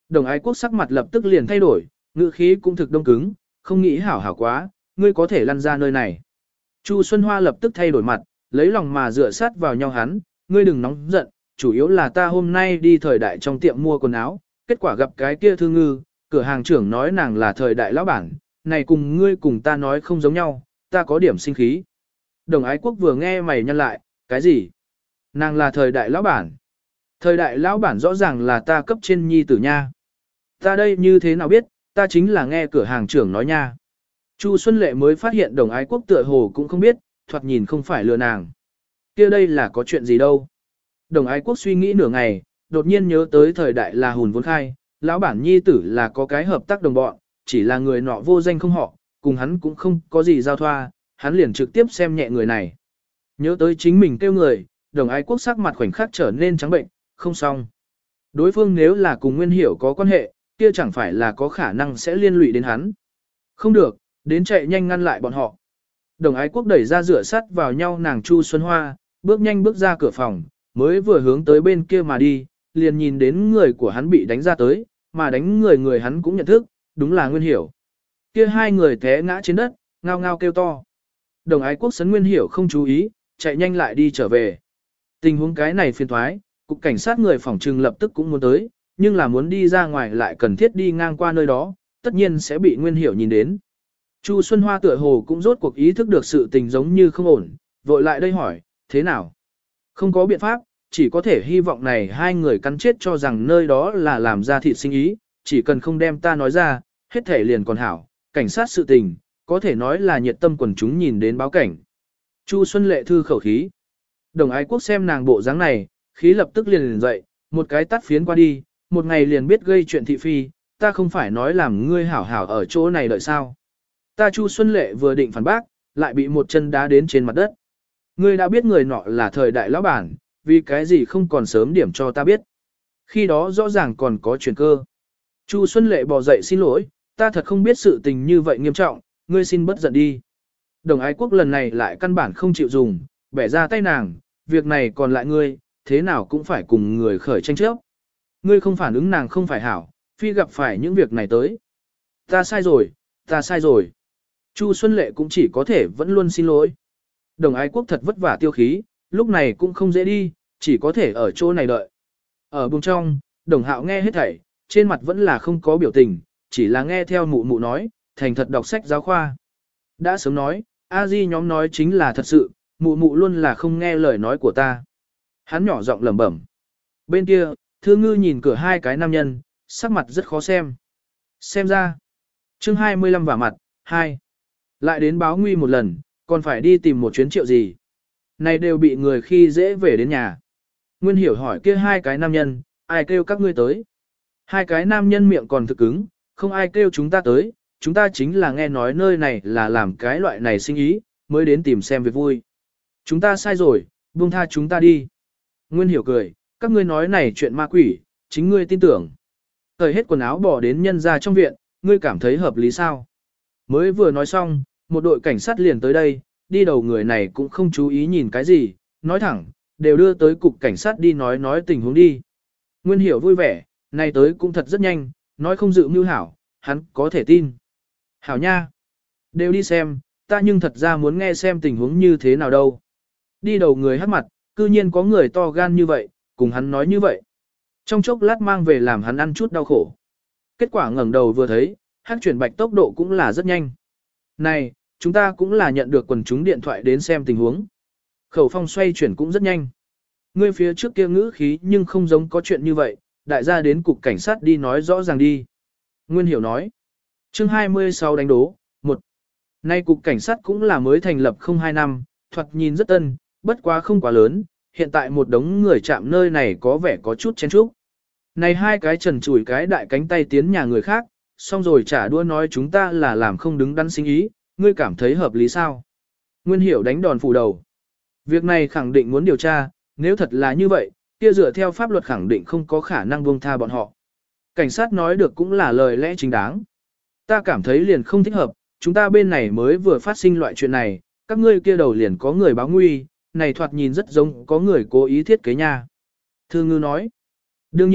Đồng ái quốc sắc mặt lập tức liền thay đổi, ngữ khí cũng thực đông cứng, không nghĩ hảo hảo quá, ngươi có thể lăn ra nơi này. Chu Xuân Hoa lập tức thay đổi mặt, lấy lòng mà dựa sát vào nhau hắn, ngươi đừng nóng giận, chủ yếu là ta hôm nay đi thời đại trong tiệm mua quần áo, kết quả gặp cái kia Thư Ngư, cửa hàng trưởng nói nàng là thời đại lão bản, này cùng ngươi cùng ta nói không giống nhau, ta có điểm sinh khí. Đồng ái quốc vừa nghe mày nhăn lại, cái gì? Nàng là thời đại lão bản. Thời đại lão bản rõ ràng là ta cấp trên nhi tử nha. Ta đây như thế nào biết, ta chính là nghe cửa hàng trưởng nói nha. Chu Xuân Lệ mới phát hiện đồng ái quốc tựa hồ cũng không biết, thoạt nhìn không phải lừa nàng. Kia đây là có chuyện gì đâu. Đồng ái quốc suy nghĩ nửa ngày, đột nhiên nhớ tới thời đại là hùn vốn khai, lão bản nhi tử là có cái hợp tác đồng bọn, chỉ là người nọ vô danh không họ, cùng hắn cũng không có gì giao thoa, hắn liền trực tiếp xem nhẹ người này. Nhớ tới chính mình kêu người, đồng ái quốc sắc mặt khoảnh khắc trở nên trắng bệnh, không xong. Đối phương nếu là cùng Nguyên Hiểu có quan hệ, kia chẳng phải là có khả năng sẽ liên lụy đến hắn. Không được, đến chạy nhanh ngăn lại bọn họ. Đồng ái quốc đẩy ra rửa sắt vào nhau nàng Chu Xuân Hoa, bước nhanh bước ra cửa phòng, mới vừa hướng tới bên kia mà đi, liền nhìn đến người của hắn bị đánh ra tới, mà đánh người hắn cũng nhận thức, đúng là Nguyên Hiểu. Kia hai người té ngã trên đất, ngao ngao kêu to. Đồng ái quốc sấn Nguyên Hiểu không chú ý, chạy nhanh lại đi trở về. Tình huống cái này phiền thoái, cục cảnh sát người phòng trừng lập tức cũng muốn tới, nhưng là muốn đi ra ngoài lại cần thiết đi ngang qua nơi đó, tất nhiên sẽ bị Nguyên Hiểu nhìn đến. Chu Xuân Hoa tựa hồ cũng rốt cuộc ý thức được sự tình giống như không ổn, vội lại đây hỏi, thế nào? Không có biện pháp, chỉ có thể hy vọng này hai người cắn chết cho rằng nơi đó là làm ra thịt sinh ý, chỉ cần không đem ta nói ra, hết thể liền còn hảo, cảnh sát sự tình, có thể nói là nhiệt tâm quần chúng nhìn đến báo cảnh. Chu Xuân Lệ thư khẩu khí. Đồng ái quốc xem nàng bộ dáng này, khí lập tức liền dậy, một cái tắt phiến qua đi, một ngày liền biết gây chuyện thị phi, ta không phải nói làm ngươi hảo hảo ở chỗ này đợi sao. Ta Chu Xuân Lệ vừa định phản bác, lại bị một chân đá đến trên mặt đất. Ngươi đã biết người nọ là thời đại lão bản, vì cái gì không còn sớm điểm cho ta biết. Khi đó rõ ràng còn có chuyển cơ. Chu Xuân Lệ bò dậy xin lỗi, ta thật không biết sự tình như vậy nghiêm trọng, ngươi xin bất giận đi. Đồng ái quốc lần này lại căn bản không chịu dùng, bẻ ra tay nàng, việc này còn lại ngươi, thế nào cũng phải cùng người khởi tranh chấp. Ngươi không phản ứng nàng không phải hảo, phi gặp phải những việc này tới. Ta sai rồi, ta sai rồi. Chu Xuân Lệ cũng chỉ có thể vẫn luôn xin lỗi. Đồng ái quốc thật vất vả tiêu khí, lúc này cũng không dễ đi, chỉ có thể ở chỗ này đợi. Ở buồng trong, đồng hạo nghe hết thảy, trên mặt vẫn là không có biểu tình, chỉ là nghe theo mụ mụ nói, thành thật đọc sách giáo khoa. Đã sớm nói, a di nhóm nói chính là thật sự, mụ mụ luôn là không nghe lời nói của ta. Hắn nhỏ giọng lẩm bẩm. Bên kia, Thư Ngư nhìn cửa hai cái nam nhân, sắc mặt rất khó xem. Xem ra, chương 25 vả mặt, 2. Lại đến báo nguy một lần, còn phải đi tìm một chuyến triệu gì. Này đều bị người khi dễ về đến nhà. Nguyên Hiểu hỏi kia hai cái nam nhân, ai kêu các ngươi tới. Hai cái nam nhân miệng còn thực cứng, không ai kêu chúng ta tới, chúng ta chính là nghe nói nơi này là làm cái loại này sinh ý, mới đến tìm xem việc vui. Chúng ta sai rồi, buông tha chúng ta đi. Nguyên Hiểu cười, các ngươi nói này chuyện ma quỷ, chính ngươi tin tưởng. Thời hết quần áo bỏ đến nhân ra trong viện, ngươi cảm thấy hợp lý sao? Mới vừa nói xong, một đội cảnh sát liền tới đây, đi đầu người này cũng không chú ý nhìn cái gì, nói thẳng, đều đưa tới cục cảnh sát đi nói tình huống đi. Nguyên Hiểu vui vẻ, này tới cũng thật rất nhanh, nói không dự mưu hảo, hắn có thể tin. Hảo nha, đều đi xem, ta nhưng thật ra muốn nghe xem tình huống như thế nào đâu. Đi đầu người hắt mặt, cư nhiên có người to gan như vậy, cùng hắn nói như vậy. Trong chốc lát mang về làm hắn ăn chút đau khổ. Kết quả ngẩng đầu vừa thấy, hắc chuyển bạch tốc độ cũng là rất nhanh. Này, chúng ta cũng là nhận được quần chúng điện thoại đến xem tình huống. Khẩu phong xoay chuyển cũng rất nhanh. Ngươi phía trước kia ngữ khí nhưng không giống có chuyện như vậy, đại gia đến cục cảnh sát đi nói rõ ràng đi. Nguyên Hiểu nói. Chương 26 đánh đố, 1. Nay cục cảnh sát cũng là mới thành lập không 2 năm, thoạt nhìn rất tân, bất quá không quá lớn, hiện tại một đống người chạm nơi này có vẻ có chút chen chúc. Này hai cái trần chủi cái đại cánh tay tiến nhà người khác, xong rồi trả đũa nói chúng ta là làm không đứng đắn sinh ý, ngươi cảm thấy hợp lý sao? Nguyên Hiểu đánh đòn phủ đầu. Việc này khẳng định muốn điều tra, nếu thật là như vậy, kia dựa theo pháp luật khẳng định không có khả năng buông tha bọn họ. Cảnh sát nói được cũng là lời lẽ chính đáng. Ta cảm thấy liền không thích hợp, chúng ta bên này mới vừa phát sinh loại chuyện này, các ngươi kia đầu liền có người báo nguy, này thoạt nhìn rất giống có người cố ý thiết kế nha. Thư Ngư nói. Đương nhiên,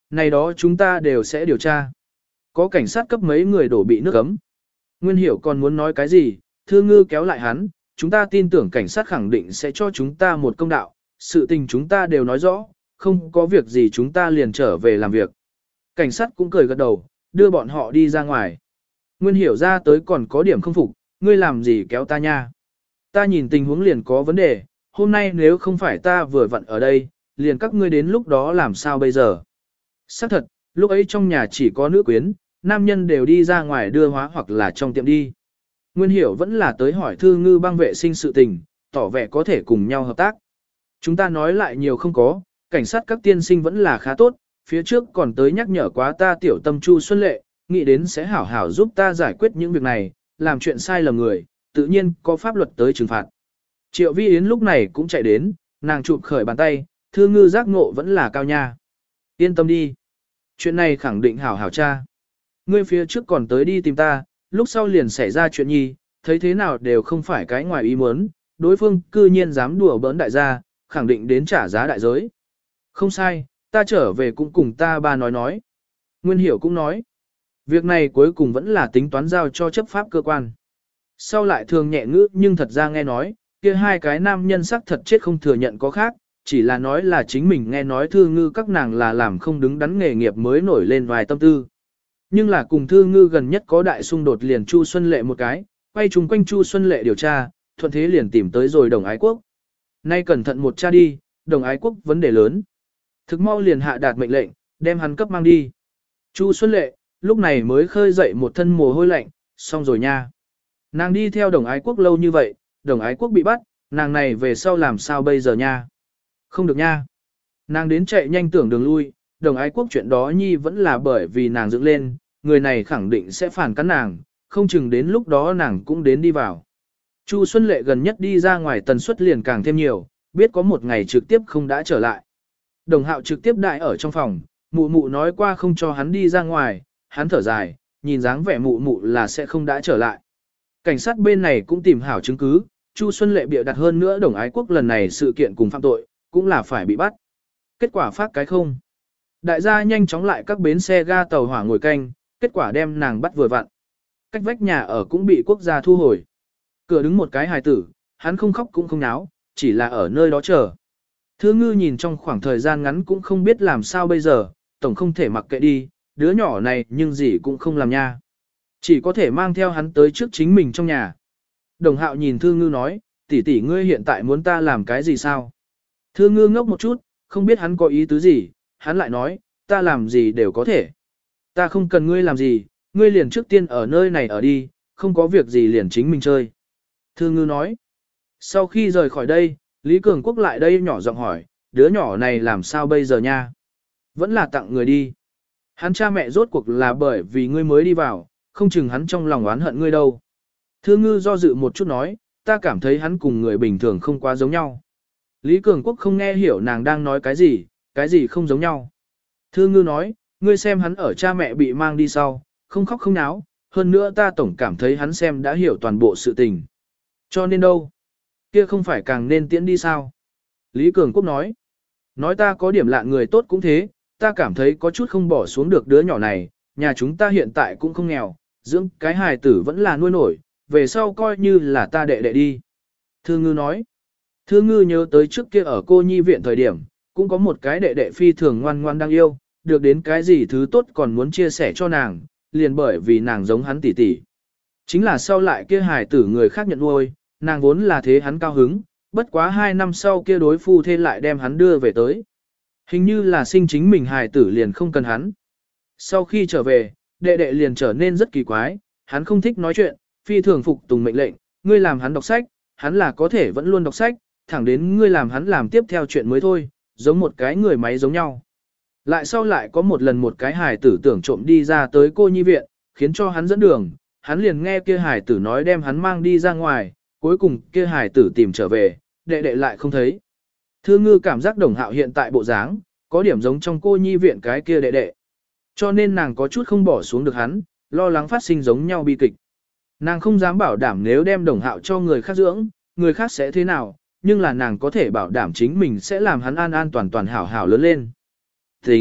này đó chúng ta đều sẽ điều tra. Có cảnh sát cấp mấy người đổ bị nước ấm. Nguyên Hiểu còn muốn nói cái gì, Thư Ngư kéo lại hắn, chúng ta tin tưởng cảnh sát khẳng định sẽ cho chúng ta một công đạo, sự tình chúng ta đều nói rõ, không có việc gì chúng ta liền trở về làm việc. Cảnh sát cũng cười gật đầu, đưa bọn họ đi ra ngoài. Nguyên Hiểu ra tới còn có điểm không phục, ngươi làm gì kéo ta nha. Ta nhìn tình huống liền có vấn đề, hôm nay nếu không phải ta vừa vặn ở đây, liền các ngươi đến lúc đó làm sao bây giờ. Xác thật, lúc ấy trong nhà chỉ có nữ quyến, nam nhân đều đi ra ngoài đưa hóa hoặc là trong tiệm đi. Nguyên Hiểu vẫn là tới hỏi Thư Ngư băng vệ sinh sự tình, tỏ vẻ có thể cùng nhau hợp tác. Chúng ta nói lại nhiều không có, cảnh sát các tiên sinh vẫn là khá tốt, phía trước còn tới nhắc nhở quá ta tiểu tâm Chu Xuân Lệ, nghĩ đến sẽ hảo hảo giúp ta giải quyết những việc này, làm chuyện sai lầm người, tự nhiên có pháp luật tới trừng phạt. Triệu Vi Yến lúc này cũng chạy đến, nàng chụp khởi bàn tay, Thư Ngư giác ngộ vẫn là cao nha. Yên tâm đi. Chuyện này khẳng định hảo hảo cha. Ngươi phía trước còn tới đi tìm ta, lúc sau liền xảy ra chuyện nhi, thấy thế nào đều không phải cái ngoài ý muốn, đối phương cư nhiên dám đùa bỡn đại gia, khẳng định đến trả giá đại giới. Không sai, ta trở về cũng cùng ta ba nói. Nguyên Hiểu cũng nói. Việc này cuối cùng vẫn là tính toán giao cho chấp pháp cơ quan. Sau lại thường nhẹ ngữ nhưng thật ra nghe nói, kia hai cái nam nhân sắc thật chết không thừa nhận có khác, chỉ là nói là chính mình nghe nói Thư Ngư các nàng là làm không đứng đắn nghề nghiệp mới nổi lên vài tâm tư. Nhưng là cùng Thư Ngư gần nhất có đại xung đột liền Chu Xuân Lệ một cái, quay chung quanh Chu Xuân Lệ điều tra, thuận thế liền tìm tới rồi Đồng Ái Quốc. Nay cẩn thận một tra đi, Đồng Ái Quốc vấn đề lớn. Thực mau liền hạ đạt mệnh lệnh, đem hắn cấp mang đi. Chu Xuân Lệ, lúc này mới khơi dậy một thân mồ hôi lạnh, xong rồi nha. Nàng đi theo Đồng Ái Quốc lâu như vậy, Đồng Ái Quốc bị bắt, nàng này về sau làm sao bây giờ nha? Không được nha. Nàng đến chạy nhanh tưởng đường lui, Đồng Ái Quốc chuyện đó nhi vẫn là bởi vì nàng dựng lên, người này khẳng định sẽ phản cắn nàng, không chừng đến lúc đó nàng cũng đến đi vào. Chu Xuân Lệ gần nhất đi ra ngoài tần suất liền càng thêm nhiều, biết có một ngày trực tiếp không đã trở lại. Đồng Hạo trực tiếp đại ở trong phòng, mụ mụ nói qua không cho hắn đi ra ngoài, hắn thở dài, nhìn dáng vẻ mụ mụ là sẽ không đã trở lại. Cảnh sát bên này cũng tìm hảo chứng cứ, Chu Xuân Lệ bịa đặt hơn nữa Đồng Ái Quốc lần này sự kiện cùng phạm tội, cũng là phải bị bắt. Kết quả phát cái không. Đại gia nhanh chóng lại các bến xe ga tàu hỏa ngồi canh, kết quả đem nàng bắt vừa vặn. Cách vách nhà ở cũng bị quốc gia thu hồi. Cửa đứng một cái hài tử, hắn không khóc cũng không náo, chỉ là ở nơi đó chờ. Thư Ngư nhìn trong khoảng thời gian ngắn cũng không biết làm sao bây giờ, tổng không thể mặc kệ đi, đứa nhỏ này nhưng gì cũng không làm nha. Chỉ có thể mang theo hắn tới trước chính mình trong nhà. Đồng Hạo nhìn Thư Ngư nói, tỷ tỷ ngươi hiện tại muốn ta làm cái gì sao? Thư Ngư ngốc một chút, không biết hắn có ý tứ gì, hắn lại nói, ta làm gì đều có thể. Ta không cần ngươi làm gì, ngươi liền trước tiên ở nơi này ở đi, không có việc gì liền chính mình chơi. Thư Ngư nói, sau khi rời khỏi đây, Lý Cường Quốc lại đây nhỏ giọng hỏi, đứa nhỏ này làm sao bây giờ nha? Vẫn là tặng người đi. Hắn cha mẹ rốt cuộc là bởi vì ngươi mới đi vào, không chừng hắn trong lòng oán hận ngươi đâu. Thư Ngư do dự một chút nói, ta cảm thấy hắn cùng người bình thường không quá giống nhau. Lý Cường Quốc không nghe hiểu nàng đang nói cái gì không giống nhau. Thư Ngư nói, ngươi xem hắn ở cha mẹ bị mang đi sau, không khóc không náo, hơn nữa ta tổng cảm thấy hắn xem đã hiểu toàn bộ sự tình. Cho nên đâu? Kia không phải càng nên tiễn đi sao? Lý Cường Quốc nói ta có điểm lạ người tốt cũng thế, ta cảm thấy có chút không bỏ xuống được đứa nhỏ này, nhà chúng ta hiện tại cũng không nghèo, dưỡng cái hài tử vẫn là nuôi nổi, về sau coi như là ta đệ đệ đi. Thư Ngư nói, Thư Ngư nhớ tới trước kia ở cô nhi viện thời điểm, cũng có một cái đệ đệ phi thường ngoan ngoan đang yêu, được đến cái gì thứ tốt còn muốn chia sẻ cho nàng, liền bởi vì nàng giống hắn tỷ tỷ. Chính là sau lại kia hài tử người khác nhận nuôi, nàng vốn là thế hắn cao hứng, bất quá 2 năm sau kia đối phu thê lại đem hắn đưa về tới. Hình như là sinh chính mình hài tử liền không cần hắn. Sau khi trở về, đệ đệ liền trở nên rất kỳ quái, hắn không thích nói chuyện, phi thường phục tùng mệnh lệnh, ngươi làm hắn đọc sách, hắn là có thể vẫn luôn đọc sách, thẳng đến ngươi làm hắn làm tiếp theo chuyện mới thôi, giống một cái người máy giống nhau. Lại sau lại có một lần một cái hài tử tưởng trộm đi ra tới cô nhi viện, khiến cho hắn dẫn đường, hắn liền nghe kia hài tử nói đem hắn mang đi ra ngoài, cuối cùng kia hài tử tìm trở về, đệ đệ lại không thấy. Thư Ngư cảm giác Đồng Hạo hiện tại bộ dáng, có điểm giống trong cô nhi viện cái kia đệ đệ. Cho nên nàng có chút không bỏ xuống được hắn, lo lắng phát sinh giống nhau bi kịch. Nàng không dám bảo đảm nếu đem Đồng Hạo cho người khác dưỡng, người khác sẽ thế nào, nhưng là nàng có thể bảo đảm chính mình sẽ làm hắn an an toàn toàn hảo hảo lớn lên. Tính,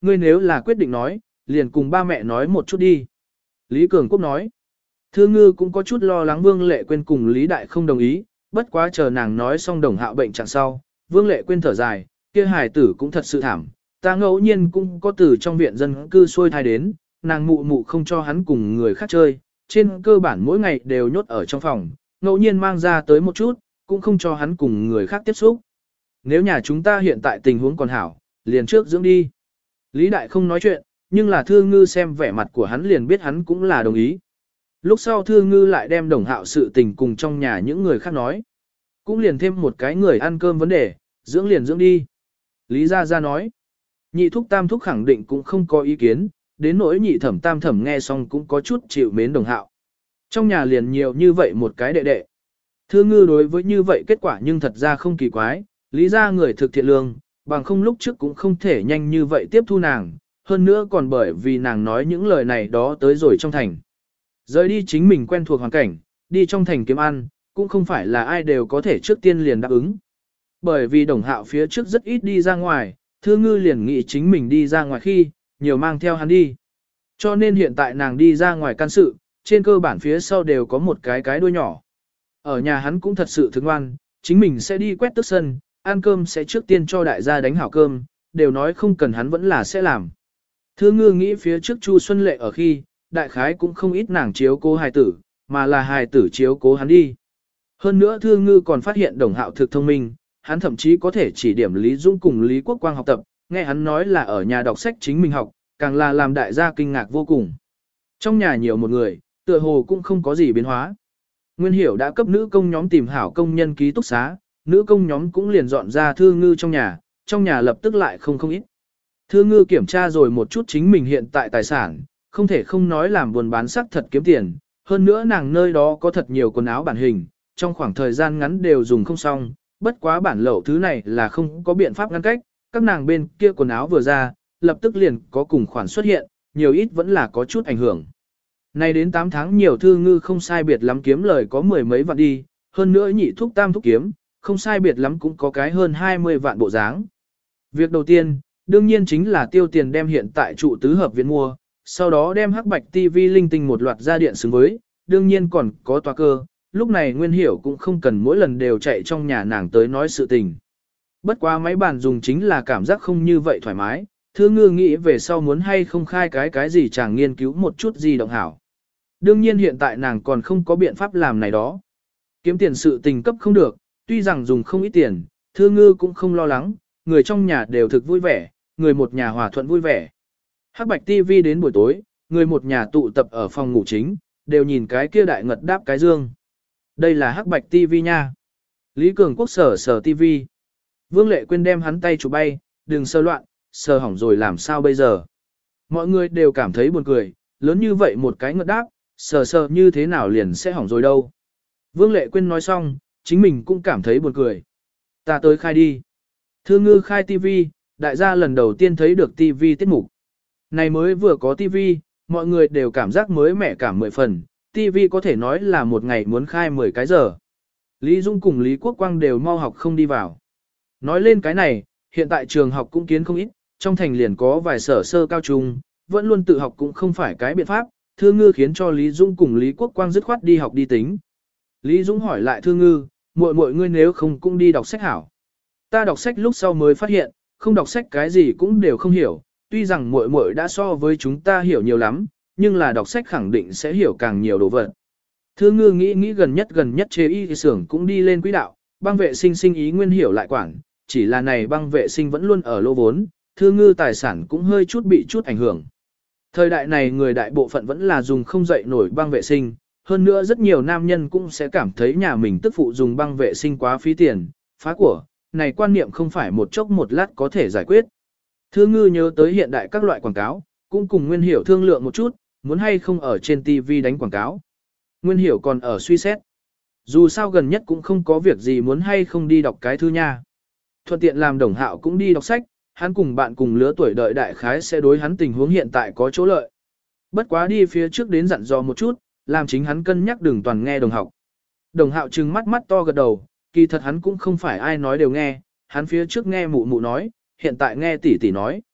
ngươi nếu là quyết định nói, liền cùng ba mẹ nói một chút đi. Lý Cường Quốc nói, Thư Ngư cũng có chút lo lắng Vương Lệ Quyên cùng Lý Đại không đồng ý, bất quá chờ nàng nói xong Đồng Hạo bệnh trạng sau, Vương Lệ Quyên thở dài, kia hài tử cũng thật sự thảm, ta ngẫu nhiên cũng có từ trong viện dân cư xuôi thai đến, nàng mụ mụ không cho hắn cùng người khác chơi, trên cơ bản mỗi ngày đều nhốt ở trong phòng, ngẫu nhiên mang ra tới một chút, cũng không cho hắn cùng người khác tiếp xúc. Nếu nhà chúng ta hiện tại tình huống còn hảo, liền trước dưỡng đi. Lý Đại không nói chuyện, nhưng là Thư Ngư xem vẻ mặt của hắn liền biết hắn cũng là đồng ý. Lúc sau Thư Ngư lại đem Đồng Hạo sự tình cùng trong nhà những người khác nói. Cũng liền thêm một cái người ăn cơm vấn đề, dưỡng liền dưỡng đi. Lý Gia Gia nói. Nhị thúc tam thúc khẳng định cũng không có ý kiến, đến nỗi nhị thẩm tam thẩm nghe xong cũng có chút chịu mến Đồng Hạo. Trong nhà liền nhiều như vậy một cái đệ đệ. Thư Ngư đối với như vậy kết quả nhưng thật ra không kỳ quái, Lý Gia người thực thiện lương, bằng không lúc trước cũng không thể nhanh như vậy tiếp thu nàng, hơn nữa còn bởi vì nàng nói những lời này đó tới rồi trong thành. Rời đi chính mình quen thuộc hoàn cảnh, đi trong thành kiếm ăn, cũng không phải là ai đều có thể trước tiên liền đáp ứng. Bởi vì Đồng Hạo phía trước rất ít đi ra ngoài, Thư Ngư liền nghĩ chính mình đi ra ngoài khi, nhiều mang theo hắn đi. Cho nên hiện tại nàng đi ra ngoài can sự, trên cơ bản phía sau đều có một cái đuôi nhỏ. Ở nhà hắn cũng thật sự thương ngoan, chính mình sẽ đi quét tước sân, ăn cơm sẽ trước tiên cho đại gia đánh hảo cơm, đều nói không cần hắn vẫn là sẽ làm. Thư Ngư nghĩ phía trước Chu Xuân Lệ ở khi, đại khái cũng không ít nàng chiếu cố hài tử, mà là hài tử chiếu cố hắn đi. Hơn nữa Thư Ngư còn phát hiện Đồng Hạo thực thông minh, hắn thậm chí có thể chỉ điểm Lý Dung cùng Lý Quốc Quang học tập, nghe hắn nói là ở nhà đọc sách chính mình học, càng là làm đại gia kinh ngạc vô cùng. Trong nhà nhiều một người, tựa hồ cũng không có gì biến hóa. Nguyên Hiểu đã cấp nữ công nhóm tìm hảo công nhân ký túc xá, nữ công nhóm cũng liền dọn ra Thư Ngư trong nhà lập tức lại không ít. Thư Ngư kiểm tra rồi một chút chính mình hiện tại tài sản, không thể không nói làm buôn bán sắc thật kiếm tiền, hơn nữa nàng nơi đó có thật nhiều quần áo bản hình, trong khoảng thời gian ngắn đều dùng không xong, bất quá bản lậu thứ này là không có biện pháp ngăn cách, các nàng bên kia quần áo vừa ra, lập tức liền có cùng khoản xuất hiện, nhiều ít vẫn là có chút ảnh hưởng. Nay đến 8 tháng nhiều Thư Ngư không sai biệt lắm kiếm lời có mười mấy vạn đi, hơn nữa nhị thúc tam thúc kiếm, không sai biệt lắm cũng có cái hơn 20 vạn bộ dáng. Việc đầu tiên, đương nhiên chính là tiêu tiền đem hiện tại trụ tứ hợp viện mua, sau đó đem hắc bạch TV linh tinh một loạt ra điện xứng với, đương nhiên còn có tòa cơ, lúc này Nguyên Hiểu cũng không cần mỗi lần đều chạy trong nhà nàng tới nói sự tình. Bất quá máy bàn dùng chính là cảm giác không như vậy thoải mái, Thư Ngư nghĩ về sau muốn hay không khai cái gì chẳng nghiên cứu một chút gì động hảo. Đương nhiên hiện tại nàng còn không có biện pháp làm này đó. Kiếm tiền sự tình cấp không được, tuy rằng dùng không ít tiền, Thư Ngư cũng không lo lắng, người trong nhà đều thực vui vẻ, người một nhà hòa thuận vui vẻ. Hắc bạch TV đến buổi tối, người một nhà tụ tập ở phòng ngủ chính, đều nhìn cái kia đại ngật đáp cái dương. Đây là hắc bạch TV nha. Lý Cường Quốc sờ TV. Vương Lệ Quyên đem hắn tay chụp bay, đừng sơ loạn, sờ hỏng rồi làm sao bây giờ. Mọi người đều cảm thấy buồn cười, lớn như vậy một cái ngật đáp, sờ như thế nào liền sẽ hỏng rồi đâu. Vương Lệ Quyên nói xong, chính mình cũng cảm thấy buồn cười. Ta tới khai đi. Thư Ngư khai TV, đại gia lần đầu tiên thấy được TV tiết mục. Này mới vừa có TV, mọi người đều cảm giác mới mẻ cảm 10 phần, TV có thể nói là một ngày muốn khai 10 cái giờ. Lý Dung cùng Lý Quốc Quang đều mau học không đi vào. Nói lên cái này, hiện tại trường học cũng kiến không ít, trong thành liền có vài sở sơ cao trung, vẫn luôn tự học cũng không phải cái biện pháp, Thư Ngư khiến cho Lý Dung cùng Lý Quốc Quang dứt khoát đi học đi tính. Lý Dung hỏi lại Thư Ngư, muội ngươi nếu không cũng đi đọc sách hảo. Ta đọc sách lúc sau mới phát hiện, không đọc sách cái gì cũng đều không hiểu, tuy rằng muội muội đã so với chúng ta hiểu nhiều lắm, nhưng là đọc sách khẳng định sẽ hiểu càng nhiều đồ vật. Thư Ngư nghĩ gần nhất chế y xưởng cũng đi lên quỹ đạo, băng vệ sinh sinh ý Nguyên Hiểu lại quản, chỉ là này băng vệ sinh vẫn luôn ở lô vốn, Thư Ngư tài sản cũng hơi chút bị chút ảnh hưởng. Thời đại này người đại bộ phận vẫn là dùng không dậy nổi băng vệ sinh, hơn nữa rất nhiều nam nhân cũng sẽ cảm thấy nhà mình tức phụ dùng băng vệ sinh quá phí tiền, phá của, này quan niệm không phải một chốc một lát có thể giải quyết. Thư Ngư nhớ tới hiện đại các loại quảng cáo, cũng cùng Nguyên Hiểu thương lượng một chút, muốn hay không ở trên TV đánh quảng cáo. Nguyên Hiểu còn ở suy xét. Dù sao gần nhất cũng không có việc gì muốn hay không đi đọc cái thư nha. Thuận tiện làm Đồng Hạo cũng đi đọc sách, hắn cùng bạn cùng lứa tuổi đợi đại khái sẽ đối hắn tình huống hiện tại có chỗ lợi. Bất quá đi phía trước đến dặn dò một chút, làm chính hắn cân nhắc đừng toàn nghe Đồng Học. Đồng Hạo trừng mắt mắt to gật đầu, kỳ thật hắn cũng không phải ai nói đều nghe, hắn phía trước nghe mụ mụ nói, hiện tại nghe tỷ tỷ nói.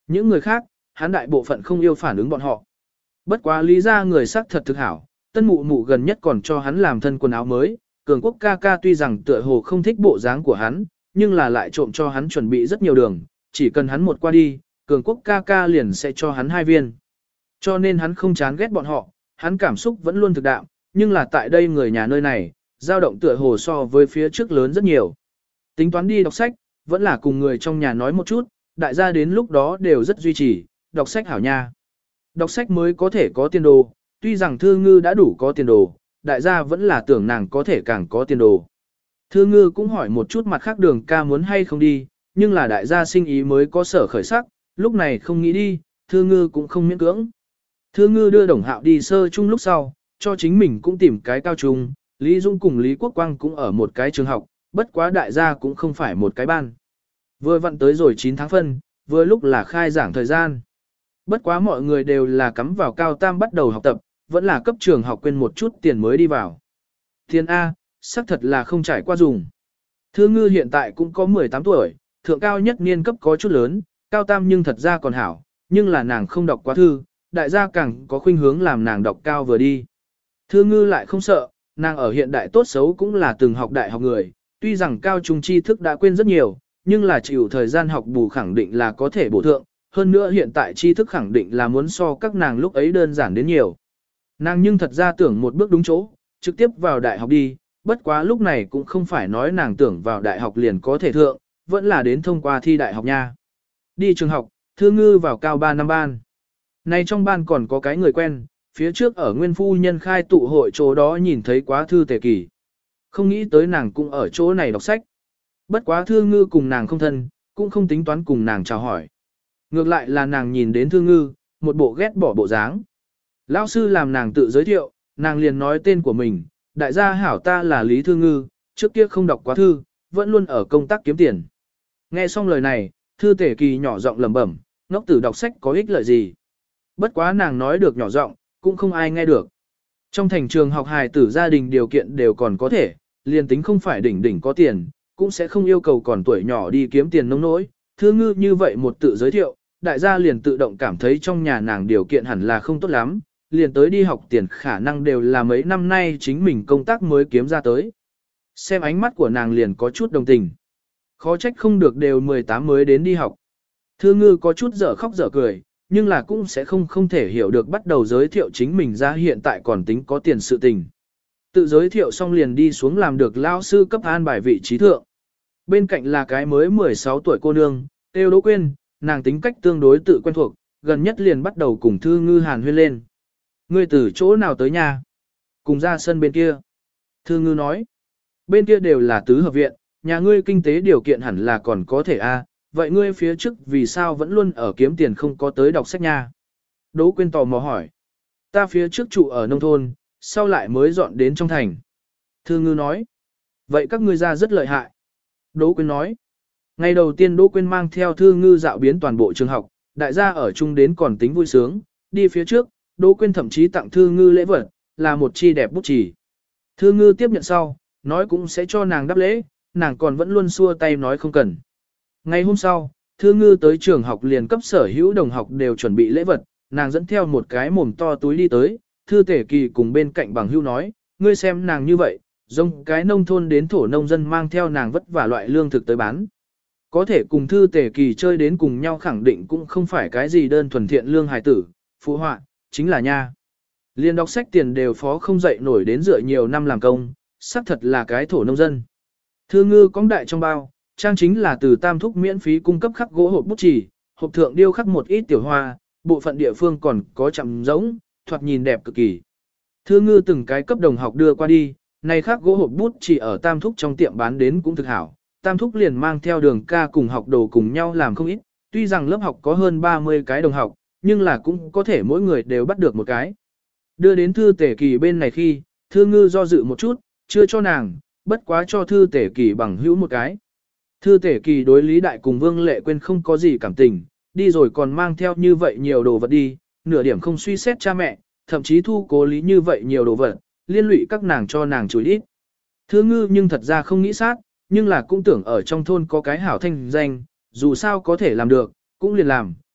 Những người khác, hắn đại bộ phận không yêu phản ứng bọn họ. Bất quá lý ra người sắc thật thực hảo, tân mụ mụ gần nhất còn cho hắn làm thân quần áo mới, cường quốc ca ca tuy rằng tựa hồ không thích bộ dáng của hắn, nhưng là lại trộm cho hắn chuẩn bị rất nhiều đường, chỉ cần hắn một qua đi, cường quốc ca ca liền sẽ cho hắn 2 viên. Cho nên hắn không chán ghét bọn họ, hắn cảm xúc vẫn luôn thực đạm, nhưng là tại đây người nhà nơi này, dao động tựa hồ so với phía trước lớn rất nhiều. Tính toán đi đọc sách, vẫn là cùng người trong nhà nói một chút, đại gia đến lúc đó đều rất duy trì, đọc sách hảo nha. Đọc sách mới có thể có tiền đồ, tuy rằng Thư Ngư đã đủ có tiền đồ, đại gia vẫn là tưởng nàng có thể càng có tiền đồ. Thư Ngư cũng hỏi một chút mặt khác Đường ca muốn hay không đi, nhưng là đại gia sinh ý mới có sở khởi sắc, lúc này không nghĩ đi, Thư Ngư cũng không miễn cưỡng. Thư Ngư đưa Đồng Hạo đi sơ chung lúc sau, cho chính mình cũng tìm cái cao trung, Lý Dung cùng Lý Quốc Quang cũng ở một cái trường học, bất quá đại gia cũng không phải một cái ban. Vừa vặn tới rồi 9 tháng phân, vừa lúc là khai giảng thời gian. Bất quá mọi người đều là cắm vào cao tam bắt đầu học tập, vẫn là cấp trường học quên một chút tiền mới đi vào. Thiên A, xác thật là không trải qua dùng. Thư Ngư hiện tại cũng có 18 tuổi, thượng cao nhất niên cấp có chút lớn, cao tam nhưng thật ra còn hảo, nhưng là nàng không đọc quá thư, đại gia càng có khuynh hướng làm nàng đọc cao vừa đi. Thư Ngư lại không sợ, nàng ở hiện đại tốt xấu cũng là từng học đại học người, tuy rằng cao trung tri thức đã quên rất nhiều, nhưng là chịu thời gian học bù khẳng định là có thể bổ thượng, hơn nữa hiện tại tri thức khẳng định là muốn so các nàng lúc ấy đơn giản đến nhiều. Nàng nhưng thật ra tưởng một bước đúng chỗ, trực tiếp vào đại học đi, bất quá lúc này cũng không phải nói nàng tưởng vào đại học liền có thể thượng, vẫn là đến thông qua thi đại học nha. Đi trường học, Thư Ngư vào cao 3 năm ban. Này trong ban còn có cái người quen, phía trước ở Nguyên Phu Nhân khai tụ hội chỗ đó nhìn thấy quá Thư Tề Kỳ. Không nghĩ tới nàng cũng ở chỗ này đọc sách. Bất quá Thư Ngư cùng nàng không thân, cũng không tính toán cùng nàng chào hỏi. Ngược lại là nàng nhìn đến Thư Ngư, một bộ ghét bỏ bộ dáng. Lão sư làm nàng tự giới thiệu, nàng liền nói tên của mình, đại gia hảo ta là Lý Thư Ngư, trước kia không đọc quá thư, vẫn luôn ở công tác kiếm tiền. Nghe xong lời này, Thư Tề Kỳ nhỏ giọng lẩm bẩm, ngốc tử đọc sách có ích lợi gì. Bất quá nàng nói được nhỏ giọng, cũng không ai nghe được. Trong thành trường học hài tử gia đình điều kiện đều còn có thể, liền tính không phải đỉnh đỉnh có tiền, cũng sẽ không yêu cầu còn tuổi nhỏ đi kiếm tiền nông nỗi. Thư Ngư như vậy một tự giới thiệu, đại gia liền tự động cảm thấy trong nhà nàng điều kiện hẳn là không tốt lắm, liền tới đi học tiền khả năng đều là mấy năm nay chính mình công tác mới kiếm ra tới. Xem ánh mắt của nàng liền có chút đồng tình. Khó trách không được đều 18 mới đến đi học. Thư Ngư có chút dở khóc dở cười, nhưng là cũng sẽ không thể hiểu được bắt đầu giới thiệu chính mình ra hiện tại còn tính có tiền sự tình. Tự giới thiệu xong liền đi xuống làm được lao sư cấp an bài vị trí thượng. Bên cạnh là cái mới 16 tuổi cô nương, Têu Đỗ Quyên, nàng tính cách tương đối tự quen thuộc, gần nhất liền bắt đầu cùng Thư Ngư hàn huyên lên. Ngươi từ chỗ nào tới nhà? Cùng ra sân bên kia. Thư Ngư nói, bên kia đều là tứ hợp viện, nhà ngươi kinh tế điều kiện hẳn là còn có thể a. Vậy ngươi phía trước vì sao vẫn luôn ở kiếm tiền không có tới đọc sách nha? Đỗ Quyên tò mò hỏi. Ta phía trước trụ ở nông thôn, sau lại mới dọn đến trong thành. Thư Ngư nói. Vậy các ngươi ra rất lợi hại. Đỗ Quyên nói. Ngày đầu tiên Đỗ Quyên mang theo Thư Ngư dạo biến toàn bộ trường học, đại gia ở chung đến còn tính vui sướng, đi phía trước, Đỗ Quyên thậm chí tặng Thư Ngư lễ vật, là một chi đẹp bút chì. Thư Ngư tiếp nhận sau, nói cũng sẽ cho nàng đáp lễ, nàng còn vẫn luôn xua tay nói không cần. Ngày hôm sau, Thư Ngư tới trường học liền cấp sở hữu đồng học đều chuẩn bị lễ vật, nàng dẫn theo một cái mồm to túi đi tới, Thư Tề Kỳ cùng bên cạnh bằng hữu nói, ngươi xem nàng như vậy, giống cái nông thôn đến thổ nông dân mang theo nàng vất vả loại lương thực tới bán. Có thể cùng Thư Tề Kỳ chơi đến cùng nhau khẳng định cũng không phải cái gì đơn thuần thiện lương hài tử, phụ họa, chính là nha. Liên đọc sách tiền đều phó không dậy nổi đến dựa nhiều năm làm công, xác thật là cái thổ nông dân. Thư Ngư cong đại trong bao, trang chính là từ Tam Thúc miễn phí cung cấp khắc gỗ hộp bút chì, hộp thượng điêu khắc một ít tiểu hoa, bộ phận địa phương còn có chạm giống, thoạt nhìn đẹp cực kỳ. Thư Ngư từng cái cấp đồng học đưa qua đi, này khắc gỗ hộp bút chỉ ở Tam Thúc trong tiệm bán đến cũng thực hảo. Tam Thúc liền mang theo Đường ca cùng học đồ cùng nhau làm không ít, tuy rằng lớp học có hơn 30 cái đồng học, nhưng là cũng có thể mỗi người đều bắt được một cái. Đưa đến Thư Tề Kỳ bên này khi, Thư Ngư do dự một chút, chưa cho nàng, bất quá cho Thư Tề Kỳ bằng hữu một cái. Thư Tề Kỳ đối Lý Đại cùng Vương Lệ Quyên không có gì cảm tình, đi rồi còn mang theo như vậy nhiều đồ vật đi, nửa điểm không suy xét cha mẹ, thậm chí thu cố Lý như vậy nhiều đồ vật, liên lụy các nàng cho nàng chối ít. Thư Ngư nhưng thật ra không nghĩ sát, nhưng là cũng tưởng ở trong thôn có cái hảo thanh danh, dù sao có thể làm được, cũng liền làm,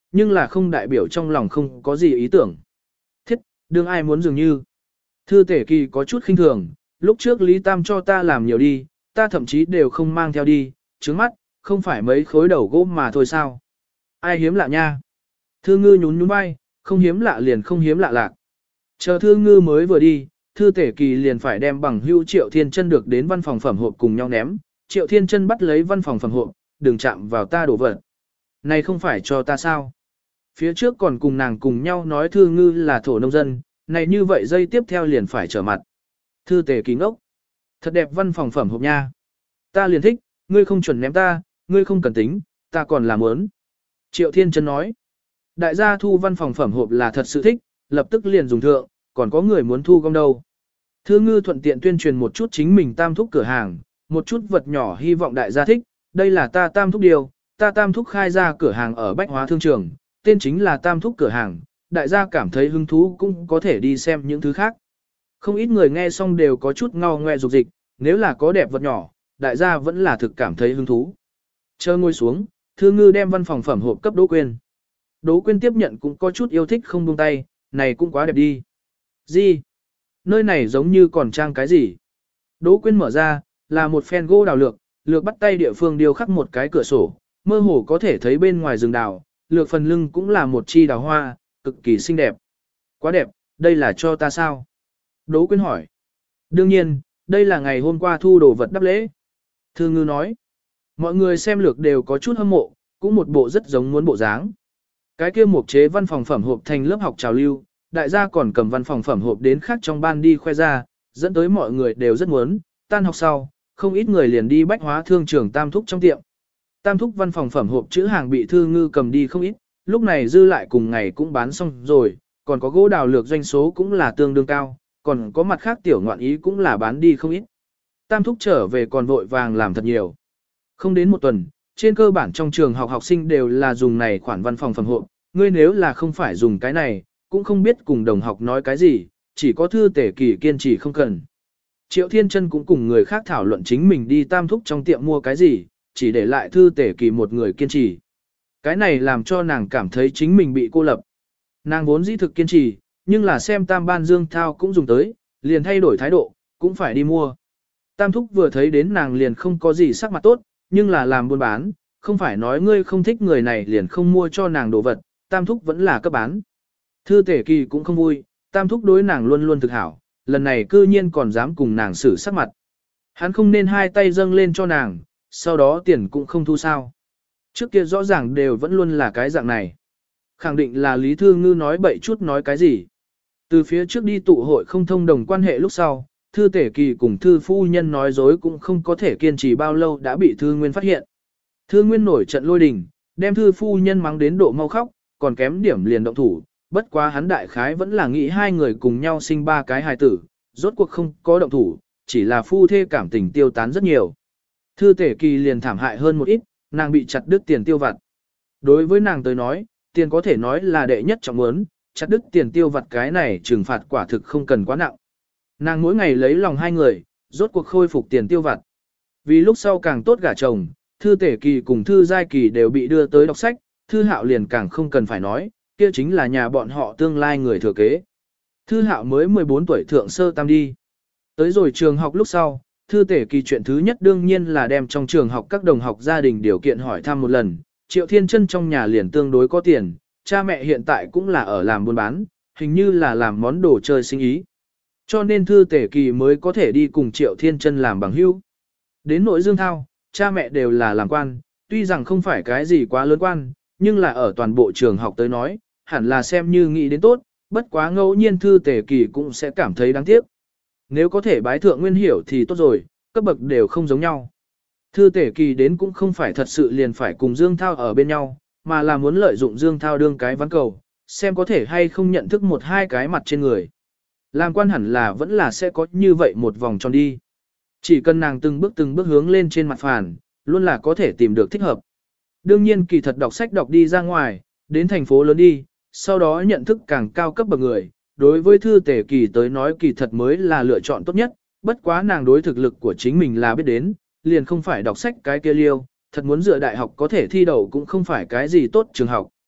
nhưng là không đại biểu trong lòng không có gì ý tưởng. Thiết, đương ai muốn dường như. Thư Tể Kỳ có chút khinh thường, lúc trước Lý Tam cho ta làm nhiều đi, ta thậm chí đều không mang theo đi, trứng mắt, không phải mấy khối đầu gỗ mà thôi sao. Ai hiếm lạ nha. Thư Ngư nhún nhún vai, không hiếm lạ liền không hiếm lạ lạc. Chờ Thư Ngư mới vừa đi, Thư Tể Kỳ liền phải đem bằng hưu Triệu Thiên Chân được đến văn phòng phẩm hộp cùng nhau ném. Triệu Thiên Chân bắt lấy văn phòng phẩm hộp, đừng chạm vào ta đổ vật. Này không phải cho ta sao? Phía trước còn cùng nàng cùng nhau nói Thư Ngư là thổ nông dân, này như vậy dây tiếp theo liền phải trở mặt. Thư Tể Kỳ ngốc. Thật đẹp văn phòng phẩm hộp nha. Ta liền thích, ngươi không chuẩn ném ta, ngươi không cần tính, ta còn làm muốn. Triệu Thiên Chân nói. Đại gia thu văn phòng phẩm hộp là thật sự thích, lập tức liền dùng thượng, còn có người muốn thu gom đâu. Thư Ngư thuận tiện tuyên truyền một chút chính mình Tam Thúc cửa hàng, một chút vật nhỏ hy vọng đại gia thích, đây là ta Tam Thúc điều, ta Tam Thúc khai ra cửa hàng ở Bách Hóa Thương Trường, tên chính là Tam Thúc cửa hàng, đại gia cảm thấy hứng thú cũng có thể đi xem những thứ khác. Không ít người nghe xong đều có chút ngao ngoe dục dịch, nếu là có đẹp vật nhỏ, đại gia vẫn là thực cảm thấy hứng thú. Chờ ngồi xuống, Thư Ngư đem văn phòng phẩm hộp cấp Đỗ Quyên. Đỗ Quyên tiếp nhận cũng có chút yêu thích không buông tay, này cũng quá đẹp đi. Gì? Nơi này giống như còn trang cái gì? Đỗ Quyên mở ra, là một phen gỗ đào lược, lược bắt tay địa phương điêu khắc một cái cửa sổ, mơ hồ có thể thấy bên ngoài rừng đào, lược phần lưng cũng là một chi đào hoa, cực kỳ xinh đẹp. Quá đẹp, đây là cho ta sao? Đỗ Quyên hỏi. Đương nhiên, đây là ngày hôm qua thu đồ vật đáp lễ. Thư Ngư nói. Mọi người xem lược đều có chút hâm mộ, cũng một bộ rất giống muốn bộ dáng. Cái kia mục chế văn phòng phẩm hộp thành lớp học trào lưu, đại gia còn cầm văn phòng phẩm hộp đến khác trong ban đi khoe ra, dẫn tới mọi người đều rất muốn, tan học sau, không ít người liền đi Bách Hóa Thương Trường Tam Thúc trong tiệm. Tam Thúc văn phòng phẩm hộp chữ hàng bị Thư Ngư cầm đi không ít, lúc này dư lại cùng ngày cũng bán xong rồi, còn có gỗ đào lược doanh số cũng là tương đương cao, còn có mặt khác tiểu ngoạn ý cũng là bán đi không ít. Tam Thúc trở về còn vội vàng làm thật nhiều. Không đến một tuần, trên cơ bản trong trường học học sinh đều là dùng này khoản văn phòng phẩm hộp, ngươi nếu là không phải dùng cái này, cũng không biết cùng đồng học nói cái gì, chỉ có Thư Tể Kỳ kiên trì không cần. Triệu Thiên Chân cũng cùng người khác thảo luận chính mình đi Tam Thúc trong tiệm mua cái gì, chỉ để lại Thư Tể Kỳ một người kiên trì. Cái này làm cho nàng cảm thấy chính mình bị cô lập. Nàng vốn dĩ thực kiên trì, nhưng là xem Tam Ban Dương Thao cũng dùng tới, liền thay đổi thái độ, cũng phải đi mua. Tam Thúc vừa thấy đến nàng liền không có gì sắc mặt tốt, nhưng là làm buôn bán, không phải nói ngươi không thích người này liền không mua cho nàng đồ vật, Tam Thúc vẫn là cấp bán. Thư Tể Kỳ cũng không vui, Tam Thúc đối nàng luôn luôn thực hảo, lần này cư nhiên còn dám cùng nàng xử sắc mặt. Hắn không nên hai tay dâng lên cho nàng, sau đó tiền cũng không thu sao. Trước kia rõ ràng đều vẫn luôn là cái dạng này. Khẳng định là Lý Thư Ngư nói bậy chút nói cái gì. Từ phía trước đi tụ hội không thông đồng quan hệ lúc sau, Thư Tể Kỳ cùng Thư Phu Nhân nói dối cũng không có thể kiên trì bao lâu đã bị Thư Nguyên phát hiện. Thư Nguyên nổi trận lôi đình, đem Thư Phu Nhân mắng đến độ mau khóc, còn kém điểm liền động thủ. Bất quá hắn đại khái vẫn là nghĩ hai người cùng nhau sinh ba cái hài tử, rốt cuộc không có động thủ, chỉ là phu thê cảm tình tiêu tán rất nhiều. Thư Tể Kỳ liền thảm hại hơn một ít, nàng bị chặt đứt tiền tiêu vặt. Đối với nàng tới nói, tiền có thể nói là đệ nhất trọng muốn, chặt đứt tiền tiêu vặt cái này trừng phạt quả thực không cần quá nặng. Nàng mỗi ngày lấy lòng hai người, rốt cuộc khôi phục tiền tiêu vặt. Vì lúc sau càng tốt gả chồng, Thư Tể Kỳ cùng Thư Giai Kỳ đều bị đưa tới đọc sách, Thư Hạo liền càng không cần phải nói, kia chính là nhà bọn họ tương lai người thừa kế. Thư Hạo mới 14 tuổi thượng sơ tam đi. Tới rồi trường học lúc sau, Thư Tể Kỳ chuyện thứ nhất đương nhiên là đem trong trường học các đồng học gia đình điều kiện hỏi thăm một lần. Triệu Thiên Chân trong nhà liền tương đối có tiền, cha mẹ hiện tại cũng là ở làm buôn bán, hình như là làm món đồ chơi sinh ý. Cho nên Thư Tể Kỳ mới có thể đi cùng Triệu Thiên Chân làm bằng hữu. Đến nội Dương Thao, cha mẹ đều là làm quan, tuy rằng không phải cái gì quá lớn quan, nhưng là ở toàn bộ trường học tới nói, hẳn là xem như nghĩ đến tốt, bất quá ngẫu nhiên Thư Tể Kỳ cũng sẽ cảm thấy đáng tiếc. Nếu có thể bái thượng nguyên hiểu thì tốt rồi, cấp bậc đều không giống nhau. Thư Tể Kỳ đến cũng không phải thật sự liền phải cùng Dương Thao ở bên nhau, mà là muốn lợi dụng Dương Thao đương cái ván cầu, xem có thể hay không nhận thức một hai cái mặt trên người. Làm quan hẳn là vẫn là sẽ có như vậy một vòng tròn đi. Chỉ cần nàng từng bước hướng lên trên mặt phản, luôn là có thể tìm được thích hợp. Đương nhiên kỳ thật đọc sách đọc đi ra ngoài, đến thành phố lớn đi, sau đó nhận thức càng cao cấp bậc người. Đối với Thư Tể Kỳ tới nói kỳ thật mới là lựa chọn tốt nhất, bất quá nàng đối thực lực của chính mình là biết đến, liền không phải đọc sách cái kia liêu, thật muốn dựa đại học có thể thi đậu cũng không phải cái gì tốt trường học.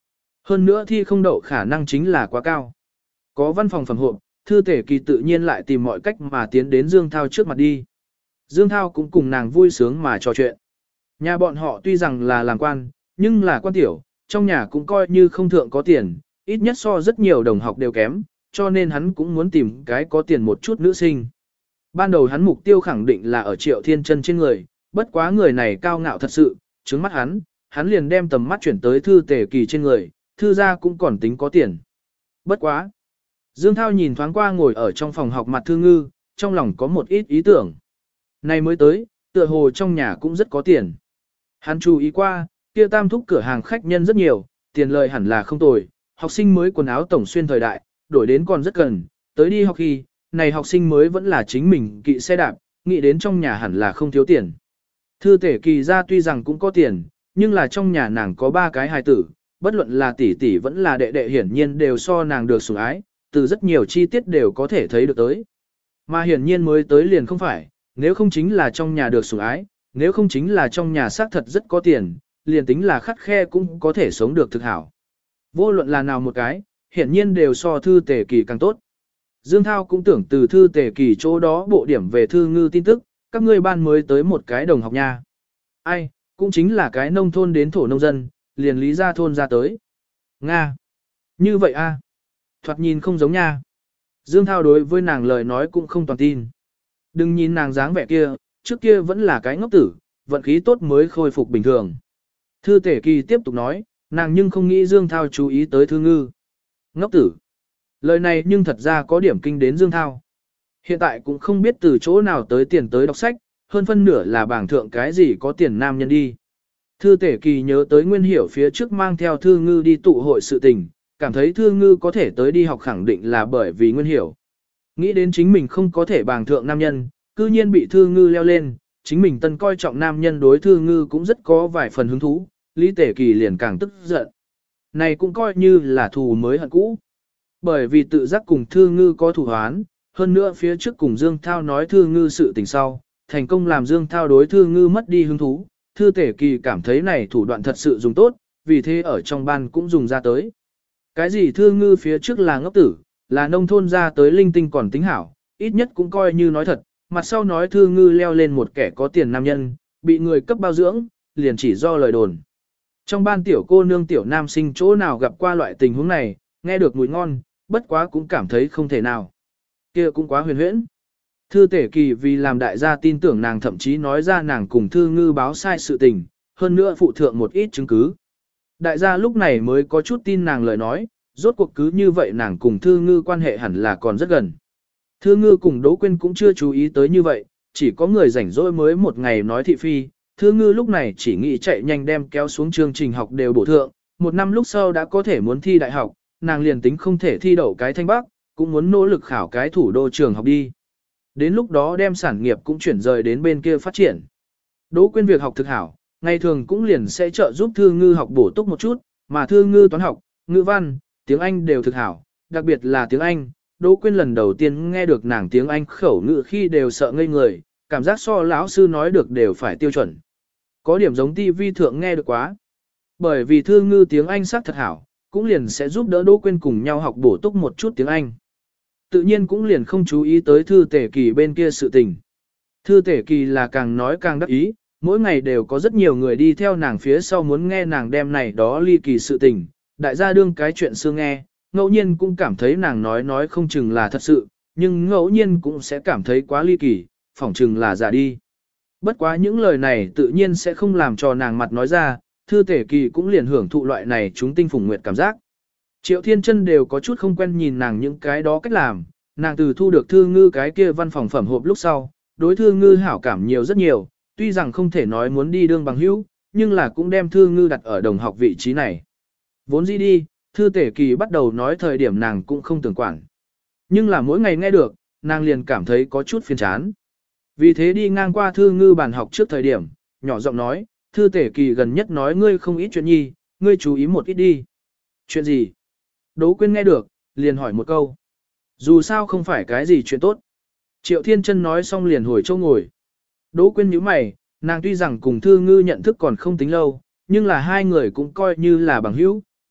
Hơn nữa thi không đậu khả năng chính là quá cao. Có văn phòng phẩm hộp, Thư Tể Kỳ tự nhiên lại tìm mọi cách mà tiến đến Dương Thao trước mặt đi. Dương Thao cũng cùng nàng vui sướng mà trò chuyện. Nhà bọn họ tuy rằng là làm quan, nhưng là quan tiểu, trong nhà cũng coi như không thượng có tiền, ít nhất so rất nhiều đồng học đều kém, cho nên hắn cũng muốn tìm cái có tiền một chút nữ sinh. Ban đầu hắn mục tiêu khẳng định là ở Triệu Thiên Chân trên người, bất quá người này cao ngạo thật sự, trứng mắt hắn liền đem tầm mắt chuyển tới Thư Tể Kỳ trên người, Thư gia cũng còn tính có tiền. Bất quá. Dương Thao nhìn thoáng qua ngồi ở trong phòng học mặt Thư Ngư, trong lòng có một ít ý tưởng. Này mới tới, tựa hồ trong nhà cũng rất có tiền. Hắn chú ý qua, kia Tam Thúc cửa hàng khách nhân rất nhiều, tiền lời hẳn là không tồi, học sinh mới quần áo tổng xuyên thời đại, đổi đến còn rất cần, tới đi học khi, này học sinh mới vẫn là chính mình kỵ xe đạp, nghĩ đến trong nhà hẳn là không thiếu tiền. Thư Tể Kỳ ra tuy rằng cũng có tiền, nhưng là trong nhà nàng có 3 cái hài tử, bất luận là tỷ tỷ vẫn là đệ đệ hiển nhiên đều so nàng được sủng ái, từ rất nhiều chi tiết đều có thể thấy được tới. Mà hiển nhiên mới tới liền không phải, nếu không chính là trong nhà được sủng ái, nếu không chính là trong nhà xác thật rất có tiền, liền tính là khắt khe cũng có thể sống được thực hảo. Vô luận là nào một cái, hiển nhiên đều so Thư Tể Kỳ càng tốt. Dương Thao cũng tưởng từ Thư Tể Kỳ chỗ đó bộ điểm về Thư Ngư tin tức, các ngươi ban mới tới một cái đồng học nha. Ai, cũng chính là cái nông thôn đến thổ nông dân, liền lý ra thôn ra tới. Nga. Như vậy a, thoạt nhìn không giống nha. Dương Thao đối với nàng lời nói cũng không toàn tin. Đừng nhìn nàng dáng vẻ kia, trước kia vẫn là cái ngốc tử, vận khí tốt mới khôi phục bình thường. Thư Tể Kỳ tiếp tục nói, nàng nhưng không nghĩ Dương Thao chú ý tới Thư Ngư. Ngốc tử. Lời này nhưng thật ra có điểm kinh đến Dương Thao. Hiện tại cũng không biết từ chỗ nào tới tiền tới đọc sách, hơn phân nửa là bảng thượng cái gì có tiền nam nhân đi. Thư Tể Kỳ nhớ tới Nguyên Hiểu phía trước mang theo Thư Ngư đi tụ hội sự tình, cảm thấy Thư Ngư có thể tới đi học khẳng định là bởi vì Nguyên Hiểu. Nghĩ đến chính mình không có thể bảng thượng nam nhân, cư nhiên bị Thư Ngư leo lên, chính mình tân coi trọng nam nhân đối Thư Ngư cũng rất có vài phần hứng thú, Lý Tể Kỳ liền càng tức giận. Này cũng coi như là thù mới hận cũ. Bởi vì tự giác cùng Thư Ngư có thủ hoán, hơn nữa phía trước cùng Dương Thao nói Thư Ngư sự tình sau, thành công làm Dương Thao đối Thư Ngư mất đi hứng thú. Thư Tể Kỳ cảm thấy này thủ đoạn thật sự dùng tốt, vì thế ở trong ban cũng dùng ra tới. Cái gì Thư Ngư phía trước là ngốc tử, là nông thôn ra tới linh tinh còn tính hảo, ít nhất cũng coi như nói thật, mặt sau nói Thư Ngư leo lên một kẻ có tiền nam nhân, bị người cấp bao dưỡng, liền chỉ do lời đồn. Trong ban tiểu cô nương tiểu nam sinh chỗ nào gặp qua loại tình huống này, nghe được mùi ngon, bất quá cũng cảm thấy không thể nào. Kia cũng quá huyền huyễn. Thư Tể Kỳ vì làm đại gia tin tưởng nàng thậm chí nói ra nàng cùng Thư Ngư báo sai sự tình, hơn nữa phụ thượng một ít chứng cứ. Đại gia lúc này mới có chút tin nàng lời nói, rốt cuộc cứ như vậy nàng cùng Thư Ngư quan hệ hẳn là còn rất gần. Thư Ngư cùng Đỗ Quyên cũng chưa chú ý tới như vậy, chỉ có người rảnh rỗi mới một ngày nói thị phi. Thư Ngư lúc này chỉ nghĩ chạy nhanh đem kéo xuống chương trình học đều bổ thượng, một năm lúc sau đã có thể muốn thi đại học, nàng liền tính không thể thi đậu cái thanh bắc, cũng muốn nỗ lực khảo cái thủ đô trường học đi. Đến lúc đó đem sản nghiệp cũng chuyển rời đến bên kia phát triển. Đỗ Quyên việc học thực hảo, ngày thường cũng liền sẽ trợ giúp Thư Ngư học bổ túc một chút, mà Thư Ngư toán học, ngữ văn, tiếng Anh đều thực hảo, đặc biệt là tiếng Anh. Đỗ Quyên lần đầu tiên nghe được nàng tiếng Anh khẩu ngữ khi đều sợ ngây người, cảm giác so lão sư nói được đều phải tiêu chuẩn. Có điểm giống TV thượng nghe được quá. Bởi vì Thư Ngư tiếng Anh sắc thật hảo, cũng liền sẽ giúp đỡ Đỗ Quyên cùng nhau học bổ túc một chút tiếng Anh. Tự nhiên cũng liền không chú ý tới Thư Tể Kỳ bên kia sự tình. Thư Tể Kỳ là càng nói càng đắc ý, mỗi ngày đều có rất nhiều người đi theo nàng phía sau muốn nghe nàng đem này đó ly kỳ sự tình, đại gia đương cái chuyện xưa nghe, ngẫu nhiên cũng cảm thấy nàng nói không chừng là thật sự, nhưng ngẫu nhiên cũng sẽ cảm thấy quá ly kỳ, phỏng chừng là giả đi. Bất quá những lời này tự nhiên sẽ không làm cho nàng mặt nói ra, Thư Tể Kỳ cũng liền hưởng thụ loại này chúng tinh phùng nguyệt cảm giác. Triệu Thiên Chân đều có chút không quen nhìn nàng những cái đó cách làm, nàng từ thu được Thư Ngư cái kia văn phòng phẩm hộp lúc sau, đối Thư Ngư hảo cảm nhiều rất nhiều, tuy rằng không thể nói muốn đi đương bằng hữu, nhưng là cũng đem Thư Ngư đặt ở đồng học vị trí này. Vốn dĩ đi, Thư Tể Kỳ bắt đầu nói thời điểm nàng cũng không tưởng quản. Nhưng là mỗi ngày nghe được, nàng liền cảm thấy có chút phiền chán. Vì thế đi ngang qua Thư Ngư bàn học trước thời điểm, nhỏ giọng nói, Thư Tể Kỳ gần nhất nói ngươi không ít chuyện nhi, ngươi chú ý một ít đi. Chuyện gì? Đỗ Quyên nghe được, liền hỏi một câu. Dù sao không phải cái gì chuyện tốt. Triệu Thiên Chân nói xong liền hồi châu ngồi. Đỗ Quyên nhíu mày, nàng tuy rằng cùng Thư Ngư nhận thức còn không tính lâu, nhưng là hai người cũng coi như là bằng hữu,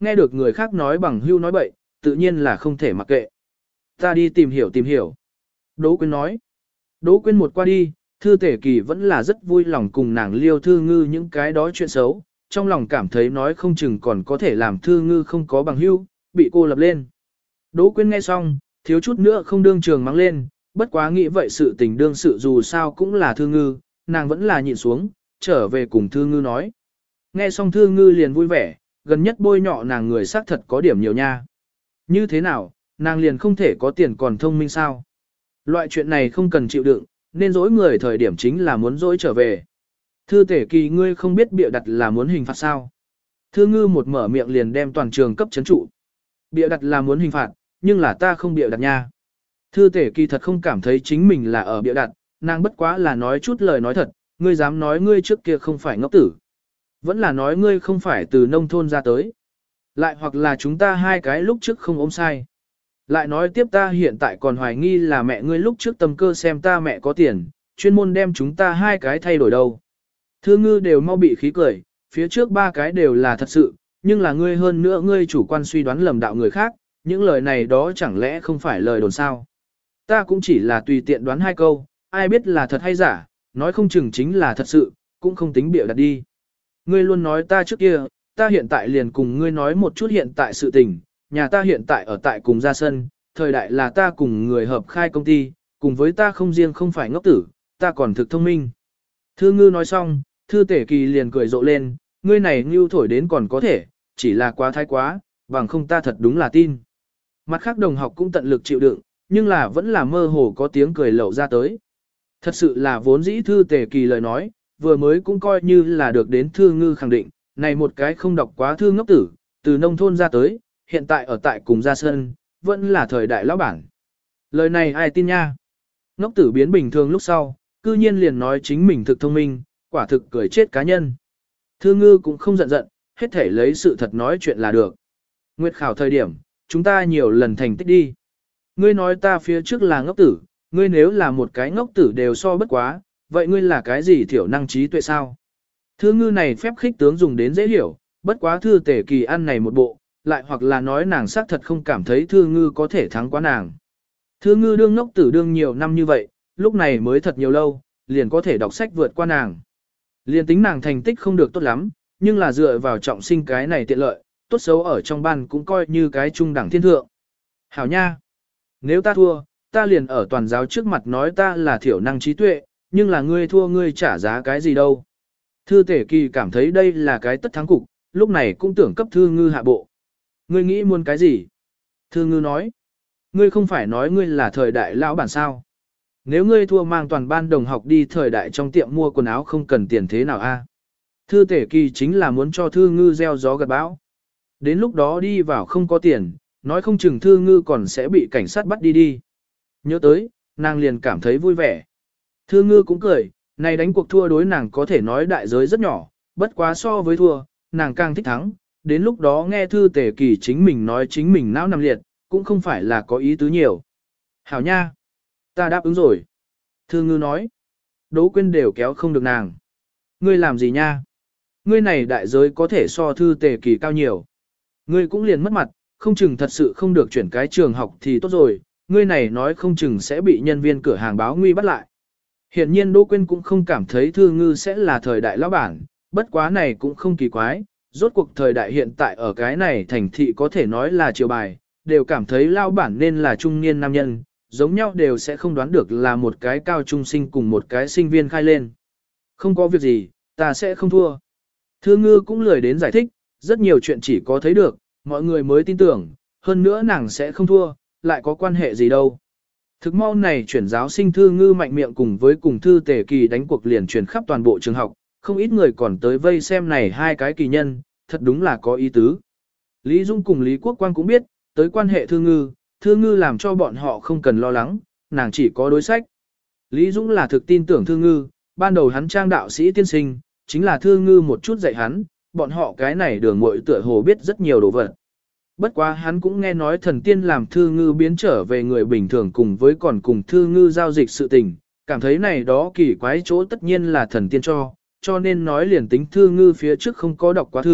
nghe được người khác nói bằng hưu nói bậy, tự nhiên là không thể mặc kệ. Ta đi tìm hiểu tìm hiểu. Đỗ Quyên nói. Đỗ Quyên một qua đi, Thư Tể Kỳ vẫn là rất vui lòng cùng nàng liêu Thư Ngư những cái đó chuyện xấu, trong lòng cảm thấy nói không chừng còn có thể làm Thư Ngư không có bằng hưu, bị cô lập lên. Đỗ Quyên nghe xong, thiếu chút nữa không đương trường mắng lên, bất quá nghĩ vậy sự tình đương sự dù sao cũng là Thư Ngư, nàng vẫn là nhịn xuống, trở về cùng Thư Ngư nói. Nghe xong Thư Ngư liền vui vẻ, gần nhất bôi nhọ nàng người xác thật có điểm nhiều nha. Như thế nào, nàng liền không thể có tiền còn thông minh sao? Loại chuyện này không cần chịu đựng, nên dỗi người thời điểm chính là muốn dỗi trở về. Thư Tể Kỳ ngươi không biết bịa đặt là muốn hình phạt sao? Thư Ngư một mở miệng liền đem toàn trường cấp chấn trụ. Bịa đặt là muốn hình phạt, nhưng là ta không bịa đặt nha. Thư Tể Kỳ thật không cảm thấy chính mình là ở bịa đặt, nàng bất quá là nói chút lời nói thật, ngươi dám nói ngươi trước kia không phải ngốc tử. Vẫn là nói ngươi không phải từ nông thôn ra tới. Lại hoặc là chúng ta hai cái lúc trước không ốm sai. Lại nói tiếp ta hiện tại còn hoài nghi là mẹ ngươi lúc trước tâm cơ xem ta mẹ có tiền, chuyên môn đem chúng ta hai cái thay đổi đâu. Thư Ngư đều mau bị khí cười, phía trước ba cái đều là thật sự, nhưng là ngươi hơn nữa ngươi chủ quan suy đoán lầm đạo người khác, những lời này đó chẳng lẽ không phải lời đồn sao. Ta cũng chỉ là tùy tiện đoán hai câu, ai biết là thật hay giả, nói không chừng chính là thật sự, cũng không tính bịa đặt đi. Ngươi luôn nói ta trước kia, ta hiện tại liền cùng ngươi nói một chút hiện tại sự tình, nhà ta hiện tại ở tại cùng gia sân, thời đại là ta cùng người hợp khai công ty, cùng với ta không riêng không phải ngốc tử, ta còn thực thông minh. Thư Ngư nói xong, Thư Tể Kỳ liền cười rộ lên, ngươi này ngưu thổi đến còn có thể, chỉ là quá thái quá, bằng không ta thật đúng là tin. Mặt khác đồng học cũng tận lực chịu đựng, nhưng là vẫn là mơ hồ có tiếng cười lẩu ra tới. Thật sự là vốn dĩ Thư Tể Kỳ lời nói, vừa mới cũng coi như là được đến Thư Ngư khẳng định, này một cái không đọc quá thư ngốc tử, từ nông thôn ra tới, hiện tại ở tại cùng gia sơn, vẫn là thời đại lão bản. Lời này ai tin nha? Ngốc tử biến bình thường lúc sau, cư nhiên liền nói chính mình thực thông minh, quả thực cười chết cá nhân. Thư Ngư cũng không giận giận, hết thể lấy sự thật nói chuyện là được. Nguyệt khảo thời điểm, chúng ta nhiều lần thành tích đi. Ngươi nói ta phía trước là ngốc tử, ngươi nếu là một cái ngốc tử đều so bất quá, vậy ngươi là cái gì thiểu năng trí tuệ sao? Thư Ngư này phép khích tướng dùng đến dễ hiểu, bất quá Thư Tể Kỳ ăn này một bộ, lại hoặc là nói nàng xác thật không cảm thấy Thư Ngư có thể thắng quá nàng. Thư Ngư đương ngốc tử đương nhiều năm như vậy, lúc này mới thật nhiều lâu, liền có thể đọc sách vượt qua nàng. Liền tính nàng thành tích không được tốt lắm, nhưng là dựa vào trọng sinh cái này tiện lợi, tốt xấu ở trong ban cũng coi như cái trung đẳng thiên thượng. Hảo nha! Nếu ta thua, ta liền ở toàn giáo trước mặt nói ta là thiểu năng trí tuệ, nhưng là ngươi thua ngươi trả giá cái gì đâu. Thư Tể Kỳ cảm thấy đây là cái tất thắng cục, lúc này cũng tưởng cấp Thư Ngư hạ bộ. Ngươi nghĩ muốn cái gì? Thư Ngư nói. Ngươi không phải nói ngươi là thời đại lão bản sao? Nếu ngươi thua mang toàn ban đồng học đi thời đại trong tiệm mua quần áo không cần tiền thế nào a? Thư Tể Kỳ chính là muốn cho Thư Ngư gieo gió gặt bão. Đến lúc đó đi vào không có tiền, nói không chừng Thư Ngư còn sẽ bị cảnh sát bắt đi đi. Nhớ tới, nàng liền cảm thấy vui vẻ. Thư Ngư cũng cười, này đánh cuộc thua đối nàng có thể nói đại giới rất nhỏ, bất quá so với thua, nàng càng thích thắng, đến lúc đó nghe Thư Tể Kỳ chính mình nói chính mình não nằm liệt, cũng không phải là có ý tứ nhiều. Hảo nha, ta đáp ứng rồi. Thư Ngư nói, Đỗ Quyên đều kéo không được nàng. Ngươi làm gì nha? Ngươi này đại giới có thể so Thư Tể Kỳ cao nhiều. Ngươi cũng liền mất mặt, không chừng thật sự không được chuyển cái trường học thì tốt rồi, ngươi này nói không chừng sẽ bị nhân viên cửa hàng báo nguy bắt lại. Hiện nhiên Đỗ Quyên cũng không cảm thấy Thư Ngư sẽ là thời đại lão bản, bất quá này cũng không kỳ quái, rốt cuộc thời đại hiện tại ở cái này thành thị có thể nói là chiều bài, đều cảm thấy lão bản nên là trung niên nam nhân, giống nhau đều sẽ không đoán được là một cái cao trung sinh cùng một cái sinh viên khai lên. Không có việc gì, ta sẽ không thua. Thư Ngư cũng lười đến giải thích, rất nhiều chuyện chỉ có thấy được, mọi người mới tin tưởng, hơn nữa nàng sẽ không thua, lại có quan hệ gì đâu. Thực mau này chuyển giáo sinh Thư Ngư mạnh miệng cùng với cùng Thư Tể Kỳ đánh cuộc liền truyền khắp toàn bộ trường học, không ít người còn tới vây xem này hai cái kỳ nhân, thật đúng là có ý tứ. Lý Dung cùng Lý Quốc Quang cũng biết, tới quan hệ Thư Ngư làm cho bọn họ không cần lo lắng, nàng chỉ có đối sách. Lý Dung là thực tin tưởng Thư Ngư, ban đầu hắn trang đạo sĩ tiên sinh, chính là Thư Ngư một chút dạy hắn, bọn họ cái này đường muội tựa hồ biết rất nhiều đồ vật. Bất quá hắn cũng nghe nói thần tiên làm Thư Ngư biến trở về người bình thường cùng với còn cùng Thư Ngư giao dịch sự tình, cảm thấy này đó kỳ quái chỗ tất nhiên là thần tiên cho nên nói liền tính Thư Ngư phía trước không có đọc quá thư,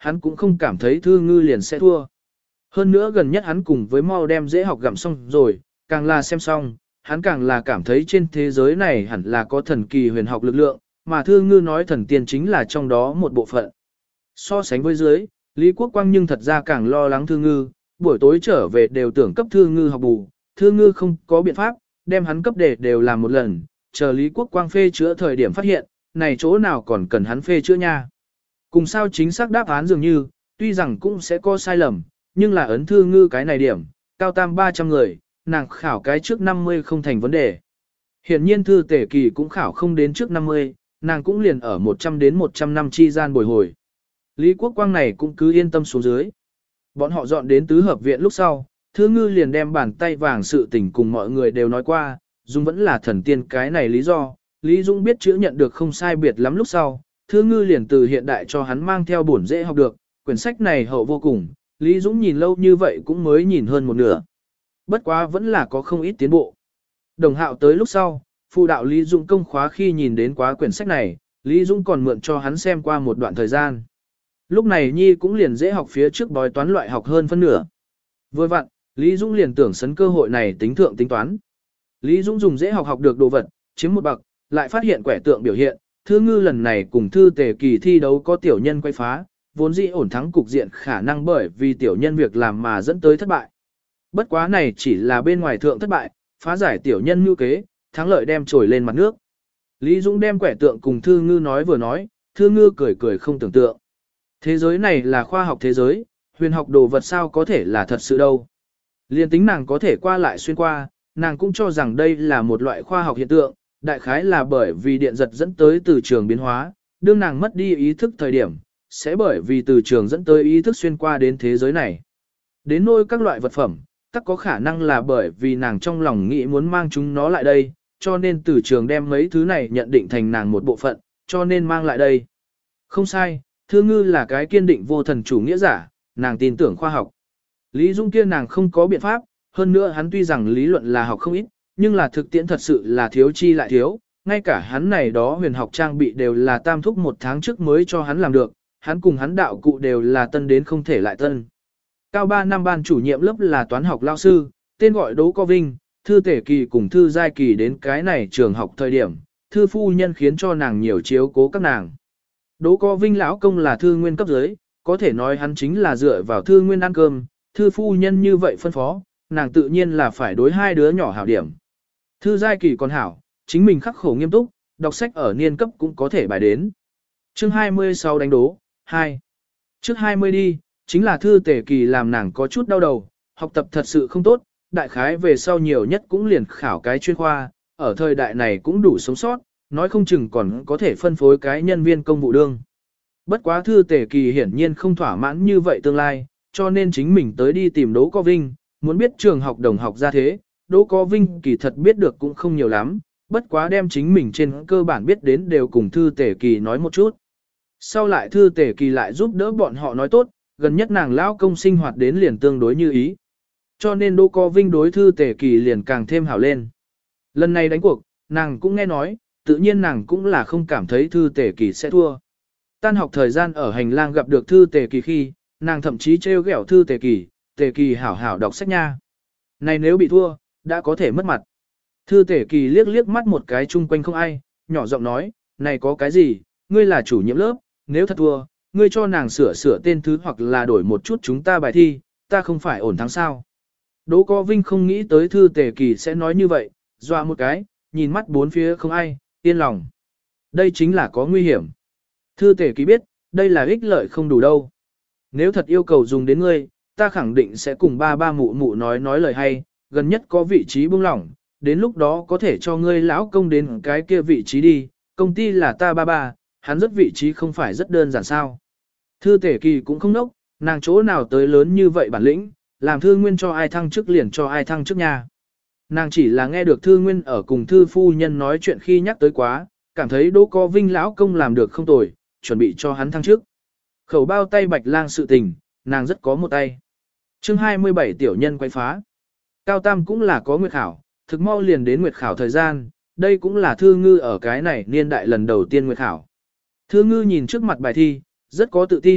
hắn cũng không cảm thấy Thư Ngư liền sẽ thua. Hơn nữa gần nhất hắn cùng với mau đem dễ học gặm xong rồi, càng là xem xong, hắn càng là cảm thấy trên thế giới này hẳn là có thần kỳ huyền học lực lượng, mà Thư Ngư nói thần tiên chính là trong đó một bộ phận. So sánh với dưới, Lý Quốc Quang nhưng thật ra càng lo lắng Thư Ngư, buổi tối trở về đều tưởng cấp Thư Ngư học bù, Thư Ngư không có biện pháp, đem hắn cấp đề đều làm một lần, chờ Lý Quốc Quang phê chữa thời điểm phát hiện, này chỗ nào còn cần hắn phê chữa nha. Cùng sao chính xác đáp án dường như, tuy rằng cũng sẽ có sai lầm, nhưng là ấn Thư Ngư cái này điểm, cao tam 300 người, nàng khảo cái trước 50 không thành vấn đề. Hiện nhiên Thư Tể Kỳ cũng khảo không đến trước 50, nàng cũng liền ở 100 đến 100 năm chi gian bồi hồi. Lý Quốc Quang này cũng cứ yên tâm xuống dưới. Bọn họ dọn đến tứ hợp viện lúc sau, Thư Ngư liền đem bàn tay vàng sự tình cùng mọi người đều nói qua, Dung vẫn là thần tiên cái này lý do. Lý Dung biết chữ nhận được không sai biệt lắm lúc sau, Thư Ngư liền từ hiện đại cho hắn mang theo bổn dễ học được, quyển sách này hậu vô cùng, Lý Dũng nhìn lâu như vậy cũng mới nhìn hơn một nửa. Bất quá vẫn là có không ít tiến bộ. Đồng Hạo tới lúc sau, phụ đạo Lý Dũng công khóa khi nhìn đến quá quyển sách này, Lý Dũng còn mượn cho hắn xem qua một đoạn thời gian. Lúc này Nhi cũng liền dễ học phía trước bói toán loại học hơn phân nửa. Vừa vặn, Lý Dũng liền tưởng sấn cơ hội này tính thượng tính toán. Lý Dũng dùng dễ học học được đồ vật, chiếm một bậc, lại phát hiện quẻ tượng biểu hiện, Thư Ngư lần này cùng Thư Tề Kỳ thi đấu có tiểu nhân quay phá, vốn dĩ ổn thắng cục diện khả năng bởi vì tiểu nhân việc làm mà dẫn tới thất bại. Bất quá này chỉ là bên ngoài thượng thất bại, phá giải tiểu nhân mưu kế, thắng lợi đem trồi lên mặt nước. Lý Dũng đem quẻ tượng cùng Thư Ngư nói vừa nói, Thư Ngư cười cười không tưởng tượng. Thế giới này là khoa học thế giới, huyền học đồ vật sao có thể là thật sự đâu. Liên tính nàng có thể qua lại xuyên qua, nàng cũng cho rằng đây là một loại khoa học hiện tượng, đại khái là bởi vì điện giật dẫn tới từ trường biến hóa, đương nàng mất đi ý thức thời điểm, sẽ bởi vì từ trường dẫn tới ý thức xuyên qua đến thế giới này. Đến nôi các loại vật phẩm, tất có khả năng là bởi vì nàng trong lòng nghĩ muốn mang chúng nó lại đây, cho nên từ trường đem mấy thứ này nhận định thành nàng một bộ phận, cho nên mang lại đây. Không sai, Thư Ngư là cái kiên định vô thần chủ nghĩa giả, nàng tin tưởng khoa học. Lý Dung kia nàng không có biện pháp, hơn nữa hắn tuy rằng lý luận là học không ít, nhưng là thực tiễn thật sự là thiếu chi lại thiếu, ngay cả hắn này đó huyền học trang bị đều là tam thúc một tháng trước mới cho hắn làm được, hắn cùng hắn đạo cụ đều là tân đến không thể lại tân. Cao 3 năm ban chủ nhiệm lớp là toán học lao sư, tên gọi Đỗ Co Vinh, Thư Tể Kỳ cùng Thư Giai Kỳ đến cái này trường học thời điểm, Thư phu nhân khiến cho nàng nhiều chiếu cố các nàng. Đỗ Co Vinh lão công là Thư Nguyên cấp dưới, có thể nói hắn chính là dựa vào Thư Nguyên ăn cơm, Thư phu nhân như vậy phân phó, nàng tự nhiên là phải đối hai đứa nhỏ hảo điểm. Thư Giai Kỳ còn hảo, chính mình khắc khổ nghiêm túc, đọc sách ở niên cấp cũng có thể bài đến. Chương 26 đánh đố, 2. Trước 20 đi, chính là Thư Tể Kỳ làm nàng có chút đau đầu, học tập thật sự không tốt, đại khái về sau nhiều nhất cũng liền khảo cái chuyên khoa, ở thời đại này cũng đủ sống sót, nói không chừng còn có thể phân phối cái nhân viên công vụ đương. Bất quá Thư Tể Kỳ hiển nhiên không thỏa mãn như vậy tương lai, cho nên chính mình tới đi tìm Đỗ Co Vinh, muốn biết trường học đồng học ra thế, Đỗ Co Vinh kỳ thật biết được cũng không nhiều lắm, bất quá đem chính mình trên cơ bản biết đến đều cùng Thư Tể Kỳ nói một chút. Sau lại Thư Tể Kỳ lại giúp đỡ bọn họ nói tốt, gần nhất nàng lão công sinh hoạt đến liền tương đối như ý. Cho nên Đỗ Co Vinh đối Thư Tể Kỳ liền càng thêm hảo lên. Lần này đánh cuộc, nàng cũng nghe nói, tự nhiên nàng cũng là không cảm thấy Thư Tể Kỳ sẽ thua. Tan học thời gian ở hành lang gặp được Thư Tể Kỳ khi, nàng thậm chí trêu ghẹo Thư Tể Kỳ hảo hảo đọc sách nha. Này nếu bị thua, đã có thể mất mặt. Thư Tể Kỳ liếc liếc mắt một cái chung quanh không ai, nhỏ giọng nói, này có cái gì, ngươi là chủ nhiệm lớp, nếu thật thua, ngươi cho nàng sửa tên thứ hoặc là đổi một chút chúng ta bài thi, ta không phải ổn thắng sao. Đỗ Co Vinh không nghĩ tới Thư Tể Kỳ sẽ nói như vậy, dọa một cái, nhìn mắt bốn phía không ai, yên lòng. Đây chính là có nguy hiểm. Thư Tể Kỳ biết, đây là ích lợi không đủ đâu. Nếu thật yêu cầu dùng đến ngươi, ta khẳng định sẽ cùng ba mụ mụ nói lời hay, gần nhất có vị trí buông lỏng, đến lúc đó có thể cho ngươi lão công đến cái kia vị trí đi, công ty là ta ba, hắn rất vị trí không phải rất đơn giản sao. Thư Tể Kỳ cũng không nốc, nàng chỗ nào tới lớn như vậy bản lĩnh, làm Thư Nguyên cho ai thăng chức liền cho ai thăng chức nha. Nàng chỉ là nghe được Thư Nguyên ở cùng Thư phu nhân nói chuyện khi nhắc tới quá, cảm thấy Đỗ Co Vinh lão công làm được không tồi, chuẩn bị cho hắn thăng chức. Khẩu bao tay Bạch Lang sự tình, nàng rất có một tay. Chương 27 tiểu nhân quay phá. Cao tam cũng là có nguyệt khảo, thực mau liền đến nguyệt khảo thời gian, đây cũng là Thư Ngư ở cái này niên đại lần đầu tiên nguyệt khảo. Thư Ngư nhìn trước mặt bài thi, rất có tự tin,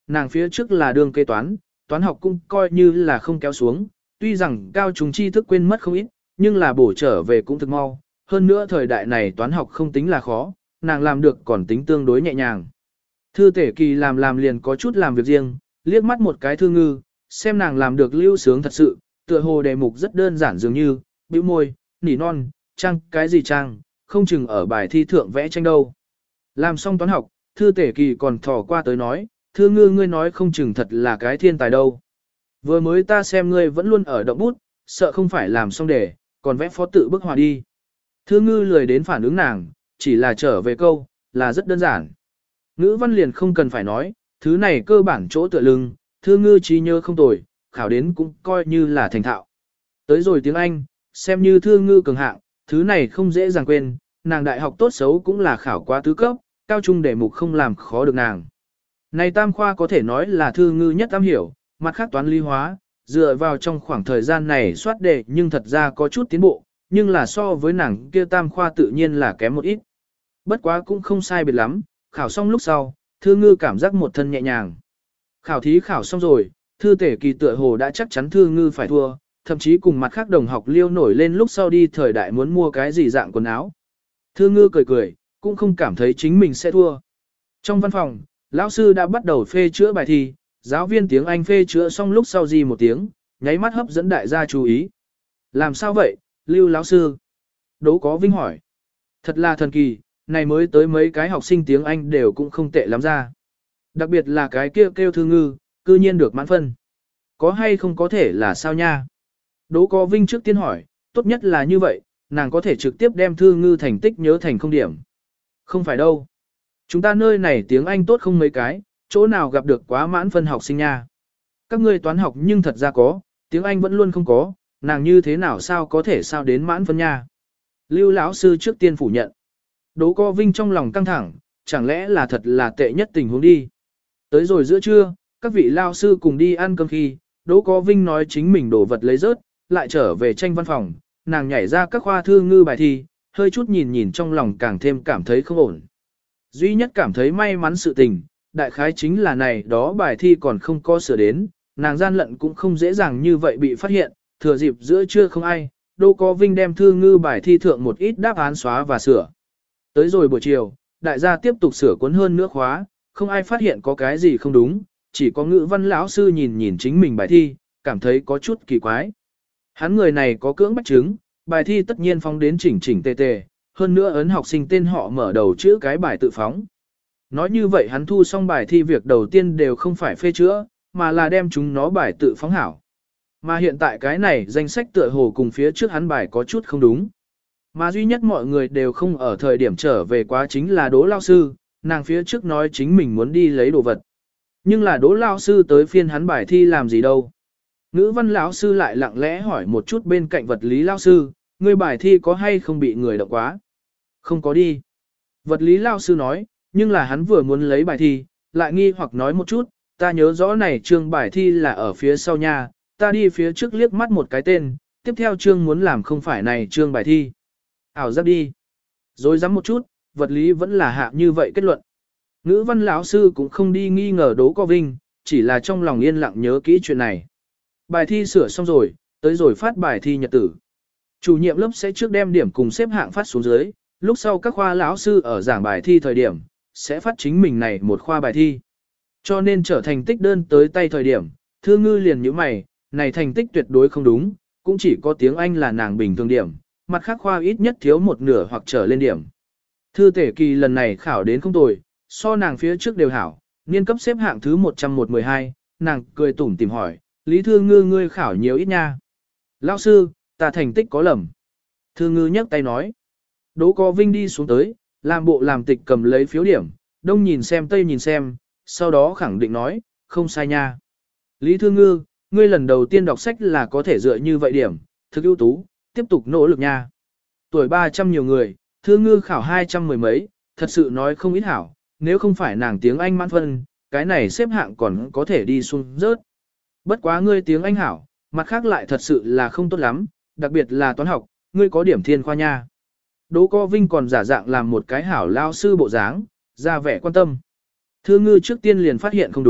nàng phía trước là đường kế toán, toán học cũng coi như là không kéo xuống, tuy rằng cao trung tri thức quên mất không ít, nhưng là bổ trở về cũng thực mau, hơn nữa thời đại này toán học không tính là khó, nàng làm được còn tính tương đối nhẹ nhàng. Thư Tể Kỳ làm liền có chút làm việc riêng, liếc mắt một cái Thư Ngư, xem nàng làm được lưu sướng thật sự, tựa hồ đề mục rất đơn giản dường như, bĩu môi, nỉ non, trang cái gì trang, không chừng ở bài thi thượng vẽ tranh đâu. Làm xong toán học, Thư Tể Kỳ còn thò qua tới nói, Thư Ngư ngươi nói không chừng thật là cái thiên tài đâu. Vừa mới ta xem ngươi vẫn luôn ở động bút, sợ không phải làm xong đề, còn vẽ phó tự bức họa đi. Thư Ngư lười đến phản ứng nàng, chỉ là trở về câu, là rất đơn giản. Ngữ văn liền không cần phải nói, thứ này cơ bản chỗ tựa lưng, Thư Ngư trí nhớ không tồi, khảo đến cũng coi như là thành thạo. Tới rồi tiếng Anh, xem như Thư Ngư cường hạng, thứ này không dễ dàng quên, nàng đại học tốt xấu cũng là khảo qua tứ cấp, cao trung đề mục không làm khó được nàng. Này tam khoa có thể nói là Thư Ngư nhất am hiểu, mặt khác toán lý hóa, dựa vào trong khoảng thời gian này soát đề nhưng thật ra có chút tiến bộ, nhưng là so với nàng kia tam khoa tự nhiên là kém một ít. Bất quá cũng không sai biệt lắm, khảo xong lúc sau, Thư Ngư cảm giác một thân nhẹ nhàng. Khảo thí khảo xong rồi, Thư Tể Kỳ tựa hồ đã chắc chắn Thư Ngư phải thua, thậm chí cùng mặt khác đồng học liêu nổi lên lúc sau đi thời đại muốn mua cái gì dạng quần áo. Thư Ngư cười cười, cũng không cảm thấy chính mình sẽ thua. Trong văn phòng, lão sư đã bắt đầu phê chữa bài thi, giáo viên tiếng Anh phê chữa xong lúc sau gì một tiếng, nháy mắt hấp dẫn đại gia chú ý. Làm sao vậy, Lưu lão sư? Đỗ Có Vinh hỏi. Thật là thần kỳ, này mới tới mấy cái học sinh tiếng Anh đều cũng không tệ lắm ra. Đặc biệt là cái kia kêu Thư Ngư, cư nhiên được mãn phân. Có hay không có thể là sao nha? Đỗ Có Vinh trước tiên hỏi, tốt nhất là như vậy, nàng có thể trực tiếp đem Thư Ngư thành tích nhớ thành không điểm. Không phải đâu. Chúng ta nơi này tiếng Anh tốt không mấy cái, chỗ nào gặp được quá mãn phân học sinh nha. Các ngươi toán học nhưng thật ra có, tiếng Anh vẫn luôn không có, nàng như thế nào sao có thể sao đến mãn phân nha. Lưu lão sư trước tiên phủ nhận. Đỗ Co Vinh trong lòng căng thẳng, chẳng lẽ là thật là tệ nhất tình huống đi. Tới rồi giữa trưa, các vị lao sư cùng đi ăn cơm khi, Đỗ Co Vinh nói chính mình đổ vật lấy rớt, lại trở về tranh văn phòng, nàng nhảy ra các khoa thư ngư bài thi, hơi chút nhìn nhìn trong lòng càng thêm cảm thấy không ổn. Duy nhất cảm thấy may mắn sự tình, đại khái chính là này đó bài thi còn không có sửa đến, nàng gian lận cũng không dễ dàng như vậy bị phát hiện, thừa dịp giữa trưa không ai, Đỗ Co Vinh đem thư ngư bài thi thượng một ít đáp án xóa và sửa. Tới rồi buổi chiều, đại gia tiếp tục sửa cuốn hơn nữa khóa, không ai phát hiện có cái gì không đúng, chỉ có ngữ văn lão sư nhìn nhìn chính mình bài thi, cảm thấy có chút kỳ quái. Hắn người này có cưỡng bách chứng, bài thi tất nhiên phóng đến chỉnh chỉnh tề tề, hơn nữa ấn học sinh tên họ mở đầu chữ cái bài tự phóng. Nói như vậy hắn thu xong bài thi việc đầu tiên đều không phải phê chữa, mà là đem chúng nó bài tự phóng hảo. Mà hiện tại cái này danh sách tựa hồ cùng phía trước hắn bài có chút không đúng. Mà duy nhất mọi người đều không ở thời điểm trở về quá chính là Đỗ lao sư, nàng phía trước nói chính mình muốn đi lấy đồ vật. Nhưng là Đỗ lao sư tới phiên hắn bài thi làm gì đâu. Ngữ văn lão sư lại lặng lẽ hỏi một chút bên cạnh vật lý lao sư, ngươi bài thi có hay không bị người động quá? Không có đi. Vật lý lao sư nói, nhưng là hắn vừa muốn lấy bài thi, lại nghi hoặc nói một chút, ta nhớ rõ này chương bài thi là ở phía sau nhà, ta đi phía trước liếc mắt một cái tên, tiếp theo chương muốn làm không phải này chương bài thi. Ảo giác đi. Rồi dám một chút, vật lý vẫn là hạ như vậy kết luận. Ngữ văn lão sư cũng không đi nghi ngờ Đỗ Co Vinh, chỉ là trong lòng yên lặng nhớ kỹ chuyện này. Bài thi sửa xong rồi, tới rồi phát bài thi nhật tử. Chủ nhiệm lớp sẽ trước đem điểm cùng xếp hạng phát xuống dưới, lúc sau các khoa lão sư ở giảng bài thi thời điểm, sẽ phát chính mình này một khoa bài thi. Cho nên trở thành tích đơn tới tay thời điểm, Thư Ngư liền nhíu mày, này thành tích tuyệt đối không đúng, cũng chỉ có tiếng Anh là nàng bình thường điểm, mặt khác khoa ít nhất thiếu một nửa hoặc trở lên điểm. Thư Tể Kỳ lần này khảo đến không tồi, so nàng phía trước đều hảo, niên cấp xếp hạng thứ 112, nàng cười tủm tìm hỏi, Lý Thư Ngư ngươi khảo nhiều ít nha. Lão sư, ta thành tích có lầm. Thư Ngư nhấc tay nói. Đỗ Co Vinh đi xuống tới, làm bộ làm tịch cầm lấy phiếu điểm, đông nhìn xem tây nhìn xem, sau đó khẳng định nói, không sai nha. Lý Thư Ngư, ngươi lần đầu tiên đọc sách là có thể dựa như vậy điểm, thực ưu tú, tiếp tục nỗ lực nha. Tuổi 300 nhiều người, Thư Ngư khảo 200 mười mấy, thật sự nói không ít hảo, nếu không phải nàng tiếng Anh mãn phân, cái này xếp hạng còn có thể đi xuống rớt. Bất quá ngươi tiếng Anh hảo, mặt khác lại thật sự là không tốt lắm, đặc biệt là toán học, ngươi có điểm thiên khoa nha. Đỗ Co Vinh còn giả dạng làm một cái hảo lao sư bộ dáng, ra vẻ quan tâm. Thư Ngư trước tiên liền phát hiện không đúng,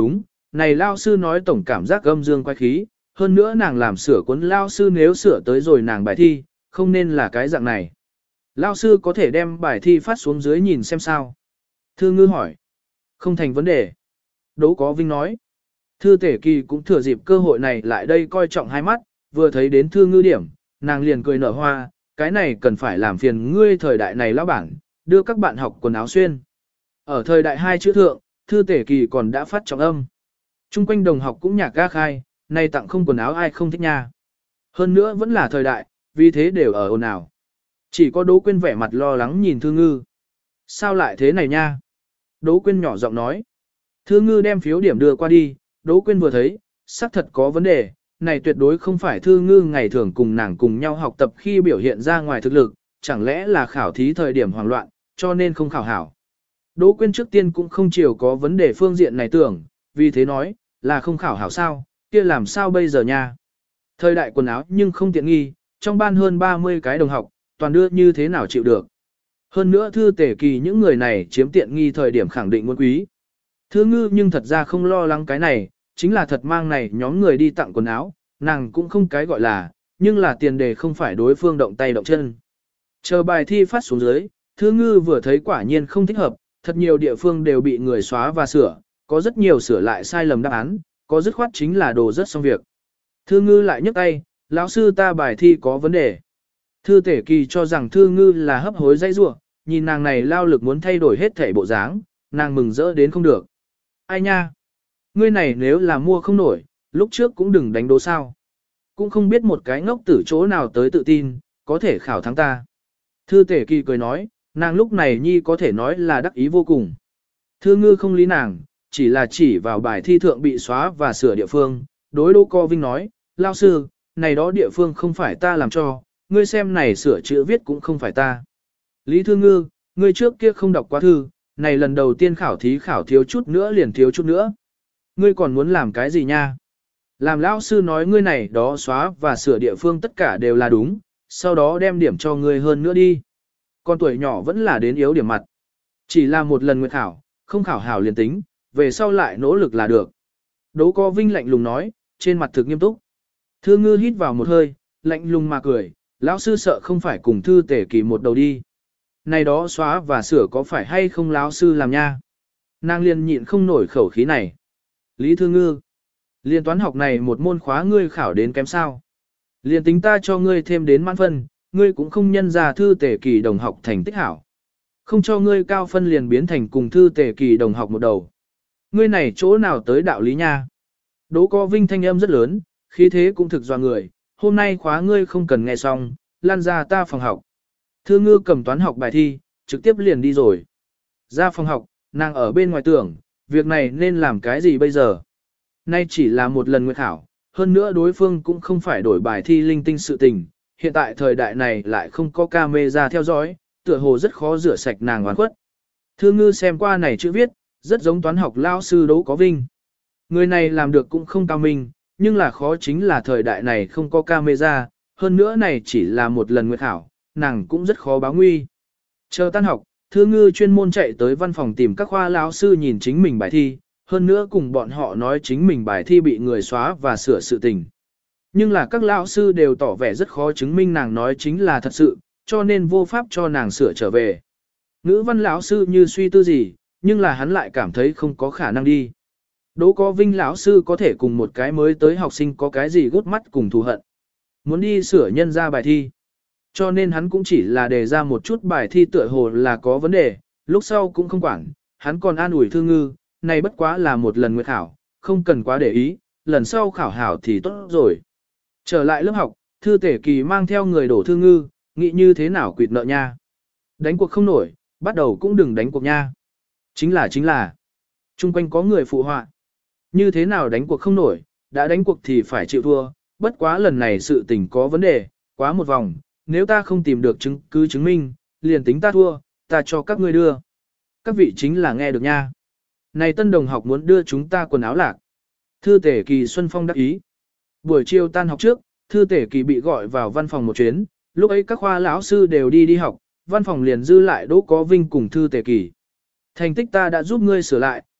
này lao sư nói tổng cảm giác âm dương quái khí, hơn nữa nàng làm sửa cuốn lao sư nếu sửa tới rồi nàng bài thi, không nên là cái dạng này. Lao sư có thể đem bài thi phát xuống dưới nhìn xem sao. Thư Ngư hỏi. Không thành vấn đề. Đỗ Có Vinh nói. Thư Tể Kỳ cũng thừa dịp cơ hội này lại đây coi trọng hai mắt, vừa thấy đến Thư Ngư điểm, nàng liền cười nở hoa, cái này cần phải làm phiền ngươi thời đại này lão bản, đưa các bạn học quần áo xuyên. Ở thời đại hai chữ thượng, Thư Tể Kỳ còn đã phát trọng âm. Trung quanh đồng học cũng nhạc ga khai, nay tặng không quần áo ai không thích nha. Hơn nữa vẫn là thời đại, vì thế đều ở ồn ào. Chỉ có Đỗ Quyên vẻ mặt lo lắng nhìn Thư Ngư. Sao lại thế này nha? Đỗ Quyên nhỏ giọng nói. Thư Ngư đem phiếu điểm đưa qua đi, Đỗ Quyên vừa thấy, xác thật có vấn đề, này tuyệt đối không phải Thư Ngư ngày thường cùng nàng cùng nhau học tập khi biểu hiện ra ngoài thực lực, chẳng lẽ là khảo thí thời điểm hoảng loạn, cho nên không khảo hảo. Đỗ Quyên trước tiên cũng không chiều có vấn đề phương diện này tưởng, vì thế nói, là không khảo hảo sao, kia làm sao bây giờ nha. Thời đại quần áo nhưng không tiện nghi, trong ban hơn 30 cái đồng học, toàn đưa như thế nào chịu được. Hơn nữa Thư Tể Kỳ những người này chiếm tiện nghi thời điểm khẳng định muốn quý. Thư Ngư nhưng thật ra không lo lắng cái này, chính là thật mang này nhóm người đi tặng quần áo, nàng cũng không cái gọi là, nhưng là tiền đề không phải đối phương động tay động chân. Chờ bài thi phát xuống dưới, Thư Ngư vừa thấy quả nhiên không thích hợp, thật nhiều địa phương đều bị người xóa và sửa, có rất nhiều sửa lại sai lầm đáp án, có dứt khoát chính là đồ rất xong việc. Thư Ngư lại nhấc tay, lão sư ta bài thi có vấn đề. Thư Tể Kỳ cho rằng Thư Ngư là hấp hối dây rủa, nhìn nàng này lao lực muốn thay đổi hết thể bộ dáng, nàng mừng rỡ đến không được. Ai nha? Ngươi này nếu là mua không nổi, lúc trước cũng đừng đánh đố sao. Cũng không biết một cái ngốc tử chỗ nào tới tự tin, có thể khảo thắng ta. Thư Tể Kỳ cười nói, nàng lúc này nhi có thể nói là đắc ý vô cùng. Thư Ngư không lý nàng, chỉ là chỉ vào bài thi thượng bị xóa và sửa địa phương. Đối Đỗ Co Vinh nói, lao sư, này đó địa phương không phải ta làm cho, ngươi xem này sửa chữ viết cũng không phải ta. Lý Thư Ngư, ngươi trước kia không đọc quá thư, này lần đầu tiên khảo thí khảo thiếu chút nữa liền thiếu chút nữa. Ngươi còn muốn làm cái gì nha? Làm lão sư nói ngươi này đó xóa và sửa địa phương tất cả đều là đúng, sau đó đem điểm cho ngươi hơn nữa đi. Con tuổi nhỏ vẫn là đến yếu điểm mặt. Chỉ là một lần nguyện khảo, không khảo hảo liền tính, về sau lại nỗ lực là được. Đỗ Co Vinh lạnh lùng nói, trên mặt thực nghiêm túc. Thư Ngư hít vào một hơi, lạnh lùng mà cười, lão sư sợ không phải cùng Thư Tể Kỳ một đầu đi. Này đó xóa và sửa có phải hay không lão sư làm nha? Nàng liền nhịn không nổi khẩu khí này. Lý Thư Ngư, liên toán học này một môn khóa ngươi khảo đến kém sao? Liên tính ta cho ngươi thêm đến mãn phân, ngươi cũng không nhân ra Thư Tể Kỳ đồng học thành tích hảo. Không cho ngươi cao phân liền biến thành cùng Thư Tể Kỳ đồng học một đầu. Ngươi này chỗ nào tới đạo lý nha? Đỗ Co Vinh thanh âm rất lớn, khí thế cũng thực dọa người, hôm nay khóa ngươi không cần nghe xong, lan ra ta phòng học. Thư Ngư cầm toán học bài thi, trực tiếp liền đi rồi. Ra phòng học, nàng ở bên ngoài tưởng, việc này nên làm cái gì bây giờ? Nay chỉ là một lần nguyệt khảo, hơn nữa đối phương cũng không phải đổi bài thi linh tinh sự tình, hiện tại thời đại này lại không có camera theo dõi, tựa hồ rất khó rửa sạch nàng oan khuất. Thư Ngư xem qua này chữ viết, rất giống toán học lao sư Đỗ Có Vinh. Người này làm được cũng không cao minh, nhưng là khó chính là thời đại này không có camera, hơn nữa này chỉ là một lần nguyệt khảo, nàng cũng rất khó báo nguy. Chờ tan học, Thư Ngư chuyên môn chạy tới văn phòng tìm các khoa lão sư nhìn chính mình bài thi, hơn nữa cùng bọn họ nói chính mình bài thi bị người xóa và sửa sự tình. Nhưng là các lão sư đều tỏ vẻ rất khó chứng minh nàng nói chính là thật sự, cho nên vô pháp cho nàng sửa trở về. Ngữ văn lão sư như suy tư gì, nhưng là hắn lại cảm thấy không có khả năng đi. Đỗ Co Vinh lão sư có thể cùng một cái mới tới học sinh có cái gì gút mắt cùng thù hận. Muốn đi sửa nhân ra bài thi. Cho nên hắn cũng chỉ là đề ra một chút bài thi tựa hồ là có vấn đề, lúc sau cũng không quản, hắn còn an ủi Thư Ngư, này bất quá là một lần nguyệt khảo, không cần quá để ý, lần sau khảo hảo thì tốt rồi. Trở lại lớp học, Thư Tể Kỳ mang theo người đổ Thư Ngư, nghĩ như thế nào quỵt nợ nha. Đánh cuộc không nổi, bắt đầu cũng đừng đánh cuộc nha. Chính là, chung quanh có người phụ họa. Như thế nào đánh cuộc không nổi, đã đánh cuộc thì phải chịu thua, bất quá lần này sự tình có vấn đề, quá một vòng, nếu ta không tìm được chứng cứ chứng minh, liền tính ta thua, ta cho các ngươi đưa. Các vị chính là nghe được nha. Này tân đồng học muốn đưa chúng ta quần áo lạc. Thư Tể Kỳ Xuân Phong đắc ý. Buổi chiều tan học trước, Thư Tể Kỳ bị gọi vào văn phòng một chuyến, lúc ấy các khoa lão sư đều đi học, văn phòng liền dư lại Đỗ Có Vinh cùng Thư Tể Kỳ. Thành tích ta đã giúp ngươi sửa lại,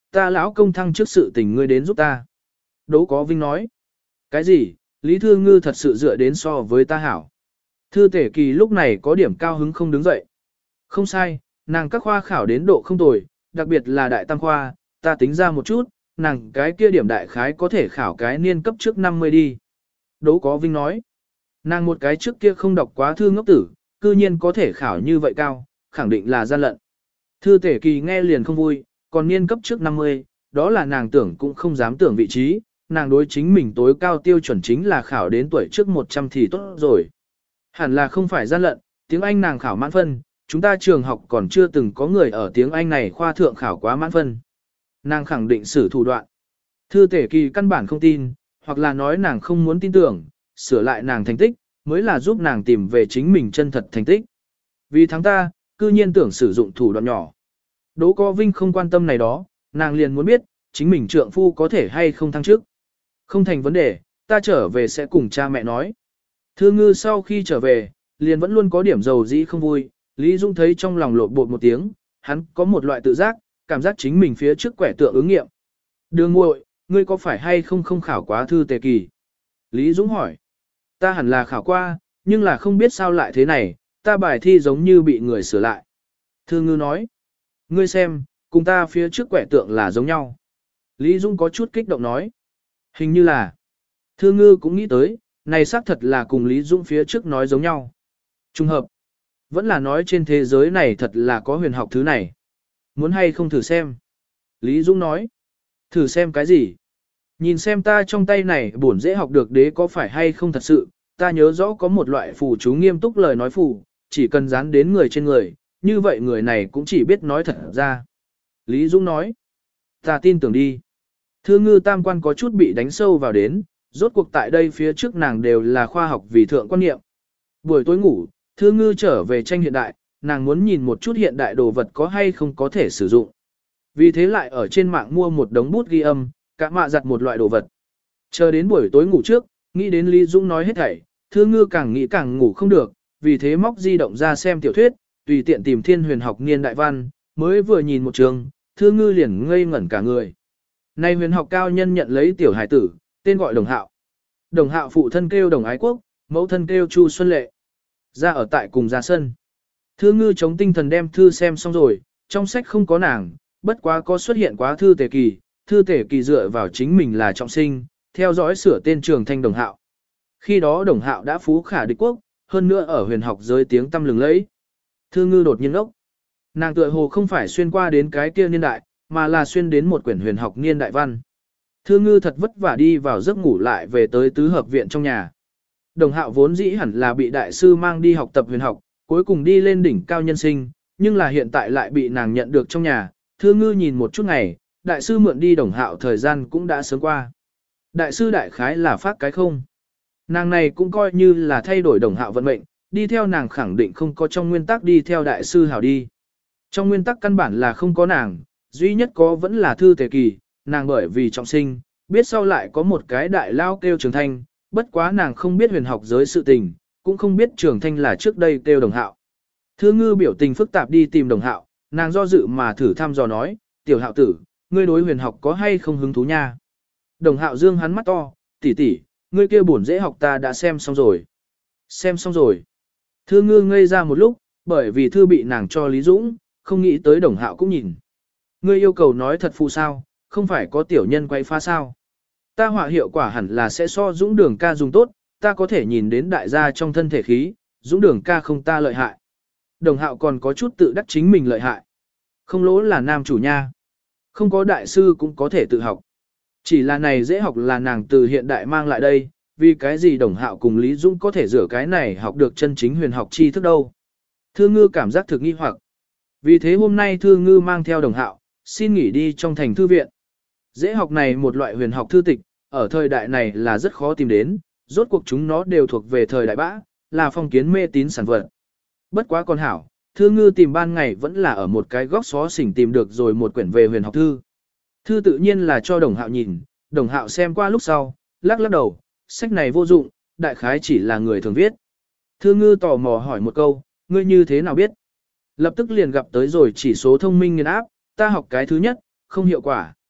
ta lão công thăng trước sự tình ngươi đến giúp ta. Đỗ Có Vinh nói. Cái gì, Lý Thư Ngư thật sự dựa đến so với ta hảo. Thư Tể Kỳ lúc này có điểm cao hứng không đứng dậy. Không sai, nàng các khoa khảo đến độ không tồi, đặc biệt là đại tam khoa, ta tính ra một chút, nàng cái kia điểm đại khái có thể khảo cái niên cấp trước 50 đi. Đỗ Có Vinh nói. Nàng một cái trước kia không đọc quá thư ngốc tử, cư nhiên có thể khảo như vậy cao, khẳng định là gian lận. Thư Tể Kỳ nghe liền không vui, còn niên cấp trước 50, đó là nàng tưởng cũng không dám tưởng vị trí, nàng đối chính mình tối cao tiêu chuẩn chính là khảo đến tuổi trước 100 thì tốt rồi. Hẳn là không phải gian lận, tiếng Anh nàng khảo mãn phân, chúng ta trường học còn chưa từng có người ở tiếng Anh này khoa thượng khảo quá mãn phân. Nàng khẳng định sử thủ đoạn. Thư Tể Kỳ căn bản không tin, hoặc là nói nàng không muốn tin tưởng, sửa lại nàng thành tích, mới là giúp nàng tìm về chính mình chân thật thành tích. Vì thắng ta, cư nhiên tưởng sử dụng thủ đoạn nhỏ. Đỗ Có Vinh không quan tâm này đó, nàng liền muốn biết, chính mình trượng phu có thể hay không thăng chức. Không thành vấn đề, ta trở về sẽ cùng cha mẹ nói. Thư Ngư sau khi trở về, liền vẫn luôn có điểm dầu dĩ không vui, Lý Dung thấy trong lòng lộn bột một tiếng, hắn có một loại tự giác, cảm giác chính mình phía trước quẻ tượng ứng nghiệm. Đường muội, ngươi có phải hay không không khảo quá Thư Tề Kỳ? Lý Dũng hỏi. Ta hẳn là khảo qua, nhưng là không biết sao lại thế này, ta bài thi giống như bị người sửa lại. Thư Ngư nói. Ngươi xem, cùng ta phía trước quẻ tượng là giống nhau. Lý Dung có chút kích động nói. Hình như là. Thư Ngư cũng nghĩ tới, này xác thật là cùng Lý Dung phía trước nói giống nhau. Trùng hợp. Vẫn là nói trên thế giới này thật là có huyền học thứ này. Muốn hay không thử xem. Lý Dung nói. Thử xem cái gì? Nhìn xem ta trong tay này bổn dễ học được đế có phải hay không thật sự, ta nhớ rõ có một loại phù chú nghiêm túc lời nói phù, chỉ cần dán đến người trên người, như vậy người này cũng chỉ biết nói thật ra. Lý Dũng nói, ta tin tưởng đi. Thư Ngư tam quan có chút bị đánh sâu vào đến, rốt cuộc tại đây phía trước nàng đều là khoa học vì thượng quan niệm. Buổi tối ngủ, Thư Ngư trở về tranh hiện đại, nàng muốn nhìn một chút hiện đại đồ vật có hay không có thể sử dụng. Vì thế lại ở trên mạng mua một đống bút ghi âm, cả mạ giặt một loại đồ vật. Chờ đến buổi tối ngủ trước, nghĩ đến Lý Dũng nói hết thảy, Thư Ngư càng nghĩ càng ngủ không được, vì thế móc di động ra xem tiểu thuyết, tùy tiện tìm Thiên Huyền học niên đại văn, mới vừa nhìn một trường, Thư Ngư liền ngây ngẩn cả người. Nay huyền học cao nhân nhận lấy tiểu hải tử, tên gọi Đồng Hạo. Đồng Hạo phụ thân kêu Đồng Ái Quốc, mẫu thân kêu Chu Xuân Lệ. Ra ở tại cùng ra sân. Thư Ngư chống tinh thần đem thư xem xong rồi, trong sách không có nàng, bất quá có xuất hiện quá Thư Tề Kỳ. Thư Tề Kỳ dựa vào chính mình là trọng sinh, theo dõi sửa tên trường thanh Đồng Hạo. Khi đó Đồng Hạo đã phú khả địch quốc, hơn nữa ở huyền học giới tiếng tăm lừng lẫy. Thư Ngư đột nhiên ốc. Nàng tựa hồ không phải xuyên qua đến cái kia niên đại, mà là xuyên đến một quyển huyền học niên đại văn. Thư Ngư thật vất vả đi vào giấc ngủ lại về tới tứ hợp viện trong nhà. Đồng Hạo vốn dĩ hẳn là bị đại sư mang đi học tập huyền học, cuối cùng đi lên đỉnh cao nhân sinh, nhưng là hiện tại lại bị nàng nhận được trong nhà. Thư Ngư nhìn một chút ngày, đại sư mượn đi Đồng Hạo thời gian cũng đã sớm qua. Đại sư đại khái là phát cái không. Nàng này cũng coi như là thay đổi Đồng Hạo vận mệnh, đi theo nàng khẳng định không có trong nguyên tắc đi theo đại sư hảo đi. Trong nguyên tắc căn bản là không có nàng, duy nhất có vẫn là Thư Tề Kỳ, nàng bởi vì trọng sinh, biết sau lại có một cái đại lao kêu Trường Thanh, bất quá nàng không biết huyền học giới sự tình, cũng không biết Trường Thanh là trước đây kêu Đồng Hạo. Thư Ngư biểu tình phức tạp đi tìm Đồng Hạo, nàng do dự mà thử thăm dò nói, tiểu Hạo tử, ngươi đối huyền học có hay không hứng thú nha? Đồng Hạo dương hắn mắt to, tỷ tỷ, ngươi kia bổn dễ học ta đã xem xong rồi. Xem xong rồi. Thư Ngư ngây ra một lúc, bởi vì thư bị nàng cho Lý Dũng, không nghĩ tới Đồng Hạo cũng nhìn. Ngươi yêu cầu nói thật phụ sao, không phải có tiểu nhân quay phá sao. Ta họa hiệu quả hẳn là sẽ so Dũng Đường ca dùng tốt, ta có thể nhìn đến đại gia trong thân thể khí, Dũng Đường ca không ta lợi hại. Đồng Hạo còn có chút tự đắc chính mình lợi hại. Không lỗ là nam chủ nha. Không có đại sư cũng có thể tự học. Chỉ là này dễ học là nàng từ hiện đại mang lại đây, vì cái gì Đồng Hạo cùng Lý Dũng có thể rửa cái này học được chân chính huyền học tri thức đâu. Thư Ngư cảm giác thực nghi hoặc. Vì thế hôm nay Thư Ngư mang theo Đồng Hạo, xin nghỉ đi trong thành thư viện. Dễ học này một loại huyền học thư tịch, ở thời đại này là rất khó tìm đến, rốt cuộc chúng nó đều thuộc về thời đại bã, là phong kiến mê tín sản vật. Bất quá con hảo, Thư Ngư tìm ban ngày vẫn là ở một cái góc xó xỉnh tìm được rồi một quyển về huyền học thư. Thư tự nhiên là cho Đồng Hạo nhìn, Đồng Hạo xem qua lúc sau, lắc lắc đầu, sách này vô dụng, đại khái chỉ là người thường viết. Thư Ngư tò mò hỏi một câu, ngươi như thế nào biết? Lập tức liền gặp tới rồi chỉ số thông minh nghiền áp, ta học cái thứ nhất, không hiệu quả.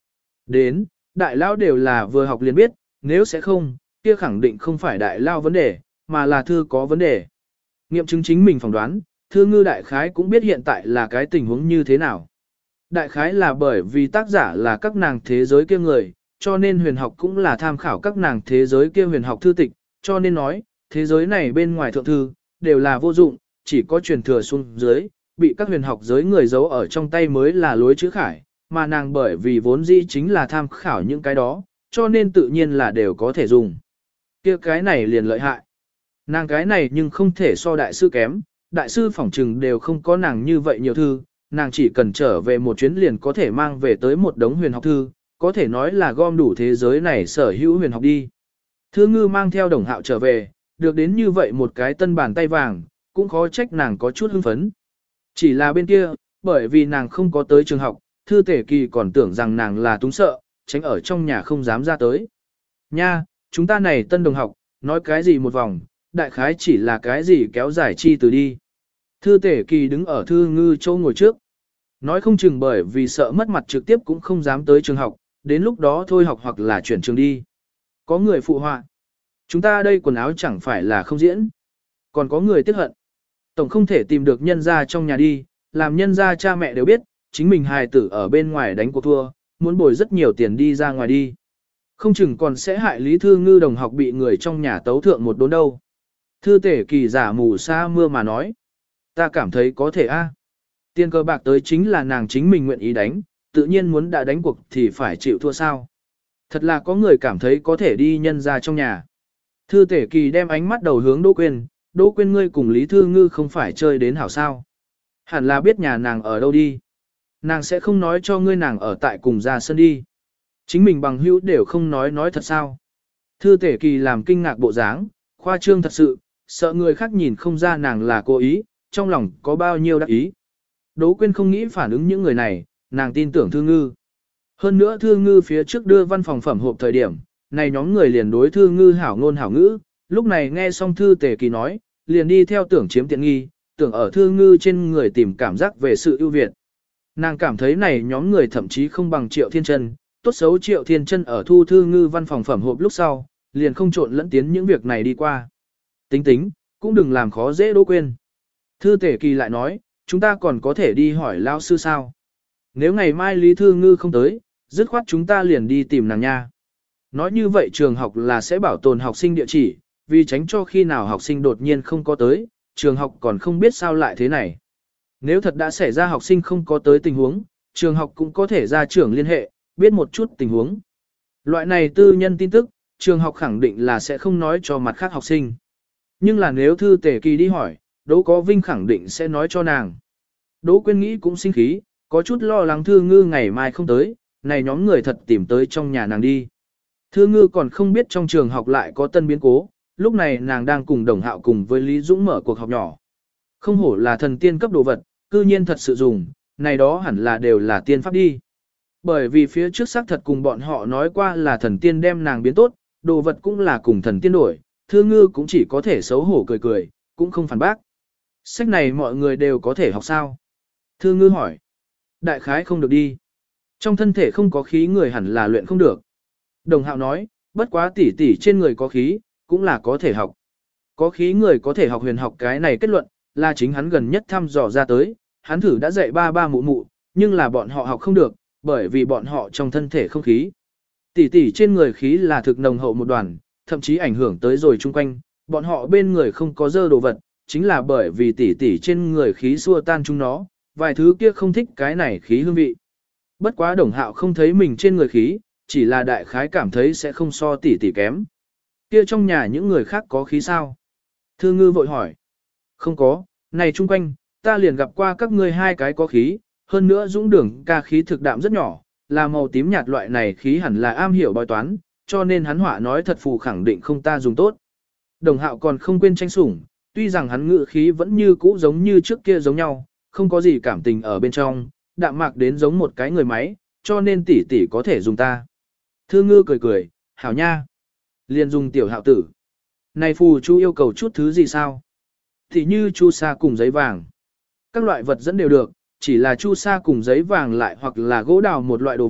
Đến, đại lao đều là vừa học liền biết, nếu sẽ không, kia khẳng định không phải đại lao vấn đề, mà là thư có vấn đề. Nghiệm chứng chính mình phỏng đoán, thư ngư đại khái cũng biết hiện tại là cái tình huống như thế nào. Đại khái là bởi vì tác giả là các nàng thế giới kia người, cho nên huyền học cũng là tham khảo các nàng thế giới kia huyền học thư tịch, cho nên nói, thế giới này bên ngoài thượng thư, đều là vô dụng, chỉ có truyền thừa xuống dưới, bị các huyền học giới người giấu ở trong tay mới là lối chữ khải, mà nàng bởi vì vốn dĩ chính là tham khảo những cái đó, cho nên tự nhiên là đều có thể dùng. Kia cái này liền lợi hại. Nàng cái này nhưng không thể so đại sư kém, đại sư phỏng trừng đều không có nàng như vậy nhiều thư, nàng chỉ cần trở về một chuyến liền có thể mang về tới một đống huyền học thư, có thể nói là gom đủ thế giới này sở hữu huyền học đi. Thư ngư mang theo Đồng Hạo trở về, được đến như vậy một cái tân bàn tay vàng, cũng khó trách nàng có chút hưng phấn. Chỉ là bên kia, bởi vì nàng không có tới trường học, Thư Tể Kỳ còn tưởng rằng nàng là túng sợ, tránh ở trong nhà không dám ra tới. Nha, chúng ta này tân đồng học, nói cái gì một vòng, đại khái chỉ là cái gì kéo dài chi từ đi. Thư Tể Kỳ đứng ở Thư Ngư châu ngồi trước. Nói không chừng bởi vì sợ mất mặt trực tiếp cũng không dám tới trường học, đến lúc đó thôi học hoặc là chuyển trường đi. Có người phụ họa. Chúng ta đây quần áo chẳng phải là không diễn. Còn có người tiếc hận. Tổng không thể tìm được nhân gia trong nhà đi, làm nhân gia cha mẹ đều biết, chính mình hài tử ở bên ngoài đánh cuộc thua, muốn bồi rất nhiều tiền đi ra ngoài đi. Không chừng còn sẽ hại Lý Thư Ngư đồng học bị người trong nhà tấu thượng một đốn đâu. Thư Tể Kỳ giả mù sa mưa mà nói. Ta cảm thấy có thể a. Tiền cờ bạc tới chính là nàng chính mình nguyện ý đánh, tự nhiên muốn đã đánh cuộc thì phải chịu thua sao. Thật là có người cảm thấy có thể đi nhân ra trong nhà. Thư Tể Kỳ đem ánh mắt đầu hướng Đỗ Quyên, Đỗ Quyên ngươi cùng Lý Thư Ngư không phải chơi đến hảo sao. Hẳn là biết nhà nàng ở đâu đi. Nàng sẽ không nói cho ngươi nàng ở tại cùng gia sân đi. Chính mình bằng hữu đều không nói thật sao. Thư Tể Kỳ làm kinh ngạc bộ dáng, khoa trương thật sự, sợ người khác nhìn không ra nàng là cố ý, trong lòng có bao nhiêu đắc ý. Đỗ Quyên không nghĩ phản ứng những người này, nàng tin tưởng Thư Ngư. Hơn nữa Thư Ngư phía trước đưa văn phòng phẩm hộp thời điểm, này nhóm người liền đối Thư Ngư hảo ngôn hảo ngữ, lúc này nghe xong Thư Tể Kỳ nói, liền đi theo tưởng chiếm tiện nghi, tưởng ở Thư Ngư trên người tìm cảm giác về sự ưu việt. Nàng cảm thấy này nhóm người thậm chí không bằng Triệu Thiên Chân, tốt xấu Triệu Thiên Chân ở thu Thư Ngư văn phòng phẩm hộp lúc sau, liền không trộn lẫn tiến những việc này đi qua. Tính, cũng đừng làm khó dễ Đỗ Quyên. Thư Tể Kỳ lại nói, chúng ta còn có thể đi hỏi lao sư sao. Nếu ngày mai Lý Thư Ngư không tới, dứt khoát chúng ta liền đi tìm nàng nha. Nói như vậy trường học là sẽ bảo tồn học sinh địa chỉ, vì tránh cho khi nào học sinh đột nhiên không có tới, trường học còn không biết sao lại thế này. Nếu thật đã xảy ra học sinh không có tới tình huống, trường học cũng có thể ra trưởng liên hệ, biết một chút tình huống. Loại này tư nhân tin tức, trường học khẳng định là sẽ không nói cho mặt khác học sinh. Nhưng là nếu Thư Tể Kỳ đi hỏi, Đỗ Có Vinh khẳng định sẽ nói cho nàng. Đỗ Quyên nghĩ cũng sinh khí, có chút lo lắng Thư Ngư ngày mai không tới, này nhóm người thật tìm tới trong nhà nàng đi. Thư Ngư còn không biết trong trường học lại có tân biến cố, lúc này nàng đang cùng Đồng Hạo cùng với Lý Dũng mở cuộc họp nhỏ. Không hổ là thần tiên cấp đồ vật, cư nhiên thật sự dùng, này đó hẳn là đều là tiên pháp đi. Bởi vì phía trước xác thật cùng bọn họ nói qua là thần tiên đem nàng biến tốt, đồ vật cũng là cùng thần tiên đổi, Thư Ngư cũng chỉ có thể xấu hổ cười cười, cũng không phản bác. Sách này mọi người đều có thể học sao? Thư Ngư hỏi. Đại khái không được đi. Trong thân thể không có khí người hẳn là luyện không được. Đồng Hạo nói, bất quá tỷ tỷ trên người có khí, cũng là có thể học. Có khí người có thể học huyền học cái này kết luận, là chính hắn gần nhất thăm dò ra tới, hắn thử đã dạy ba mụ mụ, nhưng là bọn họ học không được, bởi vì bọn họ trong thân thể không khí. Tỷ tỷ trên người khí là thực nồng hậu một đoàn, thậm chí ảnh hưởng tới rồi chung quanh, bọn họ bên người không có dơ đồ vật, chính là bởi vì tỷ tỷ trên người khí xua tan chúng nó, vài thứ kia không thích cái này khí hương vị. Bất quá Đồng Hạo không thấy mình trên người khí, chỉ là đại khái cảm thấy sẽ không so tỷ tỷ kém. Kia trong nhà những người khác có khí sao? Thư Ngư vội hỏi. Không có, này chung quanh, ta liền gặp qua các ngươi hai cái có khí, hơn nữa Dũng Đường ca khí thực đạm rất nhỏ, là màu tím nhạt loại này khí hẳn là am hiểu bói toán, cho nên hắn họa nói thật phù khẳng định không ta dùng tốt. Đồng Hạo còn không quên tranh sủng, tuy rằng hắn ngự khí vẫn như cũ giống như trước kia giống nhau, không có gì cảm tình ở bên trong, đạm mạc đến giống một cái người máy, cho nên tỷ tỷ có thể dùng ta. Thư Ngư cười cười, hảo nha. Liền dùng tiểu Hạo tử. Này phù chú yêu cầu chút thứ gì sao? Thì như chu sa cùng giấy vàng. Các loại vật dẫn đều được, chỉ là chu sa cùng giấy vàng lại hoặc là gỗ đào một loại đồ vật,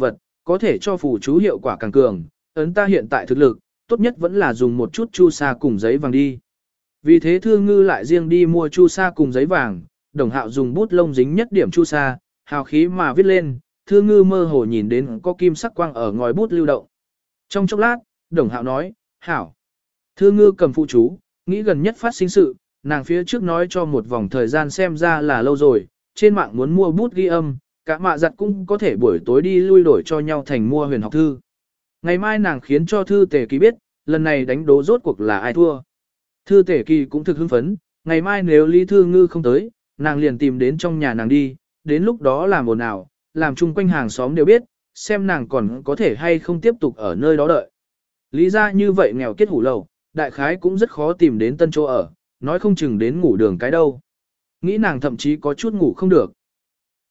có thể cho phù chú hiệu quả càng cường, ấn ta hiện tại thực lực, tốt nhất vẫn là dùng một chút chu sa cùng giấy vàng đi. Vì thế Thư Ngư lại riêng đi mua chu sa cùng giấy vàng, Đồng Hạo dùng bút lông dính nhất điểm chu sa, hào khí mà viết lên, Thư Ngư mơ hồ nhìn đến có kim sắc quang ở ngòi bút lưu động. Trong chốc lát, Đồng Hạo nói, hảo. Thư Ngư cầm phụ chú, nghĩ gần nhất phát sinh sự, nàng phía trước nói cho một vòng thời gian xem ra là lâu rồi, trên mạng muốn mua bút ghi âm, cả mạ giặt cũng có thể buổi tối đi lui đổi cho nhau thành mua huyền học thư. Ngày mai nàng khiến cho Thư Tề Kỳ biết, lần này đánh đố rốt cuộc là ai thua. Thư Tề Kỳ cũng thực hưng phấn, ngày mai nếu Lý Thư Ngư không tới, nàng liền tìm đến trong nhà nàng đi, đến lúc đó làm ồn ào, làm chung quanh hàng xóm đều biết, xem nàng còn có thể hay không tiếp tục ở nơi đó đợi. Lý ra như vậy nghèo kết hủ lầu, đại khái cũng rất khó tìm đến tân chỗ ở, nói không chừng đến ngủ đường cái đâu. Nghĩ nàng thậm chí có chút ngủ không được.